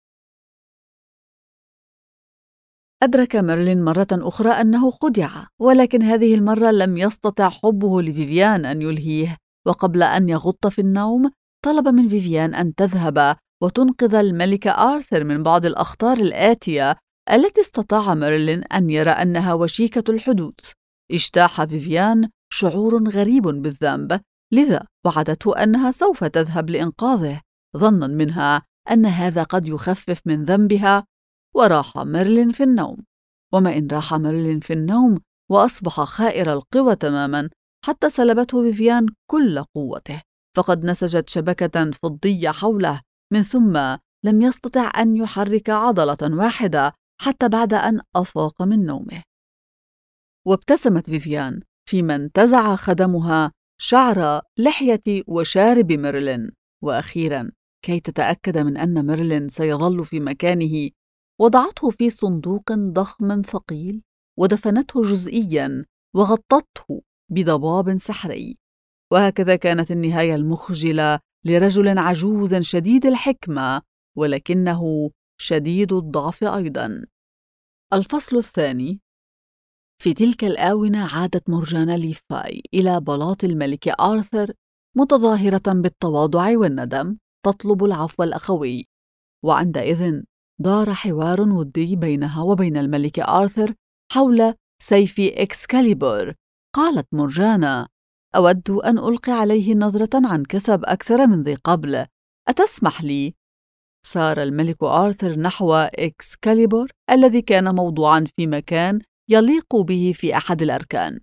أدرك ميرلين مرة أخرى أنه خدع، ولكن هذه المرة لم يستطع حبه لفيفيان أن يلهيه، وقبل أن يغط في النوم طلب من فيفيان أن تذهب وتنقذ الملك آرثر من بعض الأخطار الآتية التي استطاع ميرلين أن يرى أنها وشيكة الحدوث. اجتاح فيفيان شعور غريب بالذنب، لذا وعدته أنها سوف تذهب لإنقاذه، ظناً منها أن هذا قد يخفف من ذنبها. وراح ميرلين في النوم، وما إن راح ميرلين في النوم وأصبح خائر القوى تماماً، حتى سلبته فيفيان كل قوته، فقد نسجت شبكة فضية حوله، من ثم لم يستطع أن يحرك عضلة واحدة حتى بعد أن أفاق من نومه. وابتسمت فيفيان فيما انتزع خدمها شعر لحية وشارب ميرلين. وأخيراً كي تتأكد من أن ميرلين سيظل في مكانه، وضعته في صندوق ضخم ثقيل ودفنته جزئياً وغطته بضباب سحري. وهكذا كانت النهاية المخجلة لرجل عجوز شديد الحكمة، ولكنه شديد الضعف أيضاً. الفصل الثاني. في تلك الآونة عادت مورجانا ليفاي إلى بلاط الملك آرثر متظاهرة بالتواضع والندم، تطلب العفو الأخوي. وعندئذ دار حوار ودي بينها وبين الملك آرثر حول سيف إكسكاليبور. قالت مورجانا: أود أن ألقي عليه نظرة عن كثب أكثر من ذي قبل، أتسمح لي؟ سار الملك آرثر نحو إكسكاليبور الذي كان موضوعاً في مكان يليق به في أحد الأركان،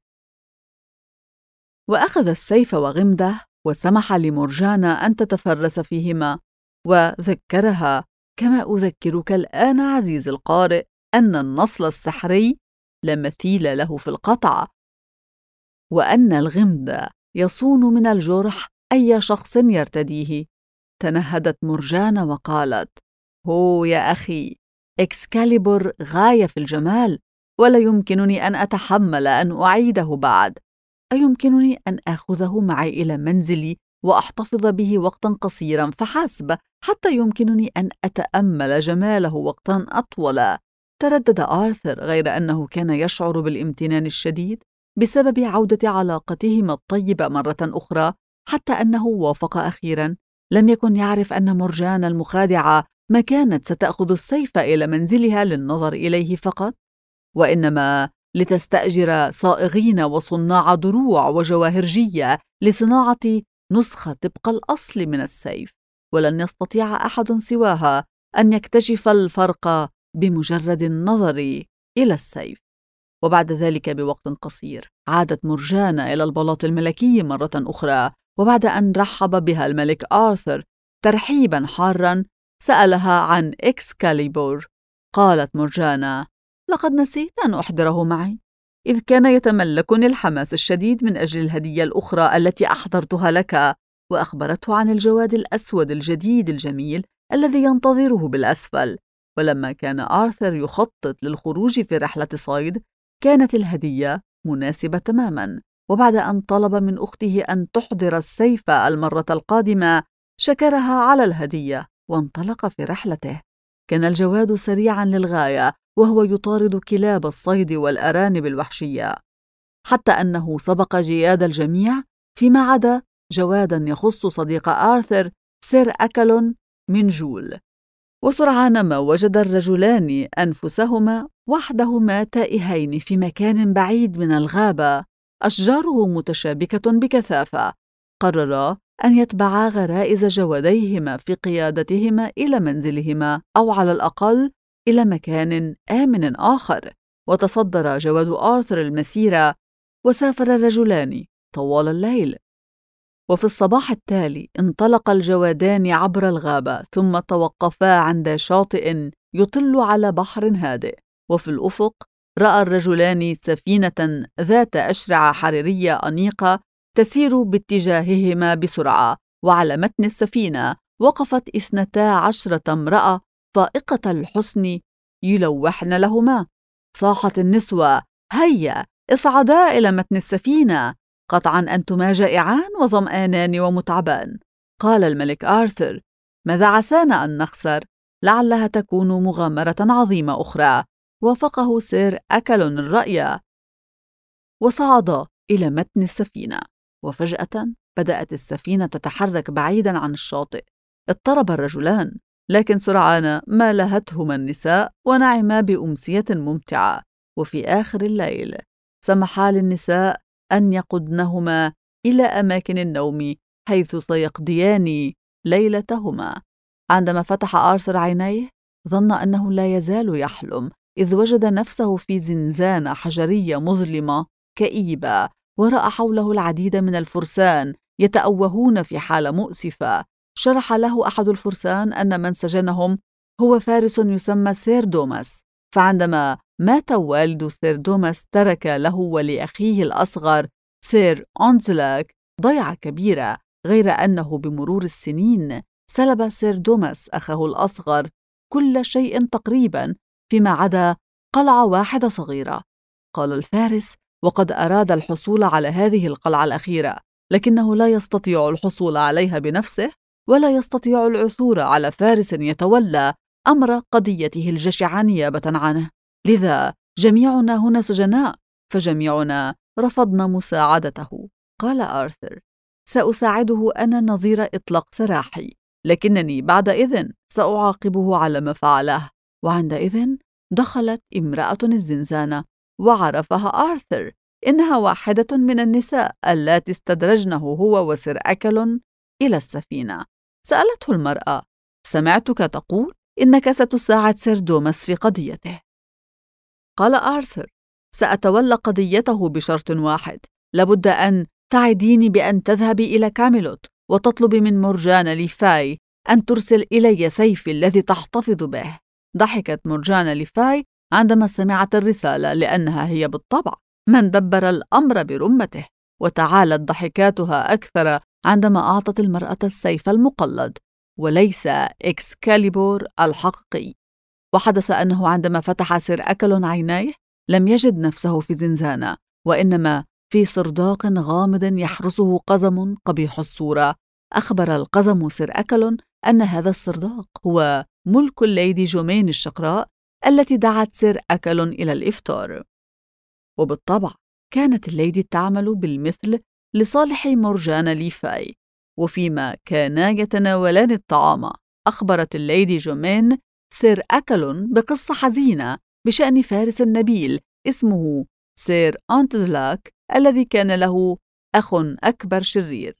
وأخذ السيف وغمده وسمح لمورجانا أن تتفرس فيهما، وذكرها: كما أذكرك الآن عزيزي القارئ أن النصل السحري لا مثيل له في القطع، وأن الغمد يصون من الجرح أي شخص يرتديه. تنهدت مرجانة وقالت: هو يا أخي، إكسكاليبور غاية في الجمال، ولا يمكنني أن أتحمل أن أعيده بعد. أيمكنني أن آخذه معي إلى منزلي وأحتفظ به وقتا قصيرا فحسب، حتى يمكنني أن أتأمل جماله وقتا أطول؟ تردد آرثر، غير أنه كان يشعر بالامتنان الشديد بسبب عودة علاقتهما الطيبة مرة أخرى، حتى أنه وافق أخيرا. لم يكن يعرف أن مرجان المخادعة ما كانت ستأخذ السيف إلى منزلها للنظر إليه فقط، وإنما لتستأجر صائغين وصناع دروع وجواهرجية لصناعة نسخة طبق الأصل من السيف، ولن يستطيع أحد سواها أن يكتشف الفرق بمجرد النظر إلى السيف. وبعد ذلك بوقت قصير عادت مرجانة إلى البلاط الملكي مرة أخرى، وبعد أن رحب بها الملك آرثر ترحيبا حارا سألها عن إكسكاليبور. قالت مرجانة: لقد نسيت أن أحضره معي، إذ كان يتملكني الحماس الشديد من أجل الهدية الأخرى التي أحضرتها لك. وأخبرته عن الجواد الأسود الجديد الجميل الذي ينتظره بالأسفل. ولما كان آرثر يخطط للخروج في رحلة صيد، كانت الهدية مناسبة تماما. وبعد أن طلب من أخته أن تحضر السيف المرة القادمة، شكرها على الهدية وانطلق في رحلته. كان الجواد سريعا للغاية، وهو يطارد كلاب الصيد والأرانب الوحشية، حتى أنه سبق جياد الجميع فيما عدا جوادا يخص صديق آرثر سير أكلون من جول. وسرعان ما وجد الرجلان أنفسهما وحدهما تائهين في مكان بعيد من الغابة، أشجاره متشابكة بكثافة. قررا أن يتبعا غرائز جواديهما في قيادتهما إلى منزلهما، أو على الأقل إلى مكان آمن آخر. وتصدر جواد آرثر المسيرة، وسافر الرجلان طوال الليل. وفي الصباح التالي انطلق الجوادان عبر الغابة، ثم توقفا عند شاطئ يطل على بحر هادئ. وفي الأفق رأى الرجلان سفينة ذات أشرعة حريرية أنيقة تسير باتجاههما بسرعة، وعلى متن السفينة وقفت 12 امرأة فائقة الحسن يلوحن لهما. صاحت النسوة: هيا اصعدا إلى متن السفينة، قطعا أنتما جائعان وظمآنان ومتعبان. قال الملك آرثر: ماذا عسانا أن نخسر؟ لعلها تكون مغامرة عظيمة أخرى. وافقه سير أكلون الرأي، وصعد إلى متن السفينة. وفجأة بدأت السفينة تتحرك بعيدا عن الشاطئ. اضطرب الرجلان، لكن سرعان ما لهتهما النساء ونعما بأمسية ممتعة. وفي آخر الليل سمحا للنساء أن يقودنهما إلى أماكن النوم حيث سيقضيان ليلتهما. عندما فتح آرثر عينيه ظن أنه لا يزال يحلم، إذ وجد نفسه في زنزانة حجرية مظلمة كئيبة، ورأى حوله العديد من الفرسان يتأوهون في حالة مؤسفة. شرح له أحد الفرسان أن من سجنهم هو فارس يسمى سير دوماس، فعندما مات والد سير دوماس ترك له ولأخيه الأصغر سير أونزلاك ضيعة كبيرة، غير أنه بمرور السنين سلب سير دوماس أخاه الأصغر كل شيء تقريبا، فيما عدا قلعة واحدة صغيرة. قال الفارس: وقد أراد الحصول على هذه القلعة الأخيرة، لكنه لا يستطيع الحصول عليها بنفسه، ولا يستطيع العثور على فارس يتولى أمر قضيته الجشعة نيابة عنه. لذا جميعنا هنا سجناء، فجميعنا رفضنا مساعدته. قال آرثر: سأساعده أنا نظير إطلاق سراحي، لكنني بعد إذن سأعاقبه على ما فعله. وعندئذ دخلت امرأة الزنزانة وعرفها آرثر، إنها واحدة من النساء اللاتي استدرجنه هو وسير أكلون إلى السفينة. سألته المرأة: سمعتك تقول إنك ستساعد سير دوماس في قضيته. قال آرثر: سأتولى قضيته بشرط واحد، لابد أن تعديني بأن تذهبي إلى كاميلوت وتطلبي من مرجان ليفاي أن ترسل إلي سيفي الذي تحتفظ به. ضحكت مرجان ليفاي عندما سمعت الرسالة، لأنها هي بالطبع من دبر الأمر برمته. وتعالت ضحكاتها أكثر عندما أعطت المرأة السيف المقلد وليس إكسكاليبور الحقيقي. وحدث أنه عندما فتح سير أكلون عينيه لم يجد نفسه في زنزانة، وإنما في صرداق غامض يحرسه قزم قبيح الصورة. أخبر القزم سير أكلون أن هذا الصرداق هو ملك الليدي جومين الشقراء التي دعت سير أكلون إلى الإفطار. وبالطبع كانت الليدي تعمل بالمثل لصالح مورجانا ليفاي، وفيما كانا يتناولان الطعام أخبرت الليدي جومين سير أكلون بقصة حزينة بشأن فارس نبيل اسمه سير أنتزلاك الذي كان له أخ أكبر شرير.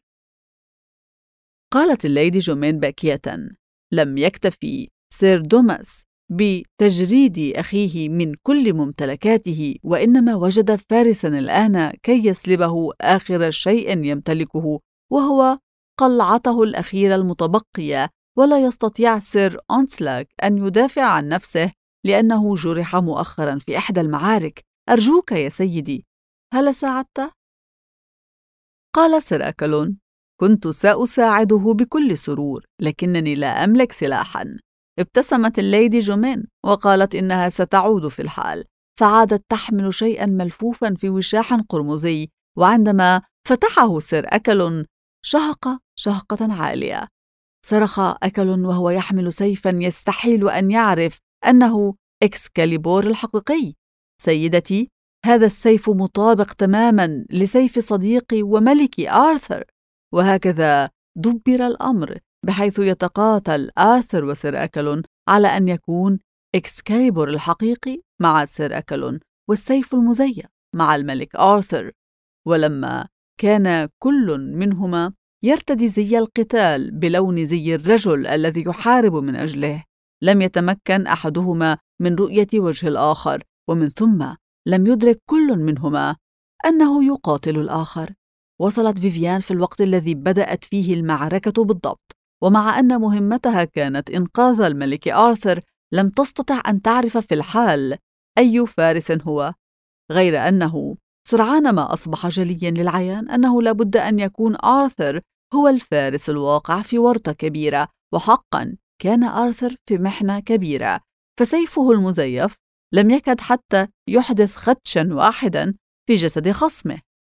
قالت الليدي جومين باكية: لم يكتفي سير دوماس بتجريد أخيه من كل ممتلكاته، وإنما وجد فارسا الآن كي يسلبه آخر شيء يمتلكه، وهو قلعته الأخيرة المتبقية، ولا يستطيع سير أنتسلاك أن يدافع عن نفسه لأنه جرح مؤخرا في إحدى المعارك. أرجوك يا سيدي، هل ساعدته؟ قال سير أكلون: كنت سأساعده بكل سرور، لكنني لا أملك سلاحا. ابتسمت الليدي جومين وقالت إنها ستعود في الحال، فعادت تحمل شيئا ملفوفا في وشاح قرمزي، وعندما فتحه سير أكلون شهق شهقة عالية. صرخ أكلون وهو يحمل سيفا يستحيل أن يعرف أنه إكسكاليبور الحقيقي. سيدتي، هذا السيف مطابق تماما لسيف صديقي وملكي آرثر. وهكذا دبر الأمر، بحيث يتقاتل آرثر وسير أكلون على أن يكون إكسكاليبور الحقيقي مع سير أكلون والسيف المزيف مع الملك آرثر. ولما كان كل منهما يرتدي زي القتال بلون زي الرجل الذي يحارب من أجله، لم يتمكن أحدهما من رؤية وجه الآخر، ومن ثم لم يدرك كل منهما أنه يقاتل الآخر. وصلت فيفيان في الوقت الذي بدأت فيه المعركة بالضبط، ومع أن مهمتها كانت إنقاذ الملك آرثر لم تستطع أن تعرف في الحال أي فارس هو، غير أنه سرعان ما أصبح جليا للعيان أنه لابد أن يكون آرثر هو الفارس الواقع في ورطة كبيرة. وحقا كان آرثر في محنة كبيرة، فسيفه المزيف لم يكد حتى يحدث خدشا واحدا في جسد خصمه،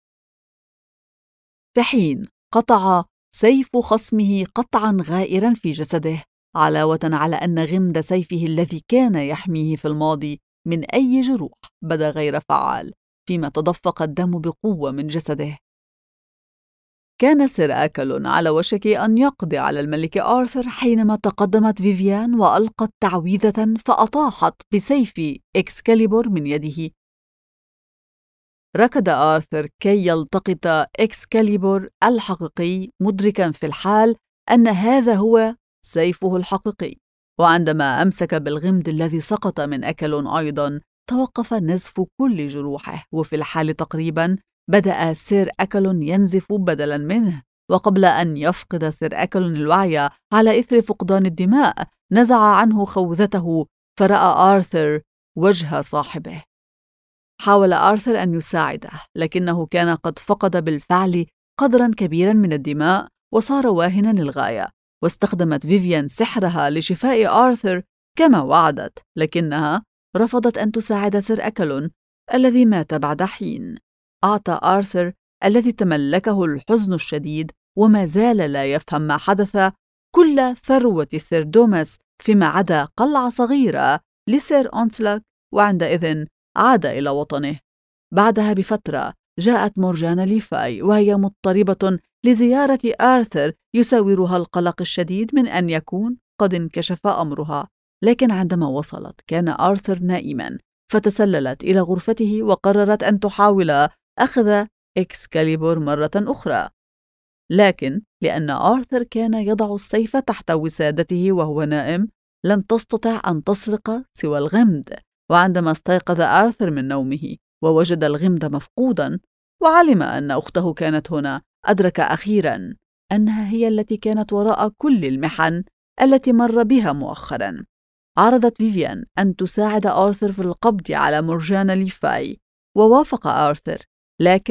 في حين قطع سيف خصمه قطعا غائرا في جسده، علاوة على أن غمد سيفه الذي كان يحميه في الماضي من أي جروح بدا غير فعال، فيما تدفق الدم بقوة من جسده. كان سير أكلون على وشك أن يقضي على الملك آرثر حينما تقدمت فيفيان وألقت تعويذة فأطاحت بسيف إكسكاليبور من يده. ركض آرثر كي يلتقط إكسكاليبور الحقيقي، مدركا في الحال أن هذا هو سيفه الحقيقي. وعندما أمسك بالغمد الذي سقط من أكلون أيضا توقف نزف كل جروحه، وفي الحال تقريبا بدأ سير أكلون ينزف بدلا منه. وقبل أن يفقد سير أكلون الوعي على إثر فقدان الدماء نزع عنه خوذته، فرأى آرثر وجه صاحبه. حاول آرثر أن يساعده، لكنه كان قد فقد بالفعل قدرا كبيرا من الدماء وصار واهنا للغاية. واستخدمت فيفيان سحرها لشفاء آرثر كما وعدت، لكنها رفضت أن تساعد سير أكلون الذي مات بعد حين. أعطى آرثر الذي تملكه الحزن الشديد وما زال لا يفهم ما حدث كل ثروة سير دوماس فيما عدا قلعة صغيرة لسير أنتسلاك، وعندئذ عاد إلى وطنه. بعدها بفترة جاءت مورجانا ليفاي وهي مضطربة لزيارة آرثر، يساورها القلق الشديد من أن يكون قد انكشف أمرها. لكن عندما وصلت كان آرثر نائما، فتسللت إلى غرفته وقررت أن تحاول أخذ إكسكاليبور مرة أخرى. لكن لأن آرثر كان يضع السيف تحت وسادته وهو نائم لم تستطع أن تسرق سوى الغمد. وعندما استيقظ آرثر من نومه ووجد الغمد مفقودا وعلم أن أخته كانت هنا، أدرك أخيرا أنها هي التي كانت وراء كل المحن التي مر بها مؤخرا. عرضت فيفيان أن تساعد آرثر في القبض على مورجانا ليفاي، ووافق آرثر، لكن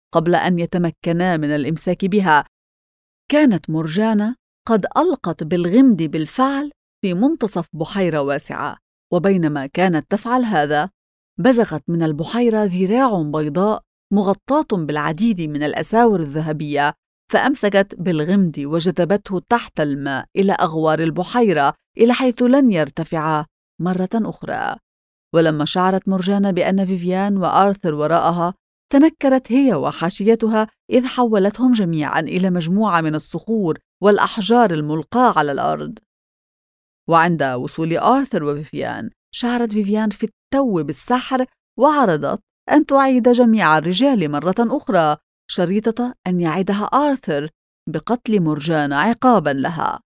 قبل أن يتمكنا من الإمساك بها. كانت مرجانة قد ألقت بالغمد بالفعل في منتصف بحيرة واسعة، وبينما كانت تفعل هذا بزغت من البحيرة ذراع بيضاء مغطاة بالعديد من الأساور الذهبية، فأمسكت بالغمد وجذبته تحت الماء إلى أغوار البحيرة إلى حيث لن يرتفعا مرة أخرى. ولما شعرت مرجانة بأن فيفيان وآرثر وراءها، تنكرت هي وحاشيتها إذ حولتهم جميعا إلى مجموعة من الصخور والأحجار الملقاة على الأرض. وعند وصول آرثر وفيفيان، شعرت فيفيان في التو بالسحر، وعرضت أن تعيد جميع الرجال مرة أخرى، شريطة أن يعدها آرثر بقتل مرجانة عقابا لها.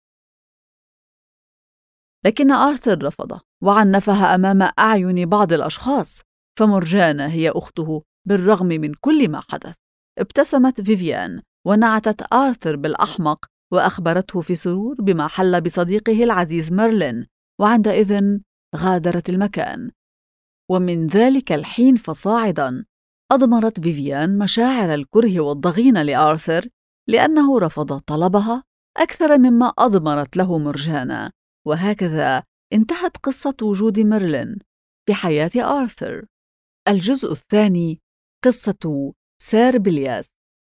لكن آرثر رفض وعنفها أمام أعين بعض الأشخاص، فمرجانة هي أخته بالرغم من كل ما حدث. ابتسمت فيفيان ونعتت آرثر بالأحمق، وأخبرته في سرور بما حل بصديقه العزيز ميرلين، وعندئذ غادرت المكان. ومن ذلك الحين فصاعدا أضمرت فيفيان مشاعر الكره والضغينة لآرثر، لأنه رفض طلبها أكثر مما أضمرت له مرجانة. وهكذا انتهت قصة وجود ميرلين في حياة آرثر. الجزء الثاني، قصة سير بلياس.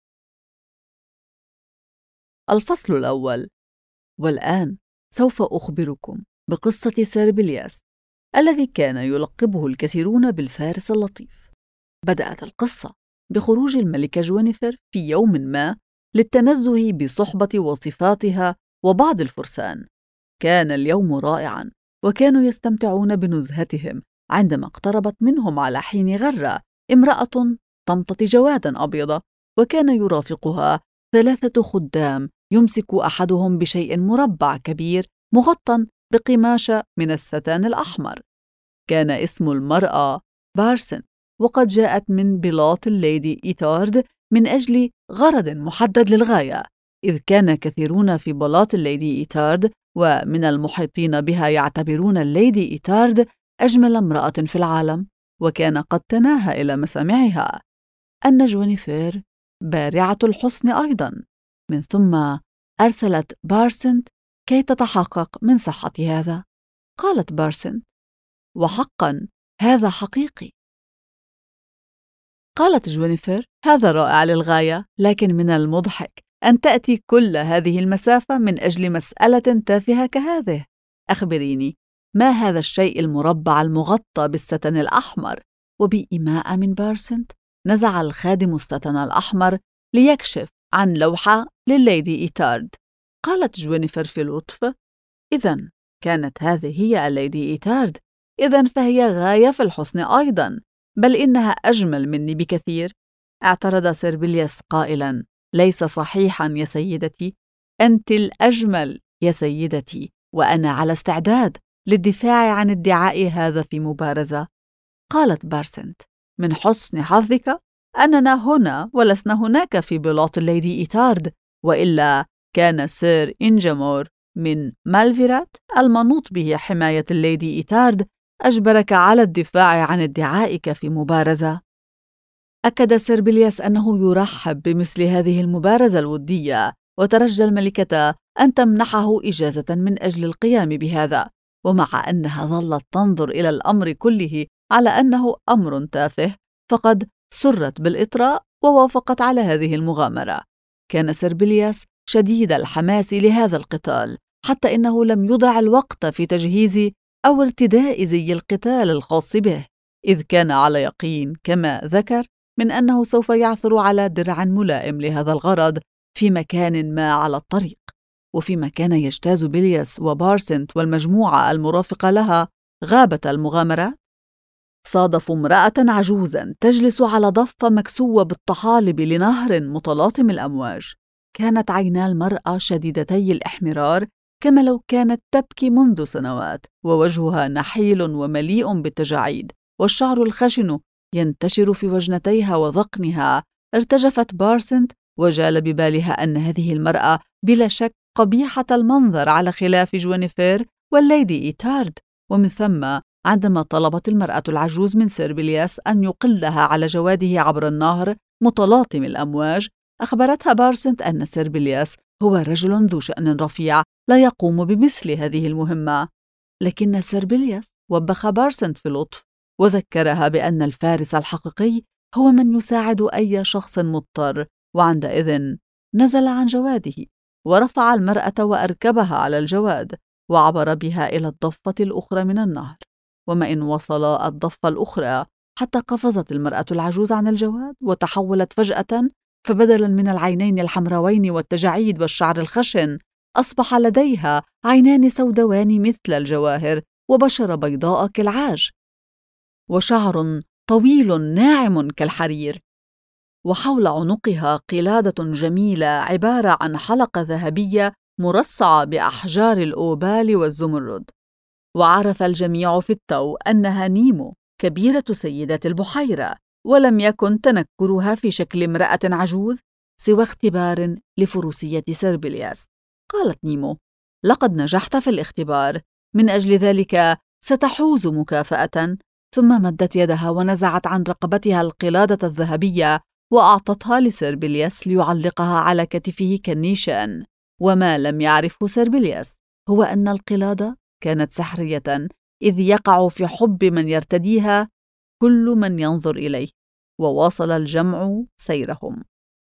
الفصل الأول. والآن سوف أخبركم بقصة سير بلياس الذي كان يلقبه الكثيرون بالفارس اللطيف. بدأت القصة بخروج الملكة جوينيفر في يوم ما للتنزه بصحبة وصفاتها وبعض الفرسان. كان اليوم رائعاً، وكانوا يستمتعون بنزهتهم عندما اقتربت منهم على حين غرة امرأة تمتطي جوادا أبيض، وكان يرافقها 3 خدام، يمسك أحدهم بشيء مربع كبير مغطى بقماشة من الستان الأحمر. كان اسم المرأة بارسن، وقد جاءت من بلاط الليدي إيتارد من أجل غرض محدد للغاية، إذ كان كثيرون في بلاط الليدي إيتارد ومن المحيطين بها يعتبرون الليدي إيتارد أجمل امرأة في العالم. وكان قد تناهى إلى مسامعها أن جوينيفر بارعة الحسن أيضا. من ثم أرسلت بارسنت كي تتحقق من صحة هذا. قالت بارسنت: وحقا هذا حقيقي. قالت جوينيفر: هذا رائع للغاية، لكن من المضحك أن تأتي كل هذه المسافة من أجل مسألة تافهة كهذه. أخبريني، ما هذا الشيء المربع المغطى بالستن الأحمر؟ وبإيماء من بارسنت نزع الخادم الستن الأحمر ليكشف عن لوحة لليدي إيتارد. قالت جوينيفر في لطف: إذن كانت هذه هي الليدي إيتارد، إذن فهي غاية في الحسن أيضا، بل إنها أجمل مني بكثير. اعترض سير بلياس قائلا: ليس صحيحا يا سيدتي، أنت الأجمل يا سيدتي، وأنا على استعداد للدفاع عن ادعاء هذا في مبارزة. قالت بارسنت: من حسن حظك أننا هنا ولسنا هناك في بلاط الليدي إيتارد، وإلا كان سير إنجامور من مالفيرات المنوط به حماية الليدي إيتارد أجبرك على الدفاع عن ادعائك في مبارزة. أكد سير بلياس أنه يرحب بمثل هذه المبارزة الودية، وترجى الملكة أن تمنحه إجازة من أجل القيام بهذا. ومع أنها ظلت تنظر إلى الأمر كله على أنه أمر تافه، فقد سرت بالإطراء ووافقت على هذه المغامرة. كان سير بلياس شديد الحماس لهذا القتال، حتى إنه لم يضع الوقت في تجهيز أو ارتداء زي القتال الخاص به، إذ كان على يقين كما ذكر من أنه سوف يعثر على درع ملائم لهذا الغرض في مكان ما على الطريق. وفيما كان يجتاز بلياس وبارسنت والمجموعة المرافقة لها غابة المغامرة، صادفوا امرأة عجوزا تجلس على ضفة مكسوة بالطحالب لنهر متلاطم الأمواج. كانت عينا المرأة شديدتي الإحمرار كما لو كانت تبكي منذ سنوات، ووجهها نحيل ومليء بالتجاعيد، والشعر الخشن ينتشر في وجنتيها وذقنها. ارتجفت بارسنت وجال ببالها أن هذه المرأة بلا شك قبيحة المنظر على خلاف جوينيفر والليدي إيتارد. ومن ثم عندما طلبت المرأة العجوز من سير بلياس أن يقلها على جواده عبر النهر، متلاطم الأمواج، أخبرتها بارسنت أن سيربيلياس هو رجل ذو شأن رفيع لا يقوم بمثل هذه المهمة. لكن سيربيلياس وبخ بارسنت في لطف وذكرها بأن الفارس الحقيقي هو من يساعد أي شخص مضطر، وعندئذ نزل عن جواده ورفع المرأة وأركبها على الجواد وعبر بها إلى الضفة الأخرى من النهر. وما إن وصل الضفة الأخرى حتى قفزت المرأة العجوز عن الجواد وتحولت فجأة، فبدلا من العينين الحمراوين والتجاعيد والشعر الخشن أصبح لديها عينان سوداوان مثل الجواهر وبشرة بيضاء كالعاج وشعر طويل ناعم كالحرير، وحول عنقها قلادة جميلة عبارة عن حلقة ذهبية مرصعة بأحجار الأوبال والزمرد. وعرف الجميع في التو أنها نيمو كبيرة سيدات البحيرة، ولم يكن تنكرها في شكل امرأة عجوز سوى اختبار لفروسية سيربيلياس. قالت نيمو: لقد نجحت في الاختبار، من أجل ذلك ستحوز مكافأة. ثم مدت يدها ونزعت عن رقبتها القلادة الذهبية وأعطتها لسيربيلياس ليعلقها على كتفه كالنيشان. وما لم يعرفه سيربيلياس هو أن القلادة كانت سحرية، إذ يقع في حب من يرتديها كل من ينظر إليه. وواصل الجمع سيرهم.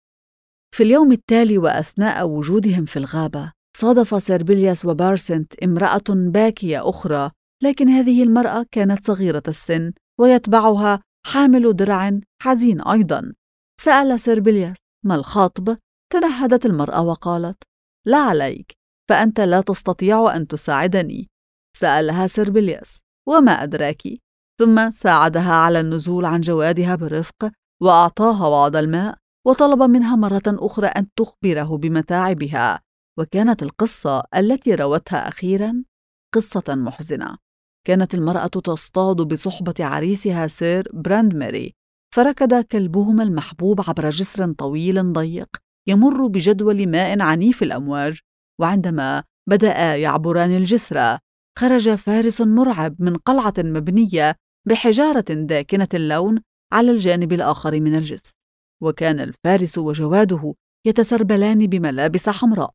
في اليوم التالي وأثناء وجودهم في الغابة، صادف سيربيلياس وبارسنت امرأة باكية أخرى، لكن هذه المرأة كانت صغيرة السن ويتبعها حامل درع حزين أيضا. سأل سيربيلياس: ما الخاطب؟ تنهدت المرأة وقالت: لا عليك، فأنت لا تستطيع أن تساعدني. سألها سيربيلياس: وما أدراك؟ ثم ساعدها على النزول عن جوادها برفق وأعطاها بعض الماء، وطلب منها مرة أخرى أن تخبره بمتاعبها. وكانت القصة التي روتها أخيرا قصة محزنة. كانت المرأة تصطاد بصحبة عريسها سير براندميري، فركض كلبهما المحبوب عبر جسر طويل ضيق يمر بجدول ماء عنيف الأمواج. وعندما بدأ يعبران الجسر، خرج فارس مرعب من قلعة مبنية بحجارة داكنة اللون على الجانب الآخر من الجسر، وكان الفارس وجواده يتسربلان بملابس حمراء.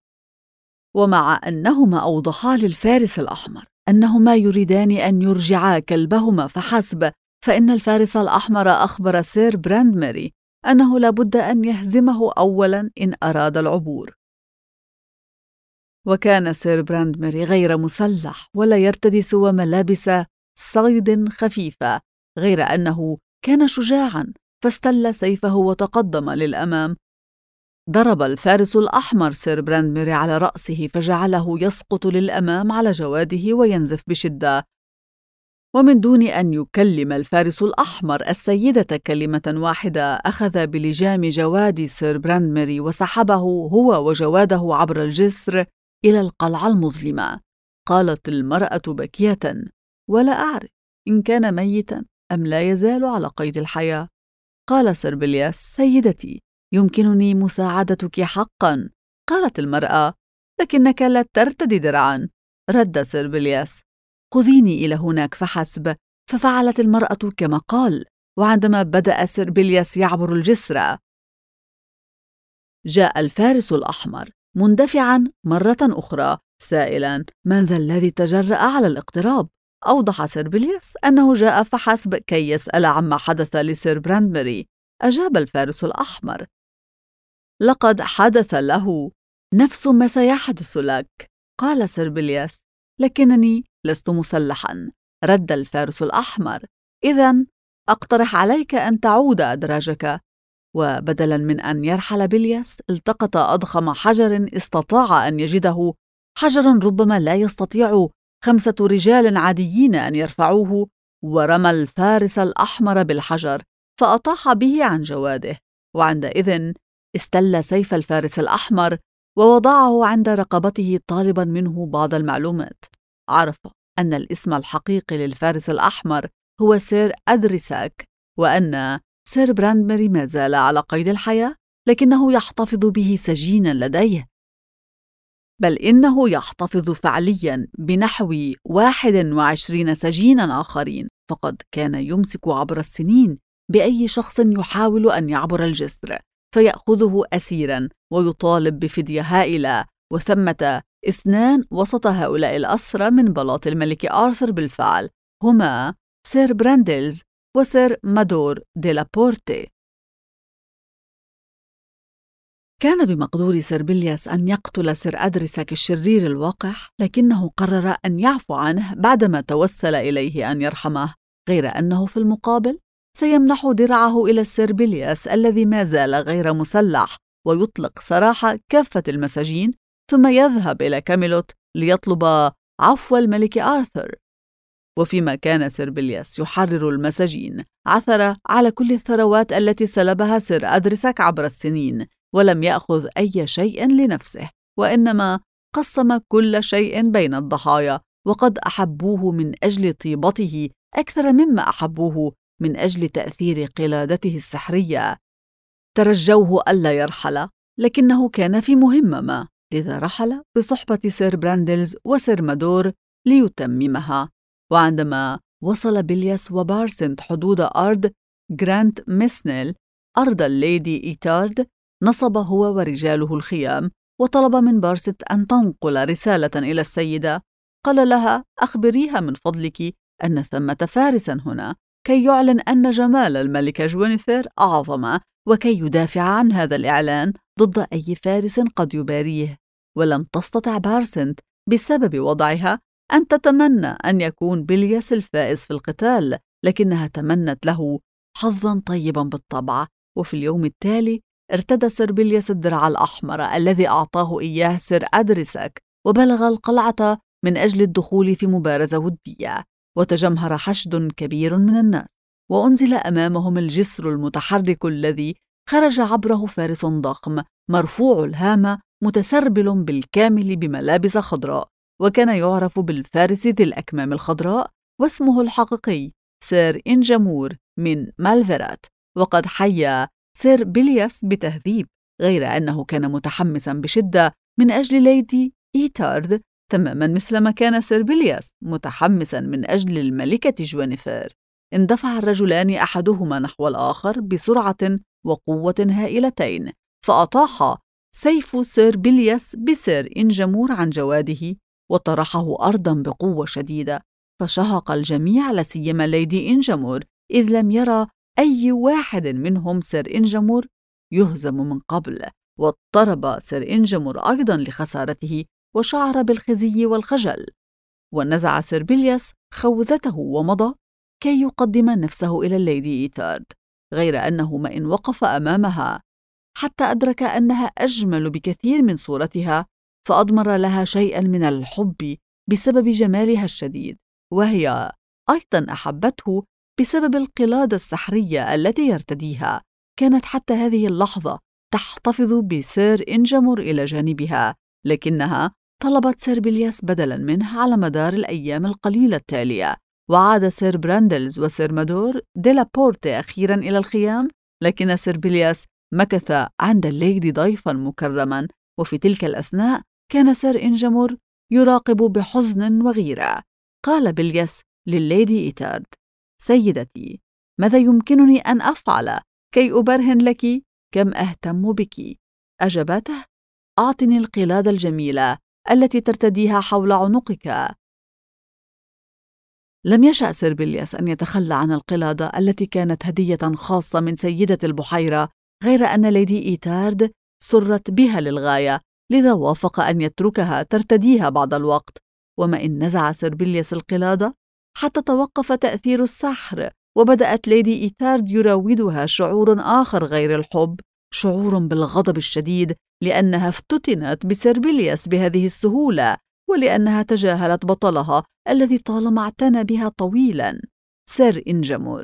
ومع أنهما أوضحا للفارس الأحمر أنهما يريدان أن يرجعا كلبهما فحسب، فإن الفارس الأحمر أخبر سير براندميري أنه لابد أن يهزمه أولاً إن أراد العبور. وكان سير براندميري غير مسلح ولا يرتدي سوى ملابس صيد خفيفة، غير أنه كان شجاعاً، فاستل سيفه وتقدم للأمام. ضرب الفارس الأحمر سير براندميري على رأسه فجعله يسقط للأمام على جواده وينزف بشدة، ومن دون أن يكلم الفارس الأحمر السيدة كلمة واحدة أخذ بلجام جواد سير براندميري وسحبه هو وجواده عبر الجسر إلى القلعة المظلمة. قالت المرأة باكية: ولا أعرف إن كان ميتا أم لا يزال على قيد الحياة. قال سيربيلياس: سيدتي، يمكنني مساعدتك حقا. قالت المرأة: لكنك لا ترتدي درعا. رد سيربيلياس: خذيني إلى هناك فحسب. ففعلت المرأة كما قال، وعندما بدأ سيربيلياس يعبر الجسر، جاء الفارس الأحمر مندفعا مرة أخرى سائلا: من ذا الذي تجرأ على الاقتراب؟ أوضح سيربيلياس أنه جاء فحسب كي يسأل عما حدث لسير براندميري. أجاب الفارس الأحمر: لقد حدث له نفس ما سيحدث لك. قال سيربيلياس: لكنني لست مسلحا. رد الفارس الأحمر: إذن أقترح عليك أن تعود أدراجك. وبدلا من أن يرحل بيلياس، التقط أضخم حجر استطاع أن يجده، حجر ربما لا يستطيع 5 رجال عاديين أن يرفعوه، ورمى الفارس الأحمر بالحجر فأطاح به عن جواده. وعندئذ استل سيف الفارس الأحمر ووضعه عند رقبته طالبا منه بعض المعلومات. عرف أن الاسم الحقيقي للفارس الأحمر هو سير أدريساك، وأن سير براندميري ما زال على قيد الحياة، لكنه يحتفظ به سجينا لديه، بل إنه يحتفظ فعليا بنحو 21 سجينا آخرين، فقد كان يمسك عبر السنين بأي شخص يحاول أن يعبر الجسر، فيأخذه أسيراً ويطالب بفدية هائلة. وثمة 2 وسط هؤلاء الأسرى من بلاط الملك آرثر بالفعل، هما سير براندلز وسير مادور دي لابورتي. كان بمقدور سير بيلياس أن يقتل سير أدريسك الشرير الوقح، لكنه قرر أن يعفو عنه بعدما توسل إليه أن يرحمه، غير أنه في المقابل سيمنح درعه إلى سير بيلياس الذي ما زال غير مسلح، ويطلق سراح كافة المساجين، ثم يذهب إلى كاميلوت ليطلب عفو الملك آرثر. وفيما كان سير بيلياس يحرر المساجين، عثر على كل الثروات التي سلبها سير أدريسك عبر السنين، ولم يأخذ أي شيء لنفسه، وإنما قسم كل شيء بين الضحايا، وقد أحبوه من أجل طيبته أكثر مما أحبوه من أجل تأثير قلادته السحرية. ترجوه ألا يرحل، لكنه كان في مهمة ما، لذا رحل بصحبة سير براندلز وسير مادور ليتممها. وعندما وصل بيلياس وبارسنت حدود أرض جرانت ميسنيل، أرض الليدي إيتارد، نصب هو ورجاله الخيام، وطلب من بارسنت أن تنقل رسالة إلى السيدة. قال لها: أخبريها من فضلك أن ثمة فارسا هنا كي يعلن أن جمال الملكة جوينيفر أعظم، وكي يدافع عن هذا الإعلان ضد أي فارس قد يباريه. ولم تستطع بارسنت بسبب وضعها أن تتمنى أن يكون بيلياس الفائز في القتال، لكنها تمنت له حظاً طيباً بالطبع. وفي اليوم التالي ارتدى سير بيلياس الدرع الأحمر الذي أعطاه إياه سير أدريسك، وبلغ القلعة من أجل الدخول في مبارزة ودية. وتجمهر حشد كبير من الناس، وأنزل أمامهم الجسر المتحرك الذي خرج عبره فارس ضخم مرفوع الهامة متسربل بالكامل بملابس خضراء، وكان يعرف بالفارس ذي الأكمام الخضراء، واسمه الحقيقي سير إنجامور من مالفيرات. وقد حيا سير بيلياس بتهذيب، غير أنه كان متحمسا بشدة من أجل ليدي إيتارد، تماما مثلما كان سير بيلياس متحمسا من أجل الملكة جوينيفر. اندفع الرجلان أحدهما نحو الآخر بسرعة وقوة هائلتين، فأطاح سيف سير بيلياس بسير إنجامور عن جواده، وطرحه أرضا بقوة شديدة، فشهق الجميع لسيما ليدي إنجامور، إذ لم يرى أي واحد منهم سير إنجامور يهزم من قبل. واضطرب سير إنجامور أيضا لخسارته، وشعر بالخزي والخجل. ونزع سير بيلياس خوذته ومضى كي يقدم نفسه إلى الليدي إيتارد، غير أنه ما إن وقف أمامها حتى أدرك أنها أجمل بكثير من صورتها، فأضمر لها شيئا من الحب بسبب جمالها الشديد، وهي أيضا أحبته بسبب القلادة السحرية التي يرتديها. كانت حتى هذه اللحظة تحتفظ بسير إنجامور إلى جانبها، لكنها طلبت سير بيلياس بدلا منه على مدار الأيام القليلة التالية. وعاد سير براندلز وسير مادور دي لابورتي أخيرا إلى الخيام، لكن سير بيلياس مكث عند الليدي ضيفا مكرما. وفي تلك الأثناء كان سير إنجامور يراقب بحزن وغيرة. قال بيلياس لليدي إيتارد: سيدتي، ماذا يمكنني أن أفعل كي أبرهن لك كم أهتم بك؟ أجابته: أعطني القلادة الجميلة التي ترتديها حول عنقك. لم يشأ سير بيلياس أن يتخلى عن القلادة التي كانت هدية خاصة من سيدة البحيرة، غير أن ليدي إيتارد سرت بها للغاية، لذا وافق أن يتركها ترتديها بعض الوقت. وما إن نزع سير بيلياس القلادة حتى توقف تأثير السحر، وبدأت ليدي إيتارد يراودها شعور آخر غير الحب، شعور بالغضب الشديد، لأنها افتتنت بسير بيلياس بهذه السهولة، ولأنها تجاهلت بطلها الذي طالما اعتنى بها طويلا، سير إنجامور.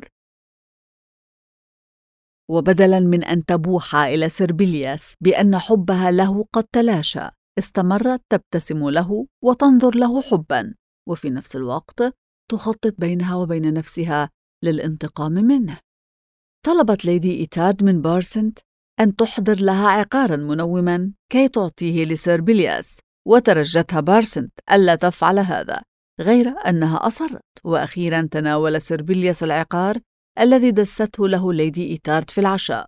وبدلا من أن تبوح إلى سير بيلياس بأن حبها له قد تلاشى، استمرت تبتسم له وتنظر له حبا، وفي نفس الوقت تخطط بينها وبين نفسها للانتقام منه. طلبت ليدي إيتارد من بارسنت أن تحضر لها عقارا منوما كي تعطيه لسير بيلياس، وترجتها بارسنت ألا تفعل هذا، غير أنها أصرت. وأخيرا تناول سير بيلياس العقار الذي دسته له ليدي إيتارد في العشاء.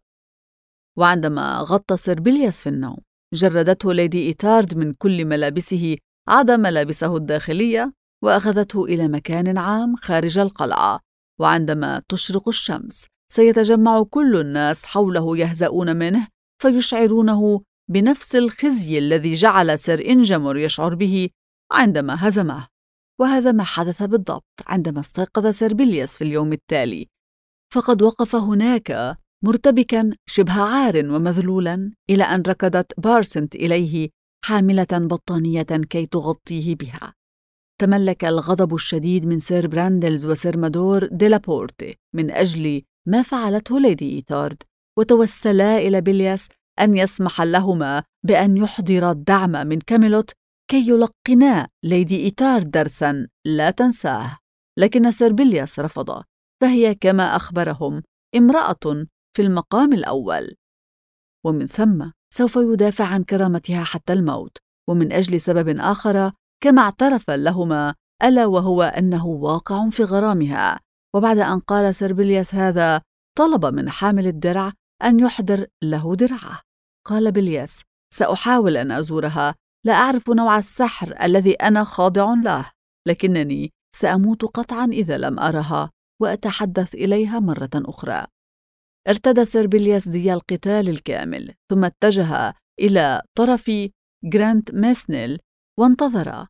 وعندما غطى سير بيلياس في النوم، جردته ليدي إيتارد من كل ملابسه عدا ملابسه الداخلية، وأخذته إلى مكان عام خارج القلعة. وعندما تشرق الشمس سيتجمع كل الناس حوله يهزؤون منه، فيشعرونه بنفس الخزي الذي جعل سير إنجامور يشعر به عندما هزمه. وهذا ما حدث بالضبط عندما استيقظ سير بيلياس في اليوم التالي، فقد وقف هناك مرتبكا شبه عار ومذلولا، إلى أن ركضت بارسنت إليه حاملة بطانية كي تغطيه بها. تملك الغضب الشديد من سير براندلز وسير مادور ديلابورتي من أجل ما فعلته ليدي إيتارد، وتوسلا إلى بيلياس أن يسمح لهما بأن يحضر الدعم من كاميلوت كي يلقنا ليدي إيتارد درساً لا تنساه. لكن سير بيلياس رفض، فهي كما أخبرهم امرأة في المقام الأول، ومن ثم سوف يدافع عن كرامتها حتى الموت، ومن أجل سبب آخر كما اعترف لهما، ألا وهو أنه واقع في غرامها. وبعد أن قال سير بيلياس هذا، طلب من حامل الدرع أن يحضر له درعه. قال بيلياس: سأحاول أن أزورها، لا أعرف نوع السحر الذي أنا خاضع له، لكنني سأموت قطعا إذا لم أرها وأتحدث إليها مرة أخرى. ارتدى سير بيلياس زي القتال الكامل، ثم اتجه إلى طرف جرانت ميسنيل وانتظر.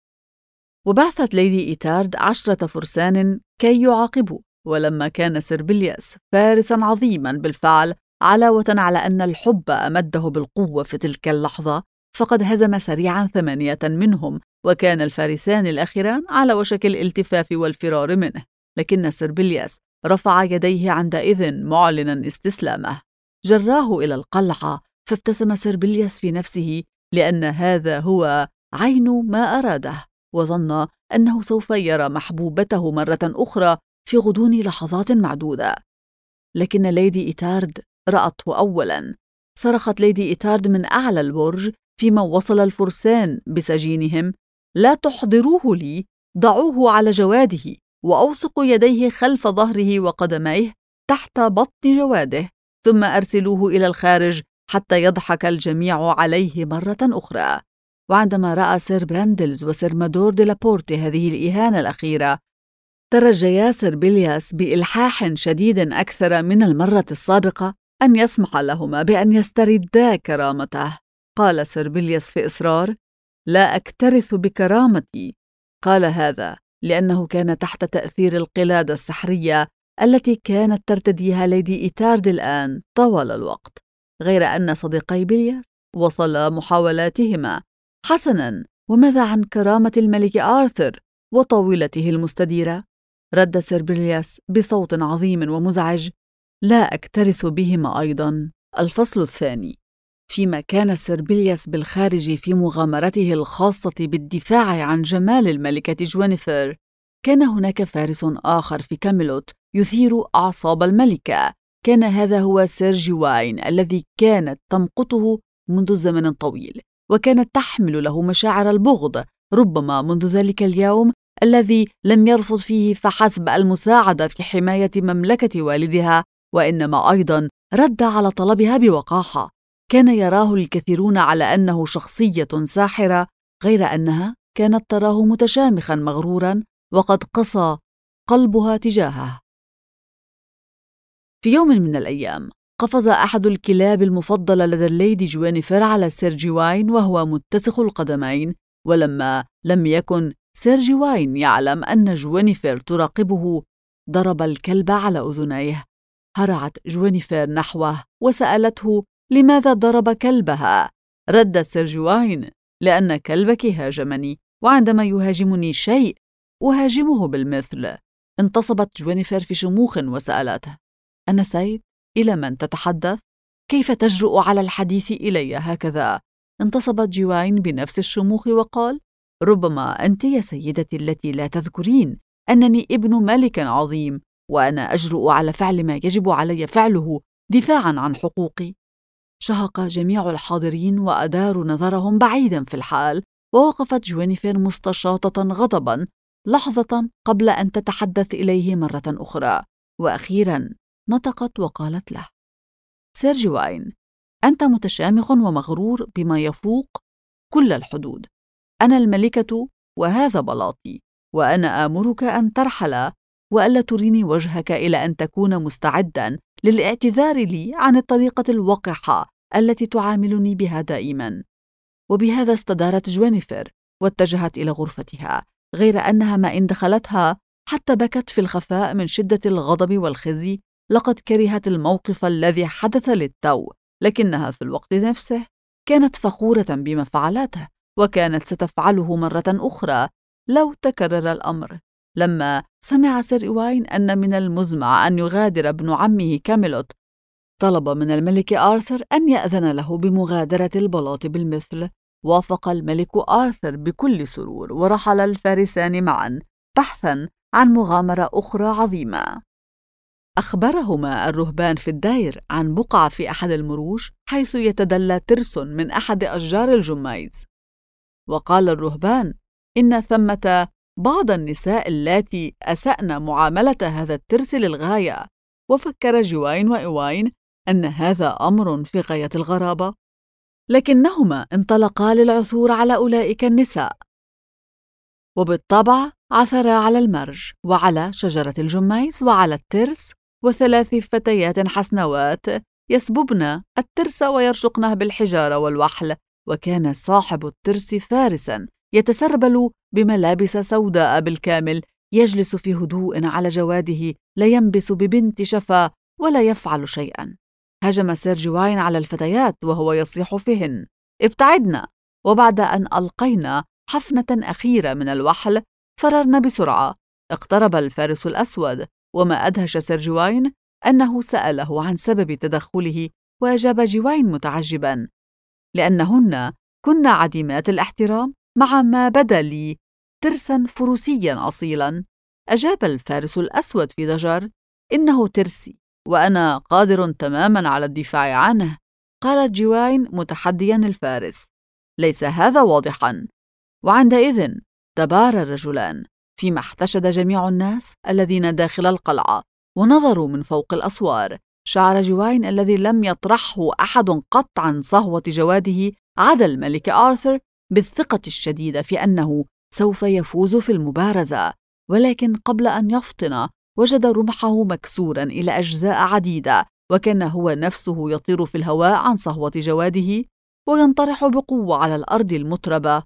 وبعثت ليدي إيتارد 10 فرسان كي يعاقبوا. ولما كان سير بيلياس فارسا عظيما بالفعل، علاوة على أن الحب أمده بالقوة في تلك اللحظة، فقد هزم سريعا 8 منهم، وكان الفارسان الأخيران على وشك الالتفاف والفرار منه. لكن سير بيلياس رفع يديه عندئذ معلنا استسلامه. جراه إلى القلعة، فابتسم سير بيلياس في نفسه، لأن هذا هو عين ما أراده، وظن أنه سوف يرى محبوبته مرة أخرى في غضون لحظات معدودة. لكن ليدي إيتارد رأته أولا. صرخت ليدي إيتارد من أعلى البرج فيما وصل الفرسان بسجينهم: لا تحضروه لي، ضعوه على جواده، وأوثقوا يديه خلف ظهره وقدميه تحت بطن جواده، ثم أرسلوه إلى الخارج حتى يضحك الجميع عليه مرة أخرى. وعندما رأى سير براندلز وسير مادور ديلابورتي هذه الإهانة الأخيرة، ترجيا سير بيلياس بإلحاح شديد أكثر من المرة السابقة أن يسمح لهما بأن يستردا كرامته. قال سير بيلياس في إصرار: لا أكترث بكرامتي. قال هذا لأنه كان تحت تأثير القلادة السحرية التي كانت ترتديها ليدي إيتارد الآن طوال الوقت، غير أن صديقي بيلياس وصل محاولاتهما. حسناً، وماذا عن كرامة الملك آرثر وطاولته المستديرة؟ رد سير بيلياس بصوت عظيم ومزعج: لا أكترث بهما أيضاً. الفصل الثاني. فيما كان سير بيلياس بالخارج في مغامرته الخاصة بالدفاع عن جمال الملكة جوينيفر، كان هناك فارس آخر في كاميلوت يثير أعصاب الملكة. كان هذا هو سير جواين الذي كانت تمقته منذ زمن طويل، وكانت تحمل له مشاعر البغض، ربما منذ ذلك اليوم الذي لم يرفض فيه فحسب المساعدة في حماية مملكة والدها، وإنما أيضا رد على طلبها بوقاحة. كان يراه الكثيرون على أنه شخصية ساحرة، غير أنها كانت تراه متشامخا مغرورا، وقد قسى قلبها تجاهه. في يوم من الأيام قفز أحد الكلاب المفضلة لدى الليدي جوينيفر على سير جواين وهو متسخ القدمين، ولما لم يكن سير جواين يعلم أن جوينيفر تراقبه، ضرب الكلب على أذنيه. هرعت جوينيفر نحوه وسألته لماذا ضرب كلبها. رد سير جواين: لأن كلبك هاجمني، وعندما يهاجمني شيء أهاجمه بالمثل. انتصبت جوينيفر في شموخ وسألته: أنا سيد؟ إلى من تتحدث؟ كيف تجرؤ على الحديث إلي هكذا؟ انتصبت جواين بنفس الشموخ وقال: ربما أنت يا سيدتي التي لا تذكرين أنني ابن ملك عظيم، وأنا أجرؤ على فعل ما يجب علي فعله دفاعا عن حقوقي. شهق جميع الحاضرين وأداروا نظرهم بعيدا في الحال، ووقفت جوينيفر مستشاطة غضبا لحظة قبل أن تتحدث إليه مرة أخرى. وأخيرا نطقت وقالت له: سير جواين، أنت متشامخ ومغرور بما يفوق كل الحدود. أنا الملكة وهذا بلاطي، وأنا آمرك أن ترحل وألا تريني وجهك إلى أن تكون مستعداً للاعتذار لي عن الطريقة الوقحة التي تعاملني بها دائماً. وبهذا استدارت جوينيفر واتجهت إلى غرفتها، غير أنها ما إن دخلتها حتى بكت في الخفاء من شدة الغضب والخزي. لقد كرهت الموقف الذي حدث للتو، لكنها في الوقت نفسه كانت فخورة بما فعلته، وكانت ستفعله مرة أخرى لو تكرر الأمر. لما سمع سير إيواين أن من المزمع أن يغادر ابن عمه كاميلوت، طلب من الملك آرثر أن يأذن له بمغادرة البلاط بالمثل. وافق الملك آرثر بكل سرور، ورحل الفارسان معا بحثا عن مغامرة أخرى عظيمة. أخبرهما الرهبان في الدير عن بقعة في أحد المروج حيث يتدلى ترس من أحد أشجار الجميز. وقال الرهبان إن ثمة بعض النساء اللاتي أسأن معاملة هذا الترس للغاية. وفكر جواين وإيواين أن هذا أمر في غاية الغرابة، لكنهما انطلقا للعثور على أولئك النساء، وبالطبع عثرا على المرج وعلى شجرة الجميز وعلى الترس، وثلاث فتيات حسنوات يسببن الترس ويرشقنه بالحجارة والوحل. وكان صاحب الترس فارسا يتسربل بملابس سوداء بالكامل، يجلس في هدوء على جواده، لا ينبس ببنت شفا ولا يفعل شيئا. هجم سير جواين على الفتيات وهو يصيح فيهن: ابتعدنا! وبعد أن ألقينا حفنة أخيرة من الوحل فررنا بسرعة. اقترب الفارس الأسود، وما أدهش سير جواين أنه سأله عن سبب تدخله، وأجاب جواين متعجبا: لأنهن كن عديمات الاحترام مع ما بدا لي ترسا فروسيا أصيلا. أجاب الفارس الأسود في ضجر: إنه ترسي وأنا قادر تماما على الدفاع عنه. قالت جواين متحديا الفارس: ليس هذا واضحا. وعندئذ تبارى الرجلان، فيما احتشد جميع الناس الذين داخل القلعة ونظروا من فوق الأسوار. شعر جواين الذي لم يطرحه أحد قط عن صهوة جواده عدا الملك آرثر بالثقة الشديدة في أنه سوف يفوز في المبارزة. ولكن قبل أن يفطن وجد رمحه مكسورا إلى أجزاء عديدة، وكان هو نفسه يطير في الهواء عن صهوة جواده وينطرح بقوة على الأرض المتربة.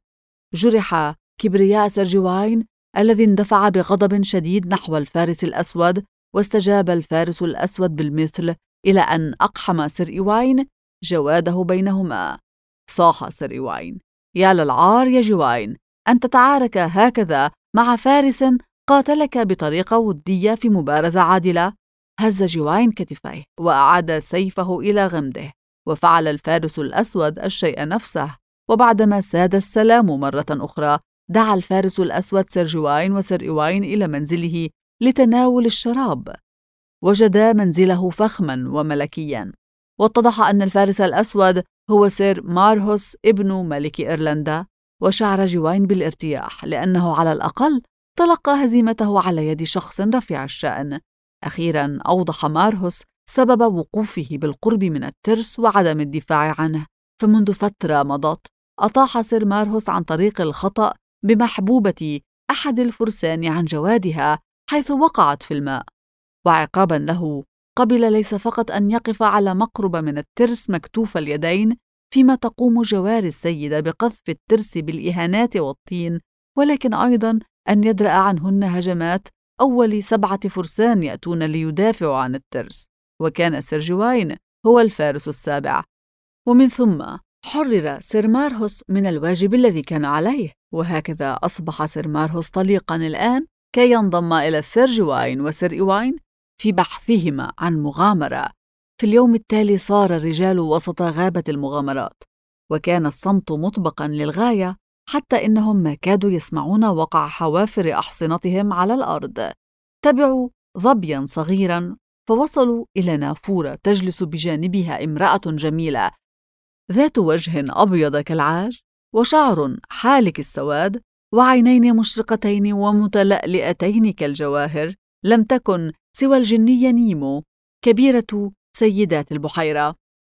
جرح كبرياء سير جواين الذي اندفع بغضب شديد نحو الفارس الأسود، واستجاب الفارس الأسود بالمثل، إلى أن أقحم سير إيواين جواده بينهما. صاح سير إيواين: يا للعار يا جواين، أن تتعارك هكذا مع فارس قاتلك بطريقة ودية في مبارزة عادلة. هز جواين كتفيه وأعاد سيفه إلى غمده، وفعل الفارس الأسود الشيء نفسه. وبعدما ساد السلام مرة أخرى، دعا الفارس الأسود سير جواين وسير إيواين إلى منزله لتناول الشراب. وجدا منزله فخما وملكيا، واتضح أن الفارس الأسود هو سير مارهوس ابن ملك إيرلندا. وشعر جواين بالارتياح، لأنه على الأقل تلقى هزيمته على يد شخص رفيع الشأن. أخيرا أوضح مارهوس سبب وقوفه بالقرب من الترس وعدم الدفاع عنه. فمنذ فترة مضت أطاح سير مارهوس عن طريق الخطأ بمحبوبة أحد الفرسان عن جوادها حيث وقعت في الماء، وعقابا له قبل ليس فقط أن يقف على مقرب من الترس مكتوف اليدين فيما تقوم جوار السيدة بقذف الترس بالإهانات والطين، ولكن أيضا أن يدرأ عنهن هجمات أول 7 فرسان يأتون ليدافعوا عن الترس. وكان سير جواين هو الفارس السابع. ومن ثم حرر سير مارهوس من الواجب الذي كان عليه، وهكذا أصبح سير مارهوس طليقا الآن كي ينضم إلى سير جواين وسير إيواين في بحثهما عن مغامرة. في اليوم التالي صار الرجال وسط غابة المغامرات، وكان الصمت مطبقا للغاية، حتى إنهم ما كادوا يسمعون وقع حوافر أحصنتهم على الأرض. تبعوا ظبيا صغيرا فوصلوا إلى نافورة تجلس بجانبها امرأة جميلة ذات وجه أبيض كالعاج، وشعر حالك السواد، وعينين مشرقتين ومتلألئتين كالجواهر. لم تكن سوى الجنية نيمو كبيرة سيدات البحيرة.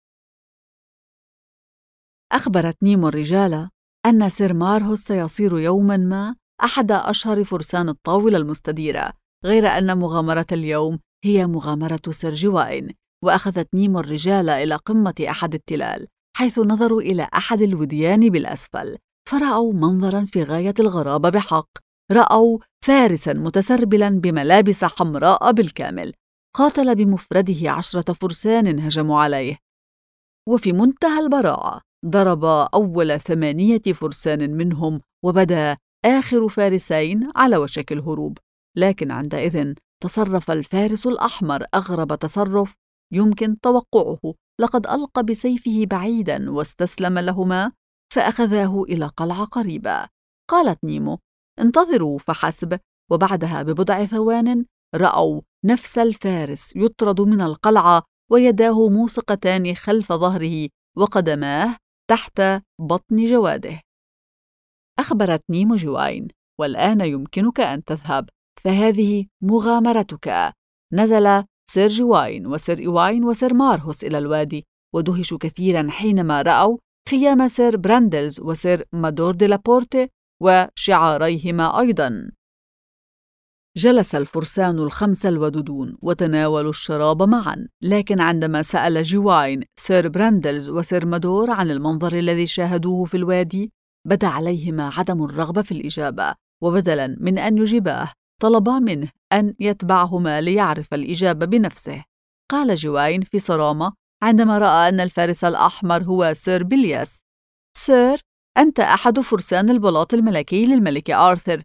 أخبرت نيمو الرجال أن سير مارهوس سيصير يوماً ما أحد أشهر فرسان الطاولة المستديرة، غير أن مغامرة اليوم هي مغامرة سير جواين. وأخذت نيمو الرجال إلى قمة أحد التلال، حيث نظروا إلى أحد الوديان بالأسفل، فرأوا منظراً في غاية الغرابة بحق. رأوا فارساً متسربلاً بملابس حمراء بالكامل، قاتل بمفرده 10 فرسان هجموا عليه، وفي منتهى البراعة ضرب أول 8 فرسان منهم، وبدا آخر فارسين على وشك الهروب. لكن عندئذ تصرف الفارس الأحمر أغرب تصرف يمكن توقعه، لقد ألقى بسيفه بعيداً واستسلم لهما، فأخذاه إلى قلعة قريبة. قالت نيمو: انتظروا فحسب. وبعدها ببضع ثوان رأوا نفس الفارس يطرد من القلعة، ويداه موثقتان خلف ظهره وقدماه تحت بطن جواده. أخبرت نيمو جواين: والآن يمكنك أن تذهب، فهذه مغامرتك. نزل سير جواين وسير إيواين وسير مارهوس إلى الوادي، ودهشوا كثيرا حينما رأوا خيام سير براندلز وسير مادور دي لابورتي وشعاريهما أيضا. جلس الفرسان ال5 الودودون وتناولوا الشراب معا، لكن عندما سأل جواين سير براندلز وسير مادور عن المنظر الذي شاهدوه في الوادي، بدا عليهما عدم الرغبة في الإجابة، وبدلا من أن يجيباه طلبا منه أن يتبعهما ليعرف الإجابة بنفسه. قال جواين في صرامة عندما رأى أن الفارس الأحمر هو سير بلياس: سير، أنت أحد فرسان البلاط الملكي للملك آرثر،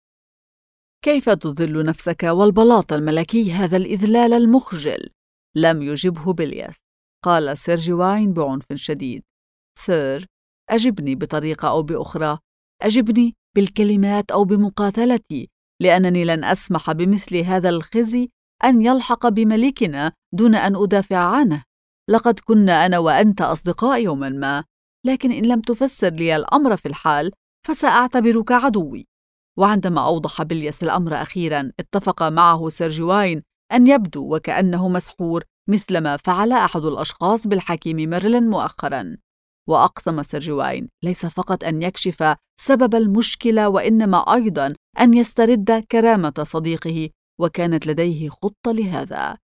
كيف تذل نفسك والبلاط الملكي هذا الإذلال المخجل؟ لم يجبه بلياس. قال سير جواين بعنف شديد: سير، أجبني بطريقة أو بأخرى، أجبني بالكلمات أو بمقاتلتي، لأنني لن أسمح بمثل هذا الخزي أن يلحق بملكنا دون أن أدافع عنه. لقد كنا أنا وأنت أصدقاء يوما ما، لكن إن لم تفسر لي الأمر في الحال فسأعتبرك عدوي. وعندما أوضح بلياس الأمر أخيرا، اتفق معه سير جواين أن يبدو وكأنه مسحور، مثلما فعل أحد الأشخاص بالحكيم ميرلين مؤخرا. وأقسم سير جواين ليس فقط أن يكشف سبب المشكلة، وإنما أيضا أن يسترد كرامة صديقه، وكانت لديه خطة لهذا.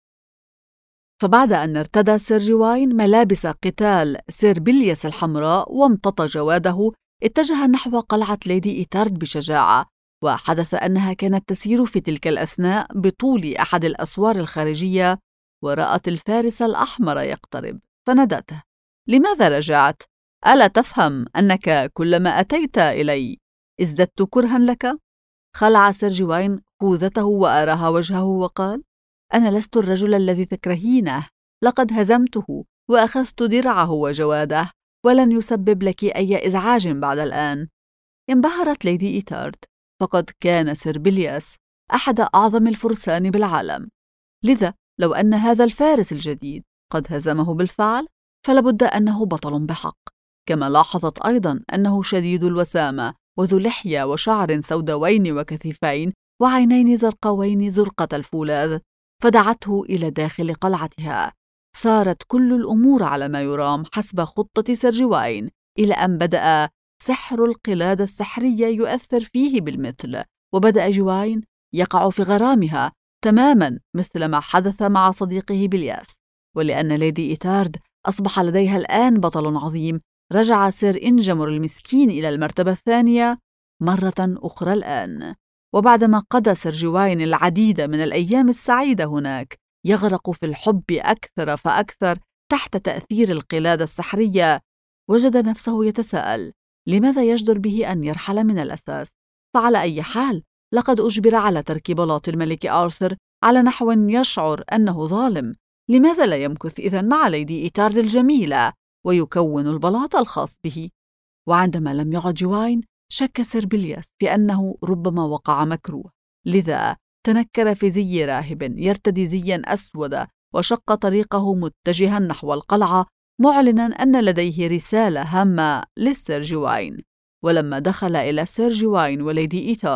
فبعد أن ارتدى سير جواين ملابس قتال سير بلياس الحمراء وامتطى جواده، اتجه نحو قلعة ليدي إيتارد بشجاعة. وحدث أنها كانت تسير في تلك الأثناء بطول أحد الأسوار الخارجية، ورأت الفارس الأحمر يقترب، فنادته: لماذا رجعت؟ ألا تفهم أنك كلما أتيت إلي ازددت كرها لك؟ خلع سير جواين خوذته وأراها وجهه وقال: أنا لست الرجل الذي تكرهينه، لقد هزمته وأخذت درعه وجواده، ولن يسبب لك أي إزعاج بعد الآن. انبهرت ليدي إيتارد، فقد كان سير بلياس أحد أعظم الفرسان بالعالم، لذا لو أن هذا الفارس الجديد قد هزمه بالفعل فلابد أنه بطل بحق. كما لاحظت أيضا أنه شديد الوسامة وذو لحية وشعر سوداوين وكثيفين وعينين زرقاوين زرقة الفولاذ، فدعته إلى داخل قلعتها. صارت كل الأمور على ما يرام حسب خطة سير جواين، إلى أن بدأ سحر القلادة السحرية يؤثر فيه بالمثل، وبدأ جواين يقع في غرامها تماما مثل ما حدث مع صديقه بلياس. ولأن ليدي إيتارد أصبح لديها الآن بطل عظيم، رجع سير إنجمر المسكين إلى المرتبة الثانية مرة أخرى الآن. وبعدما قضى سير جواين العديد من الأيام السعيدة هناك يغرق في الحب أكثر فأكثر تحت تأثير القلادة السحرية، وجد نفسه يتساءل لماذا يجدر به أن يرحل من الأساس. فعلى أي حال لقد أجبر على ترك بلاط الملك آرثر على نحو يشعر أنه ظالم. لماذا لا يمكث إذن مع ليدي إيتارد الجميلة ويكون البلاط الخاص به؟ وعندما لم يعد جواين شك سير بلياس في أنه ربما وقع مكروه، لذا تنكر في زي راهب يرتدي زيا أسود وشق طريقه متجها نحو القلعة، معلنا أن لديه رسالة هامة للسير جواين. ولما دخل إلى سير جواين وليدي إيتارد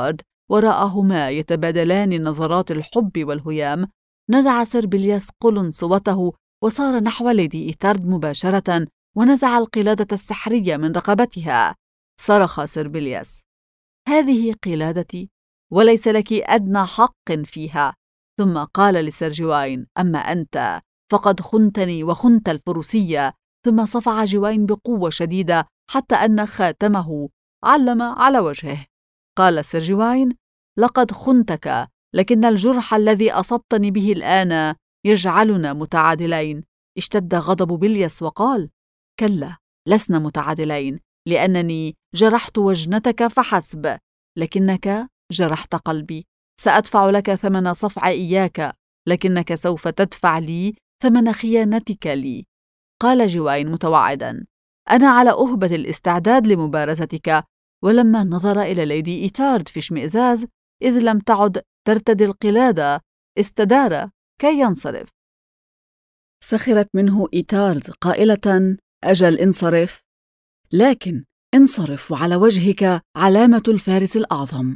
ورآهما يتبادلان نظرات الحب والهيام، نزع سير بيلياس قلنسوته وصار نحو ليدي إيثارد مباشرة ونزع القلادة السحرية من رقبتها. صرخ سير بيلياس: هذه قلادتي وليس لك أدنى حق فيها. ثم قال لسير جواين: أما أنت فقد خنتني وخنت الفروسية. ثم صفع جواين بقوة شديدة حتى أن خاتمه علم على وجهه. قال سير جواين: لقد خنتك، لكن الجرح الذي أصبتني به الآن يجعلنا متعادلين. اشتد غضب بيلياس وقال: كلا، لسنا متعادلين، لأنني جرحت وجنتك فحسب، لكنك جرحت قلبي. سأدفع لك ثمن صفع إياك، لكنك سوف تدفع لي ثمن خيانتك لي. قال جواين متوعدا: أنا على أهبة الاستعداد لمبارزتك. ولما نظر إلى ليدي إيثارد في اشمئزاز، إذ لم تعد ترتدي القلادة، استدار كي ينصرف. سخرت منه إيثارد قائلة: أجل انصرف، لكن انصرف وعلى وجهك علامة الفارس الأعظم.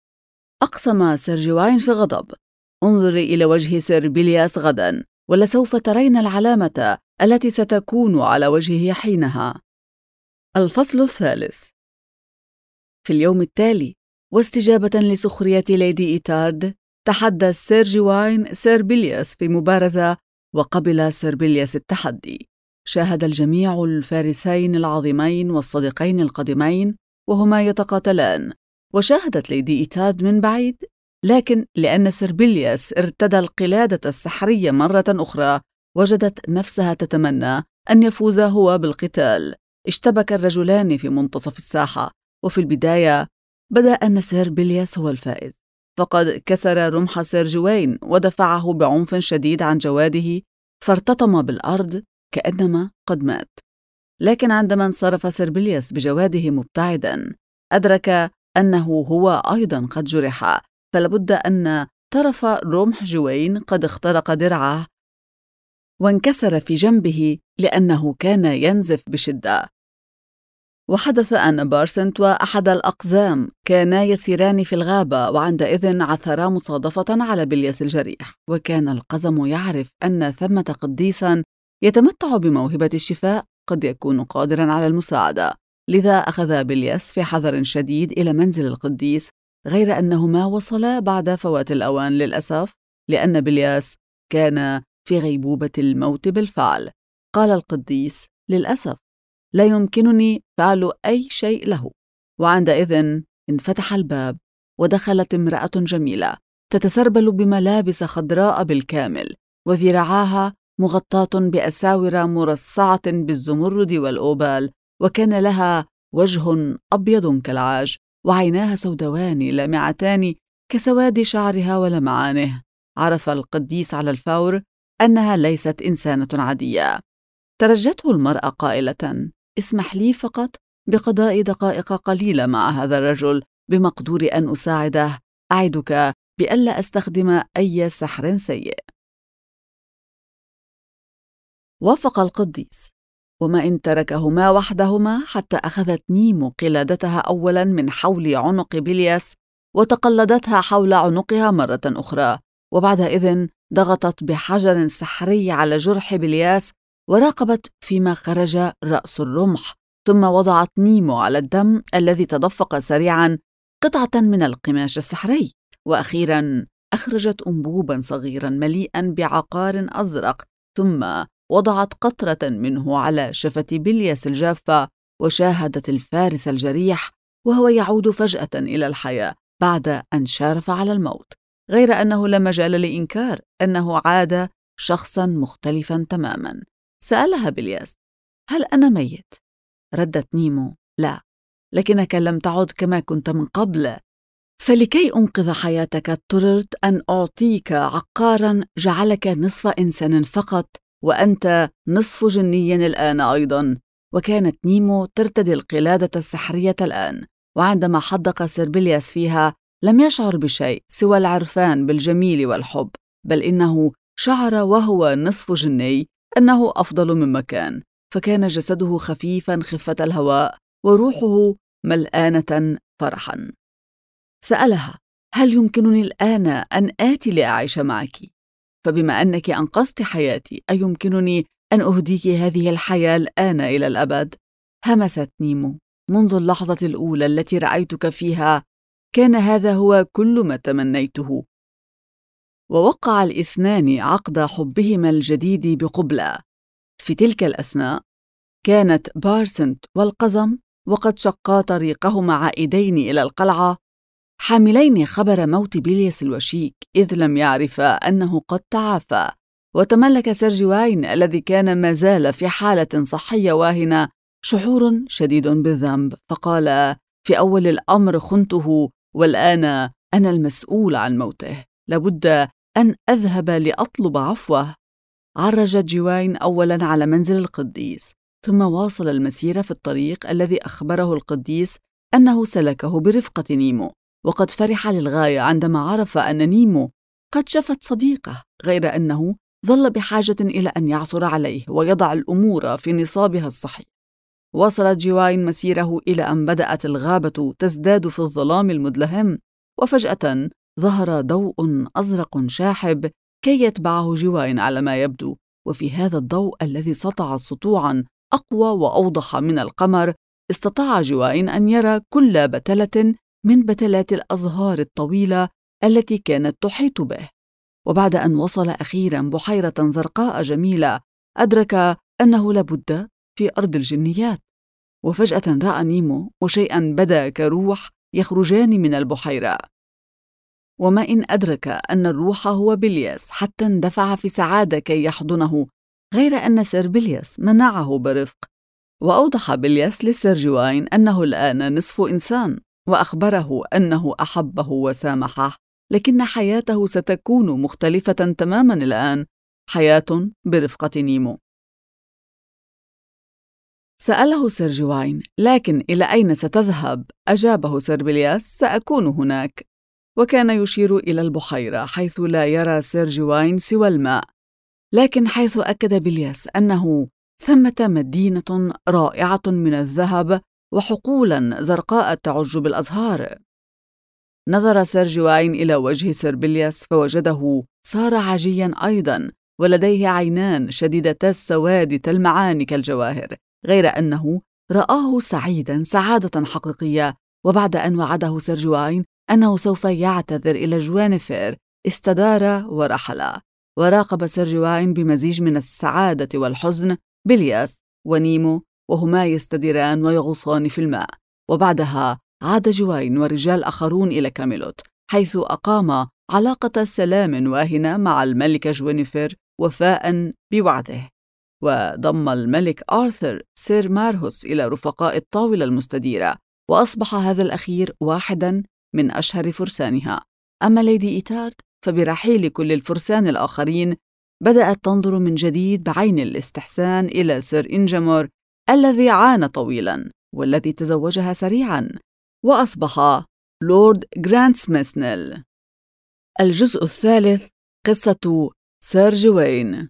أقسم سير جواين في غضب: انظري إلى وجه سير بيلياس غدا، ولسوف ترين العلامة التي ستكون على وجهه حينها. الفصل الثالث. في اليوم التالي، واستجابة لسخرية ليدي إيثارد، تحدى سير جواين سير بيلياس في مبارزة، وقبل سير بيلياس التحدي. شاهد الجميع الفارسين العظيمين والصديقين القديمين وهما يتقاتلان، وشاهدت ليدي إيثارد من بعيد، لكن لأن سير بيلياس ارتدى القلادة السحرية مرة أخرى، وجدت نفسها تتمنى أن يفوز هو بالقتال. اشتبك الرجلان في منتصف الساحة، وفي البداية بدأ أن سير بيلياس هو الفائز، فقد كسر رمح سير جواين ودفعه بعنف شديد عن جواده، فارتطم بالأرض كأنما قد مات. لكن عندما انصرف سير بيلياس بجواده مبتعدا، أدرك أنه هو أيضا قد جرح، فلابد أن طرف رمح جواين قد اخترق درعه وانكسر في جنبه لأنه كان ينزف بشدة. وحدث أن بارسنت وأحد الأقزام كانا يسيران في الغابة، وعندئذ عثرا مصادفة على بيلياس الجريح، وكان القزم يعرف أن ثمة قديسا يتمتع بموهبة الشفاء قد يكون قادرا على المساعدة. لذا أخذ بيلياس في حذر شديد إلى منزل القديس، غير أنهما وصلا بعد فوات الأوان للأسف، لأن بيلياس كان في غيبوبة الموت بالفعل. قال القديس: للأسف لا يمكنني فعل أي شيء له. وعندئذ انفتح الباب، ودخلت امرأة جميلة تتسربل بملابس خضراء بالكامل، وذراعاها مغطاة بأساور مرصعة بالزمرد والأوبال، وكان لها وجه أبيض كالعاج، وعيناها سوداوان لامعتان كسواد شعرها ولمعانه. عرف القديس على الفور أنها ليست إنسانة عادية. ترجته المرأة قائلة: اسمح لي فقط بقضاء دقائق قليلة مع هذا الرجل، بمقدور أن أساعده. أعدك بألا أستخدم أي سحر سيء. وافق القديس، وما إن تركهما وحدهما حتى أخذت نيمو قلادتها أولا من حول عنق بيلياس، وتقلدتها حول عنقها مرة أخرى، وبعد إذن ضغطت بحجر سحري على جرح بيلياس، وراقبت فيما خرج رأس الرمح، ثم وضعت نيمو على الدم الذي تدفق سريعا قطعة من القماش السحري، وأخيرا أخرجت أنبوبا صغيرا مليئا بعقار أزرق، ثم وضعت قطرة منه على شفة بيلياس الجافة، وشاهدت الفارس الجريح وهو يعود فجأة إلى الحياة بعد أن شارف على الموت، غير أنه لا مجال لإنكار أنه عاد شخصا مختلفا تماما. سألها بيلياس: هل أنا ميت؟ ردت نيمو: لا، لكنك لم تعد كما كنت من قبل، فلكي أنقذ حياتك اضطررت أن أعطيك عقارا جعلك نصف إنسان فقط، وأنت نصف جني الآن أيضا. وكانت نيمو ترتدي القلادة السحرية الآن، وعندما حدق سير بيلياس فيها لم يشعر بشيء سوى العرفان بالجميل والحب، بل إنه شعر وهو نصف جني أنه أفضل مما كان، فكان جسده خفيفا خفة الهواء، وروحه ملآنة فرحا. سألها: هل يمكنني الآن أن آتي لأعيش معك؟ فبما أنك أنقذت حياتي أيمكنني أن أهديك هذه الحياة الآن إلى الأبد؟ همست نيمو. منذ اللحظة الأولى التي رأيتك فيها كان هذا هو كل ما تمنيته. ووقع الاثنان عقد حبهما الجديد بقبلة. في تلك الأثناء كانت بارسنت والقزم وقد شقا طريقهما عائدين إلى القلعة حاملين خبر موت بيلياس الوشيك، إذ لم يعرفا أنه قد تعافى. وتملك سير جواين الذي كان ما زال في حالة صحية واهنة شعور شديد بالذنب، فقال في أول الأمر خنته والآن أنا المسؤول عن موته، لابد أن أذهب لأطلب عفوه. عرجت جواين أولاً على منزل القديس، ثم واصل المسير في الطريق الذي أخبره القديس أنه سلكه برفقة نيمو، وقد فرح للغاية عندما عرف أن نيمو قد شفت صديقه، غير أنه ظل بحاجة إلى أن يعثر عليه ويضع الأمور في نصابها الصحيح. وصلت جواين مسيره إلى أن بدأت الغابة تزداد في الظلام المدلهم، وفجأة ظهر ضوء أزرق شاحب كي يتبعه جواين على ما يبدو. وفي هذا الضوء الذي سطع سطوعاً أقوى وأوضح من القمر، استطاع جواين أن يرى كل بتلة من بتلات الأزهار الطويلة التي كانت تحيط به. وبعد أن وصل أخيراً بحيرة زرقاء جميلة، أدرك أنه لابد في أرض الجنيات. وفجأة رأى نيمو وشيئاً بدا كروح يخرجان من البحيرة، وما إن أدرك أن الروح هو بيلياس حتى اندفع في سعادة كي يحضنه، غير أن سير بيلياس منعه برفق. وأوضح بيلياس لسير جواين أنه الآن نصف إنسان، وأخبره أنه أحبه وسامحه، لكن حياته ستكون مختلفة تماماً الآن، حياة برفقة نيمو. سأله سير جواين: لكن إلى أين ستذهب؟ أجابه سير بيلياس: سأكون هناك. وكان يشير إلى البحيرة حيث لا يرى سير جواين سوى الماء، لكن حيث أكد بيلياس أنه ثمة مدينة رائعة من الذهب وحقولاً زرقاء تعج بالأزهار. نظر سير جواين إلى وجه سير بيلياس فوجده صار عاجياً أيضاً، ولديه عينان شديدتا السواد تلمعان كالجواهر، غير أنه رآه سعيداً سعادة حقيقية. وبعد أن وعده سير جواين أنه سوف يعتذر إلى جوانيفير، استدار ورحل. وراقب سير جواين بمزيج من السعادة والحزن بيلياس ونيمو وهما يستديران ويغوصان في الماء. وبعدها عاد جواين ورجال آخرون إلى كاميلوت، حيث أقام علاقة سلام واهنة مع الملكة جوانيفير وفاء بوعده. وضم الملك آرثر سير مارهوس إلى رفقاء الطاولة المستديرة، وأصبح هذا الأخير واحداً من أشهر فرسانها. أما ليدي إيتارد فبرحيل كل الفرسان الآخرين بدأت تنظر من جديد بعين الاستحسان إلى سير إنجامور الذي عانى طويلاً والذي تزوجها سريعاً وأصبح لورد غرانتسميثنيل. الجزء الثالث: قصة سير جوين.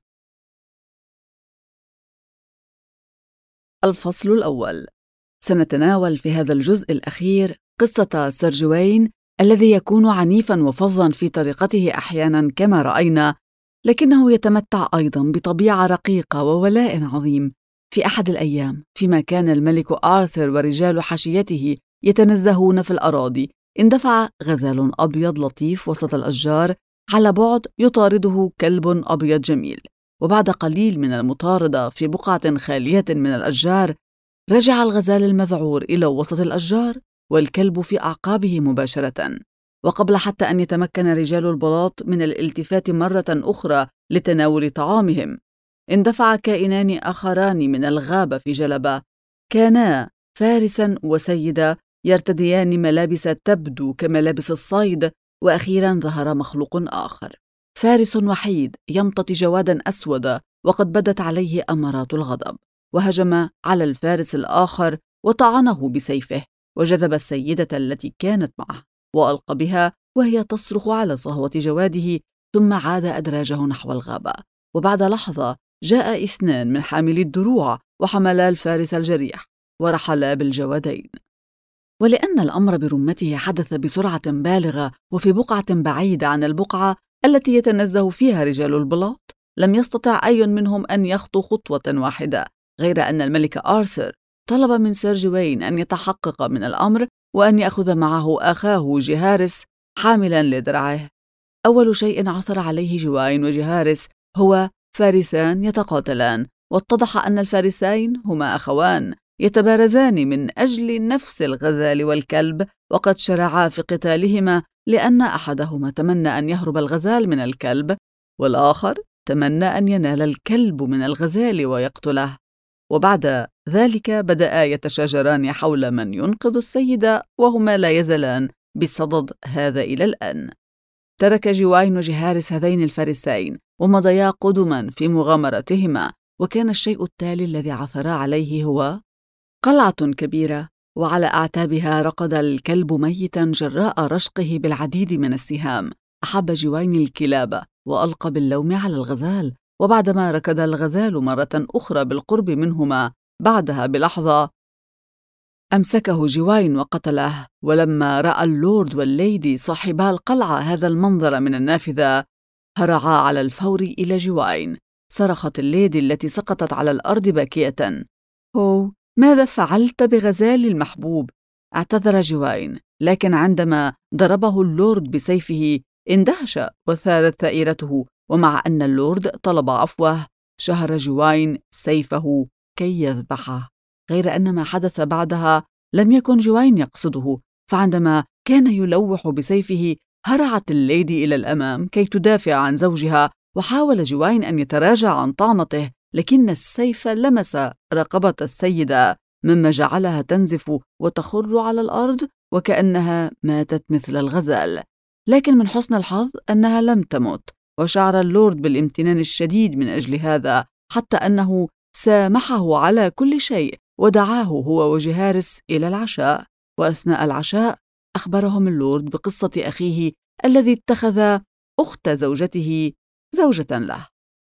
الفصل الأول. سنتناول في هذا الجزء الأخير قصة سير جوين الذي يكون عنيفاً وفظاً في طريقته أحياناً كما رأينا، لكنه يتمتع أيضاً بطبيعة رقيقة وولاء عظيم. في أحد الأيام، فيما كان الملك آرثر ورجال حاشيته يتنزهون في الأراضي، اندفع غزال أبيض لطيف وسط الأشجار، على بعد يطارده كلب أبيض جميل. وبعد قليل من المطاردة في بقعة خالية من الأشجار، رجع الغزال المذعور إلى وسط الأشجار والكلب في أعقابه مباشرة. وقبل حتى أن يتمكن رجال البلاط من الالتفات مرة أخرى لتناول طعامهم، اندفع كائنان آخران من الغابة في جلبة، كانا فارساً وسيدة يرتديان ملابس تبدو كملابس الصيد. وأخيراً ظهر مخلوق آخر، فارس وحيد يمتطي جوادا أسود وقد بدت عليه أمارات الغضب، وهجم على الفارس الآخر وطعنه بسيفه، وجذب السيدة التي كانت معه وألقى بها وهي تصرخ على صهوة جواده، ثم عاد أدراجه نحو الغابة. وبعد لحظة جاء 2 من حاملي الدروع وحملا الفارس الجريح ورحلا بالجوادين. ولأن الأمر برمته حدث بسرعة بالغة وفي بقعة بعيدة عن البقعة التي يتنزه فيها رجال البلاط، لم يستطع أي منهم أن يخطو خطوة واحدة، غير أن الملك آرثر طلب من سير جوين أن يتحقق من الأمر وأن يأخذ معه أخاه جهارس حاملاً لدرعه. أول شيء عثر عليه جوين وجهارس هو فارسان يتقاتلان، واتضح أن الفارسين هما أخوان يتبارزان من أجل نفس الغزال والكلب، وقد شرعا في قتالهما لأن أحدهما تمنى أن يهرب الغزال من الكلب، والآخر تمنى أن ينال الكلب من الغزال ويقتله. وبعد ذلك بدأا يتشاجران حول من ينقذ السيدة، وهما لا يزالان بصدد هذا إلى الآن. ترك جوين وجهارس هذين الفارسين ومضيا قدما في مغامرتهما، وكان الشيء التالي الذي عثرا عليه هو قلعة كبيرة، وعلى أعتابها رقد الكلب ميتا جراء رشقه بالعديد من السهام. أحب جوين الكلاب وألقى باللوم على الغزال، وبعدما ركض الغزال مرة أخرى بالقرب منهما بعدها بلحظة أمسكه جوين وقتله. ولما رأى اللورد والليدي صاحبا القلعة هذا المنظر من النافذة، هرعا على الفور إلى جوين. صرخت الليدي التي سقطت على الأرض باكية: "هو، ماذا فعلت بغزالي المحبوب؟" اعتذر جوين، لكن عندما ضربه اللورد بسيفه اندهش وثارت ثائرته، ومع أن اللورد طلب عفوه شهر جوين سيفه كي يذبحه. غير أن ما حدث بعدها لم يكن جوين يقصده، فعندما كان يلوح بسيفه هرعت الليدي إلى الأمام كي تدافع عن زوجها، وحاول جوين أن يتراجع عن طعنته، لكن السيف لمس رقبة السيدة مما جعلها تنزف وتخر على الأرض وكأنها ماتت مثل الغزال. لكن من حسن الحظ أنها لم تمت، وشعر اللورد بالامتنان الشديد من أجل هذا، حتى أنه سامحه على كل شيء ودعاه هو وجهارس إلى العشاء. وأثناء العشاء أخبرهم اللورد بقصة أخيه الذي اتخذ أخت زوجته زوجة له.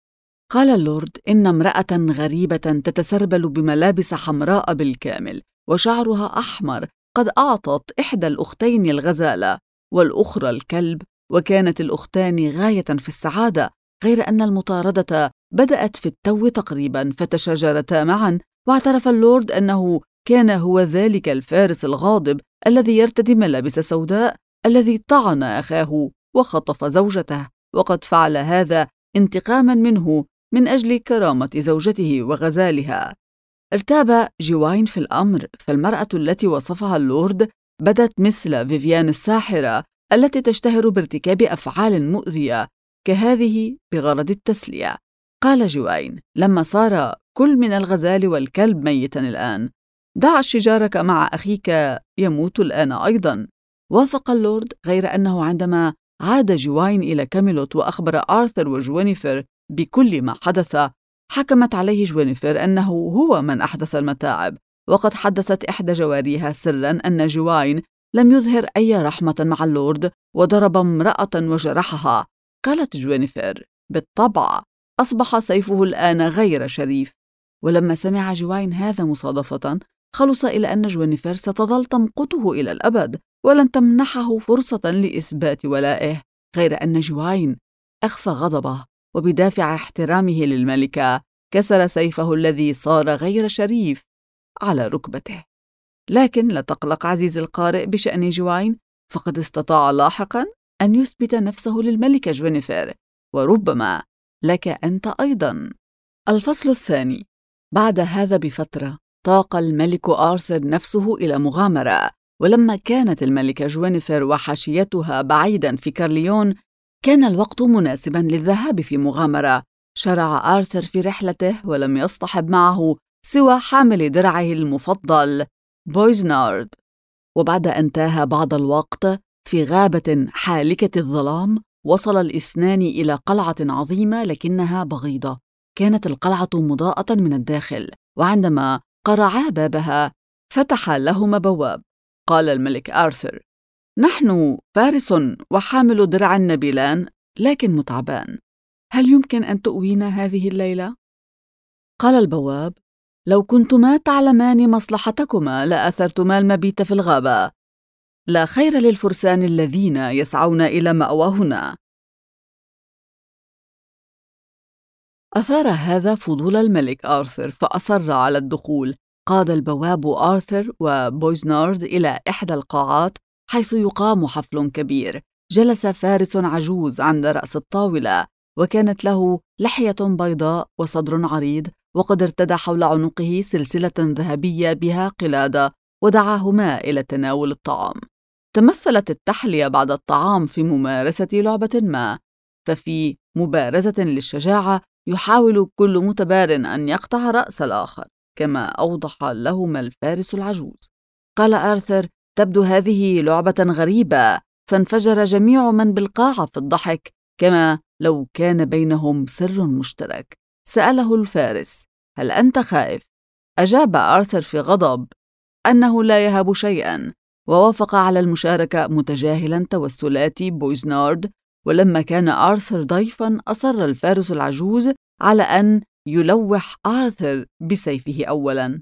قال اللورد: إن امرأة غريبة تتسربل بملابس حمراء بالكامل وشعرها أحمر قد أعطت إحدى الأختين الغزالة والأخرى الكلب، وكانت الأختان غاية في السعادة، غير أن المطاردة بدأت في التو تقريبا، فتشاجرتا معا. واعترف اللورد أنه كان هو ذلك الفارس الغاضب الذي يرتدي ملابس سوداء الذي طعن أخاه وخطف زوجته، وقد فعل هذا انتقاما منه من أجل كرامة زوجته وغزالها. ارتاب جوين في الأمر، فالمرأة التي وصفها اللورد بدت مثل فيفيان الساحرة التي تشتهر بارتكاب أفعال مؤذية كهذه بغرض التسلية. قال جوين: لما صار كل من الغزال والكلب ميتا الآن، دع شجارك مع أخيك يموت الآن أيضا. وافق اللورد، غير أنه عندما عاد جوين إلى كاميلوت وأخبر آرثر وجوينيفر بكل ما حدث، حكمت عليه جوينيفر أنه هو من أحدث المتاعب، وقد حدثت إحدى جواريها سرا أن جوين لم يظهر أي رحمة مع اللورد وضرب امرأة وجرحها. قالت جوينيفر: بالطبع أصبح سيفه الآن غير شريف. ولما سمع جوين هذا مصادفة، خلص إلى أن جوينيفر ستظل تمقته إلى الأبد ولن تمنحه فرصة لإثبات ولائه، غير أن جوين أخفى غضبه، وبدافع احترامه للملكة كسر سيفه الذي صار غير شريف على ركبته. لكن لا تقلق عزيزي القارئ بشأن جوين، فقد استطاع لاحقا أن يثبت نفسه للملكة جوينيفر، وربما لك أنت أيضا. الفصل الثاني. بعد هذا بفترة طاق الملك آرثر نفسه إلى مغامرة، ولما كانت الملكة جوينيفر وحاشيتها بعيدا في كارليون، كان الوقت مناسبا للذهاب في مغامرة. شرع آرثر في رحلته ولم يصطحب معه سوى حامل درعه المفضل بويزنارد. وبعد أن تاه بعض الوقت في غابة حالكة الظلام، وصل الاثنان إلى قلعة عظيمة لكنها بغيضة. كانت القلعة مضاءة من الداخل، وعندما قرعا بابها فتح لهما بواب. قال الملك آرثر: نحن فارس وحامل درع نبيلان لكن متعبان، هل يمكن أن تؤوينا هذه الليلة؟ قال البواب: لو كنتما تعلمان مصلحتكما لأثرتما المبيت في الغابة. لا خير للفرسان الذين يسعون إلى مأواهنا. أثار هذا فضول الملك آرثر فأصر على الدخول. قاد البواب آرثر وبويزنارد إلى إحدى القاعات حيث يقام حفل كبير. جلس فارس عجوز عند رأس الطاولة، وكانت له لحية بيضاء وصدر عريض، وقد ارتدى حول عنقه سلسلة ذهبية بها قلادة، ودعاهما إلى تناول الطعام. تمثلت التحلية بعد الطعام في ممارسة لعبة ما، ففي مبارزة للشجاعة يحاول كل متبار أن يقطع رأس الآخر، كما أوضح لهما الفارس العجوز. قال آرثر: تبدو هذه لعبة غريبة، فانفجر جميع من بالقاعة في الضحك، كما لو كان بينهم سر مشترك. سأله الفارس: هل أنت خائف؟ أجاب آرثر في غضب أنه لا يهاب شيئا، ووافق على المشاركة متجاهلا توسلات بويزنارد. ولما كان آرثر ضيفا، أصر الفارس العجوز على أن يلوح آرثر بسيفه أولا.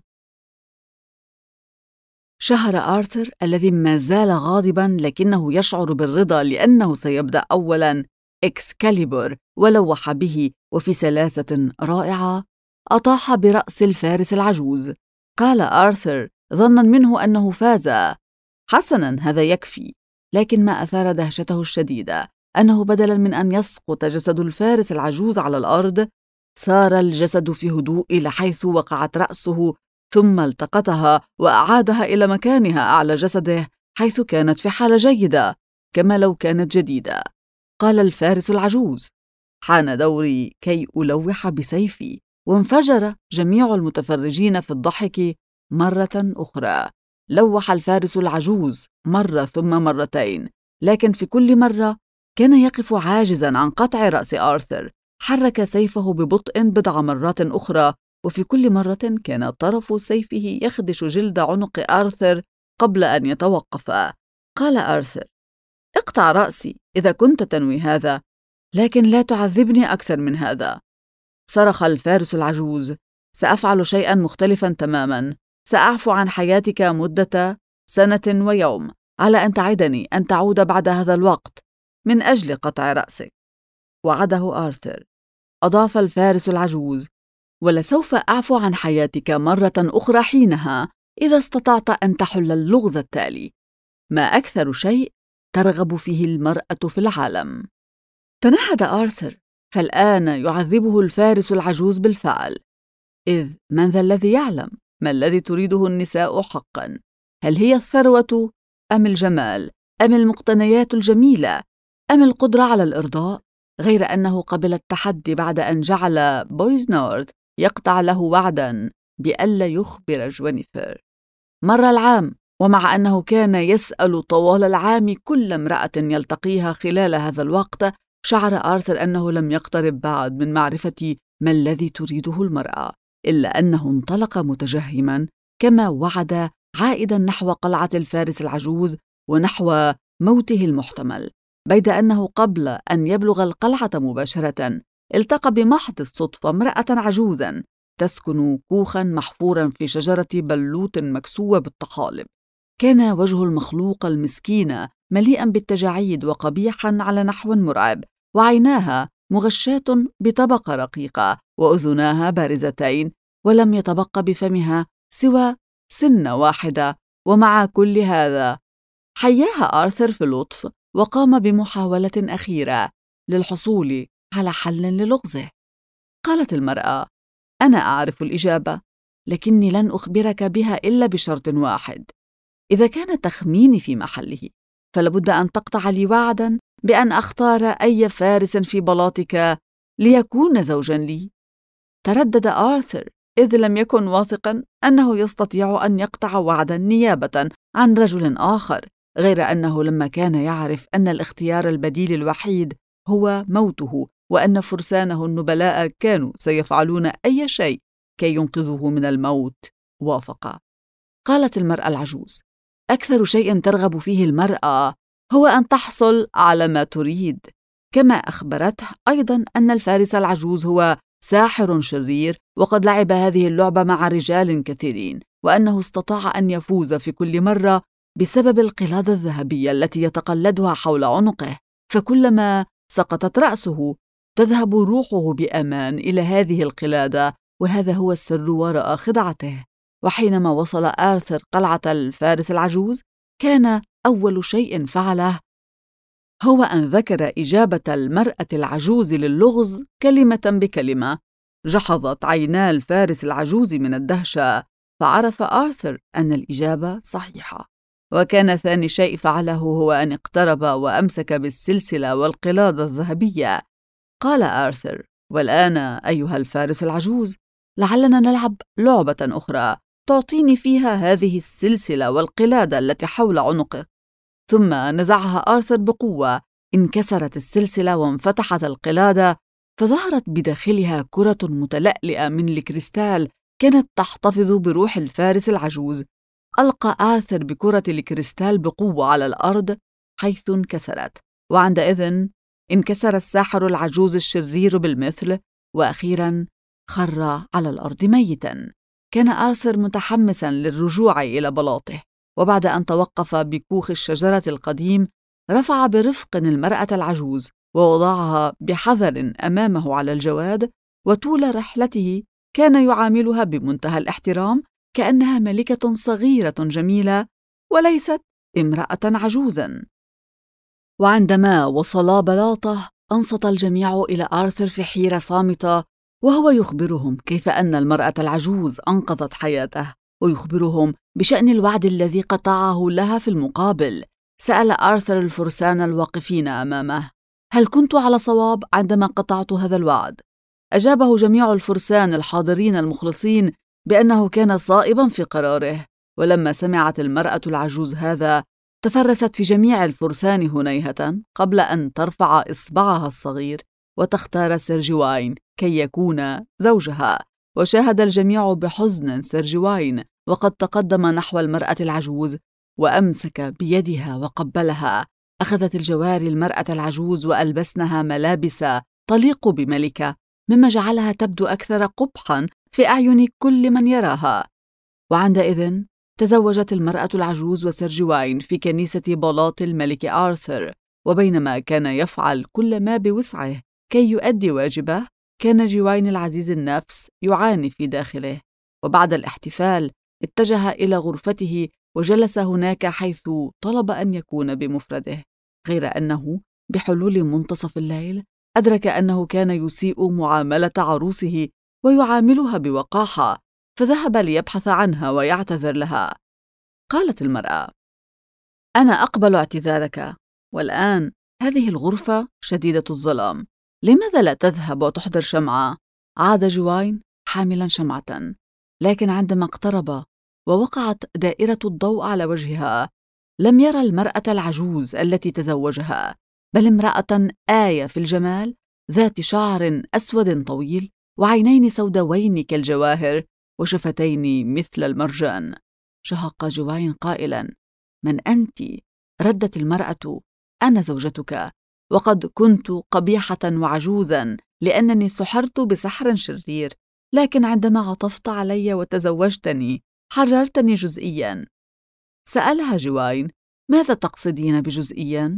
شهر آرثر الذي ما زال غاضبا لكنه يشعر بالرضا لأنه سيبدأ أولا إكسكاليبور، ولوح به وفي سلاسة رائعة أطاح برأس الفارس العجوز. قال آرثر ظنا منه أنه فاز: حسنا، هذا يكفي. لكن ما أثار دهشته الشديدة أنه بدلا من أن يسقط جسد الفارس العجوز على الأرض، سار الجسد في هدوء إلى حيث وقعت رأسه، ثم التقطها وأعادها إلى مكانها أعلى جسده حيث كانت في حالة جيدة، كما لو كانت جديدة. قال الفارس العجوز: حان دوري كي ألوح بسيفي. وانفجر جميع المتفرجين في الضحك مرة أخرى. لوح الفارس العجوز مرة ثم مرتين، لكن في كل مرة كان يقف عاجزا عن قطع رأس آرثر. حرك سيفه ببطء بضع مرات أخرى، وفي كل مرة كان طرف سيفه يخدش جلد عنق آرثر قبل أن يتوقف. قال آرثر: اقطع رأسي إذا كنت تنوي هذا، لكن لا تعذبني أكثر من هذا. صرخ الفارس العجوز: سأفعل شيئا مختلفا تماما. سأعفو عن حياتك مدة 1 سنة ويوم على أن تعدني أن تعود بعد هذا الوقت من أجل قطع رأسك. وعده آرثر. أضاف الفارس العجوز: ولسوف أعفو عن حياتك مرة أخرى حينها إذا استطعت أن تحل اللغز التالي: ما أكثر شيء ترغب فيه المرأة في العالم؟ تنهد آرثر، فالآن يعذبه الفارس العجوز بالفعل. إذ من ذا الذي يعلم ما الذي تريده النساء حقا؟ هل هي الثروة أم الجمال أم المقتنيات الجميلة أم القدرة على الإرضاء؟ غير أنه قبل التحدي بعد أن جعل بويزنارد يقطع له وعدا بألا يخبر جوينيفر. مر العام، ومع أنه كان يسأل طوال العام كل امرأة يلتقيها خلال هذا الوقت، شعر آرثر أنه لم يقترب بعد من معرفة ما الذي تريده المرأة، إلا أنه انطلق متجهما كما وعد، عائدا نحو قلعة الفارس العجوز ونحو موته المحتمل. بيد أنه قبل أن يبلغ القلعة مباشرة التقى بمحض الصدفة امرأة عجوزا تسكن كوخا محفورا في شجرة بلوط مكسوة بالطحالب. كان وجه المخلوق المسكين مليئا بالتجاعيد وقبيحا على نحو مرعب، وعيناها مغشاة بطبقة رقيقة، وأذناها بارزتين، ولم يتبق بفمها سوى سنة واحدة. ومع كل هذا حياها آرثر في لطف، وقام بمحاولة أخيرة للحصول على حل للغزه. قالت المرأة: أنا أعرف الإجابة، لكني لن أخبرك بها إلا بشرط واحد. إذا كان تخميني في محله، فلابد أن تقطع لي وعدا بأن أختار أي فارس في بلاطك ليكون زوجا لي. تردد آرثر، إذ لم يكن واثقا أنه يستطيع أن يقطع وعدا نيابة عن رجل آخر، غير أنه لما كان يعرف أن الاختيار البديل الوحيد هو موته، وأن فرسانه النبلاء كانوا سيفعلون أي شيء كي ينقذوه من الموت، وافق. قالت المرأة العجوز: أكثر شيء ترغب فيه المرأة هو أن تحصل على ما تريد. كما أخبرته أيضا أن الفارس العجوز هو ساحر شرير وقد لعب هذه اللعبة مع رجال كثيرين، وأنه استطاع أن يفوز في كل مرة بسبب القلادة الذهبية التي يتقلدها حول عنقه، فكلما سقطت رأسه تذهب روحه بأمان إلى هذه القلادة، وهذا هو السر وراء خدعته. وحينما وصل آرثر قلعة الفارس العجوز، كان أول شيء فعله هو أن ذكر إجابة المرأة العجوز للغز كلمة بكلمة. جحظت عينا الفارس العجوز من الدهشة، فعرف آرثر أن الإجابة صحيحة. وكان ثاني شيء فعله هو أن اقترب وأمسك بالسلسلة والقلادة الذهبية. قال آرثر: والآن أيها الفارس العجوز، لعلنا نلعب لعبة أخرى تعطيني فيها هذه السلسلة والقلادة التي حول عنقك. ثم نزعها آرثر بقوة، انكسرت السلسلة وانفتحت القلادة، فظهرت بداخلها كرة متلألئة من الكريستال كانت تحتفظ بروح الفارس العجوز. ألقى آرثر بكرة الكريستال بقوة على الأرض حيث انكسرت، وعندئذ انكسر الساحر العجوز الشرير بالمثل، وأخيراً خر على الأرض ميتاً. كان آرثر متحمساً للرجوع إلى بلاطه، وبعد أن توقف بكوخ الشجرة القديم رفع برفق المرأة العجوز ووضعها بحذر أمامه على الجواد، وطول رحلته كان يعاملها بمنتهى الاحترام كأنها ملكة صغيرة جميلة وليست امرأة عجوزاً. وعندما وصلا بلاطه أنصت الجميع إلى آرثر في حيرة صامتة، وهو يخبرهم كيف أن المرأة العجوز أنقذت حياته، ويخبرهم بشأن الوعد الذي قطعه لها في المقابل. سأل آرثر الفرسان الواقفين أمامه: هل كنت على صواب عندما قطعت هذا الوعد؟ أجابه جميع الفرسان الحاضرين المخلصين بأنه كان صائباً في قراره. ولما سمعت المرأة العجوز هذا تفرست في جميع الفرسان هنيهة قبل أن ترفع إصبعها الصغير وتختار سير جواين كي يكون زوجها. وشاهد الجميع بحزن سير جواين وقد تقدم نحو المرأة العجوز وأمسك بيدها وقبلها. أخذت الجواري المرأة العجوز وألبسنها ملابس تليق بملكة، مما جعلها تبدو أكثر قبحاً في أعين كل من يراها. وعندئذ تزوجت المرأة العجوز وسير جواين في كنيسة بلاط الملك آرثر. وبينما كان يفعل كل ما بوسعه كي يؤدي واجبه، كان جواين العزيز النفس يعاني في داخله. وبعد الاحتفال اتجه إلى غرفته وجلس هناك حيث طلب أن يكون بمفرده، غير أنه بحلول منتصف الليل أدرك أنه كان يسيء معاملة عروسه ويعاملها بوقاحة، فذهب ليبحث عنها ويعتذر لها. قالت المرأة: أنا أقبل اعتذارك، والآن هذه الغرفة شديدة الظلام، لماذا لا تذهب وتحضر شمعة؟ عاد جواين حاملا شمعة، لكن عندما اقترب ووقعت دائرة الضوء على وجهها لم يرى المرأة العجوز التي تزوجها، بل امرأة آية في الجمال، ذات شعر أسود طويل وعينين سوداوين كالجواهر وشفتين مثل المرجان. شهق جواين قائلا: من أنت؟ ردت المرأة: أنا زوجتك، وقد كنت قبيحة وعجوزا لأنني سحرت بسحر شرير، لكن عندما عطفت علي وتزوجتني حررتني جزئيا. سألها جواين: ماذا تقصدين بجزئيا؟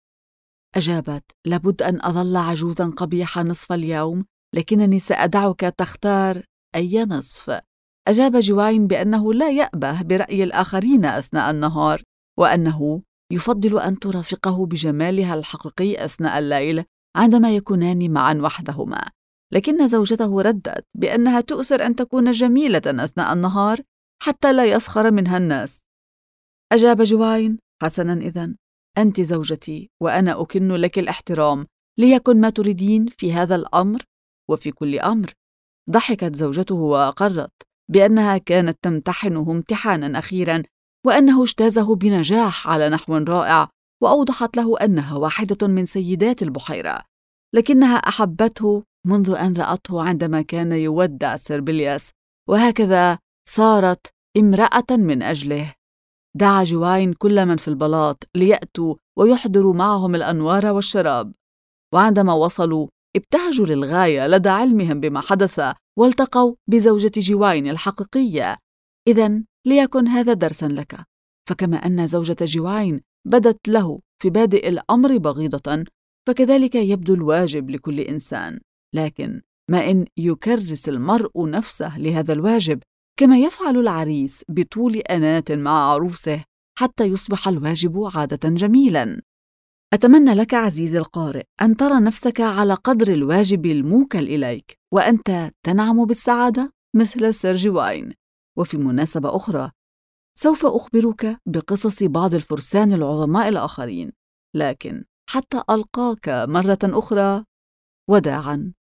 أجابت: لابد أن أظل عجوزا قبيحة نصف اليوم، لكنني سأدعك تختار أي نصف. أجاب جواين بأنه لا يأبه برأي الآخرين أثناء النهار، وأنه يفضل أن ترافقه بجمالها الحقيقي أثناء الليل عندما يكونان معا وحدهما، لكن زوجته ردت بأنها تؤثر أن تكون جميلة أثناء النهار حتى لا يسخر منها الناس. أجاب جواين: حسناً، إذن أنت زوجتي وأنا أكن لك الاحترام، ليكن ما تريدين في هذا الأمر وفي كل أمر. ضحكت زوجته وأقرت بأنها كانت تمتحنه امتحاناً أخيراً، وأنه اجتازه بنجاح على نحو رائع، وأوضحت له أنها واحدة من سيدات البحيرة، لكنها أحبته منذ أن رأته عندما كان يودع سير بلياس، وهكذا صارت امرأة من أجله. دعا جواين كل من في البلاط ليأتوا ويحضروا معهم الأنوار والشراب، وعندما وصلوا ابتهجوا للغاية لدى علمهم بما حدث والتقوا بزوجة جواين الحقيقية. إذن ليكن هذا درساً لك، فكما أن زوجة جواين بدت له في بادئ الأمر بغيضة، فكذلك يبدو الواجب لكل إنسان، لكن ما إن يكرس المرء نفسه لهذا الواجب كما يفعل العريس بطول أنات مع عروسه حتى يصبح الواجب عادة جميلاً. أتمنى لك عزيزي القارئ أن ترى نفسك على قدر الواجب الموكل إليك، وأنت تنعم بالسعادة مثل سير جواين. وفي مناسبة أخرى سوف أخبرك بقصص بعض الفرسان العظماء الآخرين، لكن حتى ألقاك مرة أخرى، وداعاً.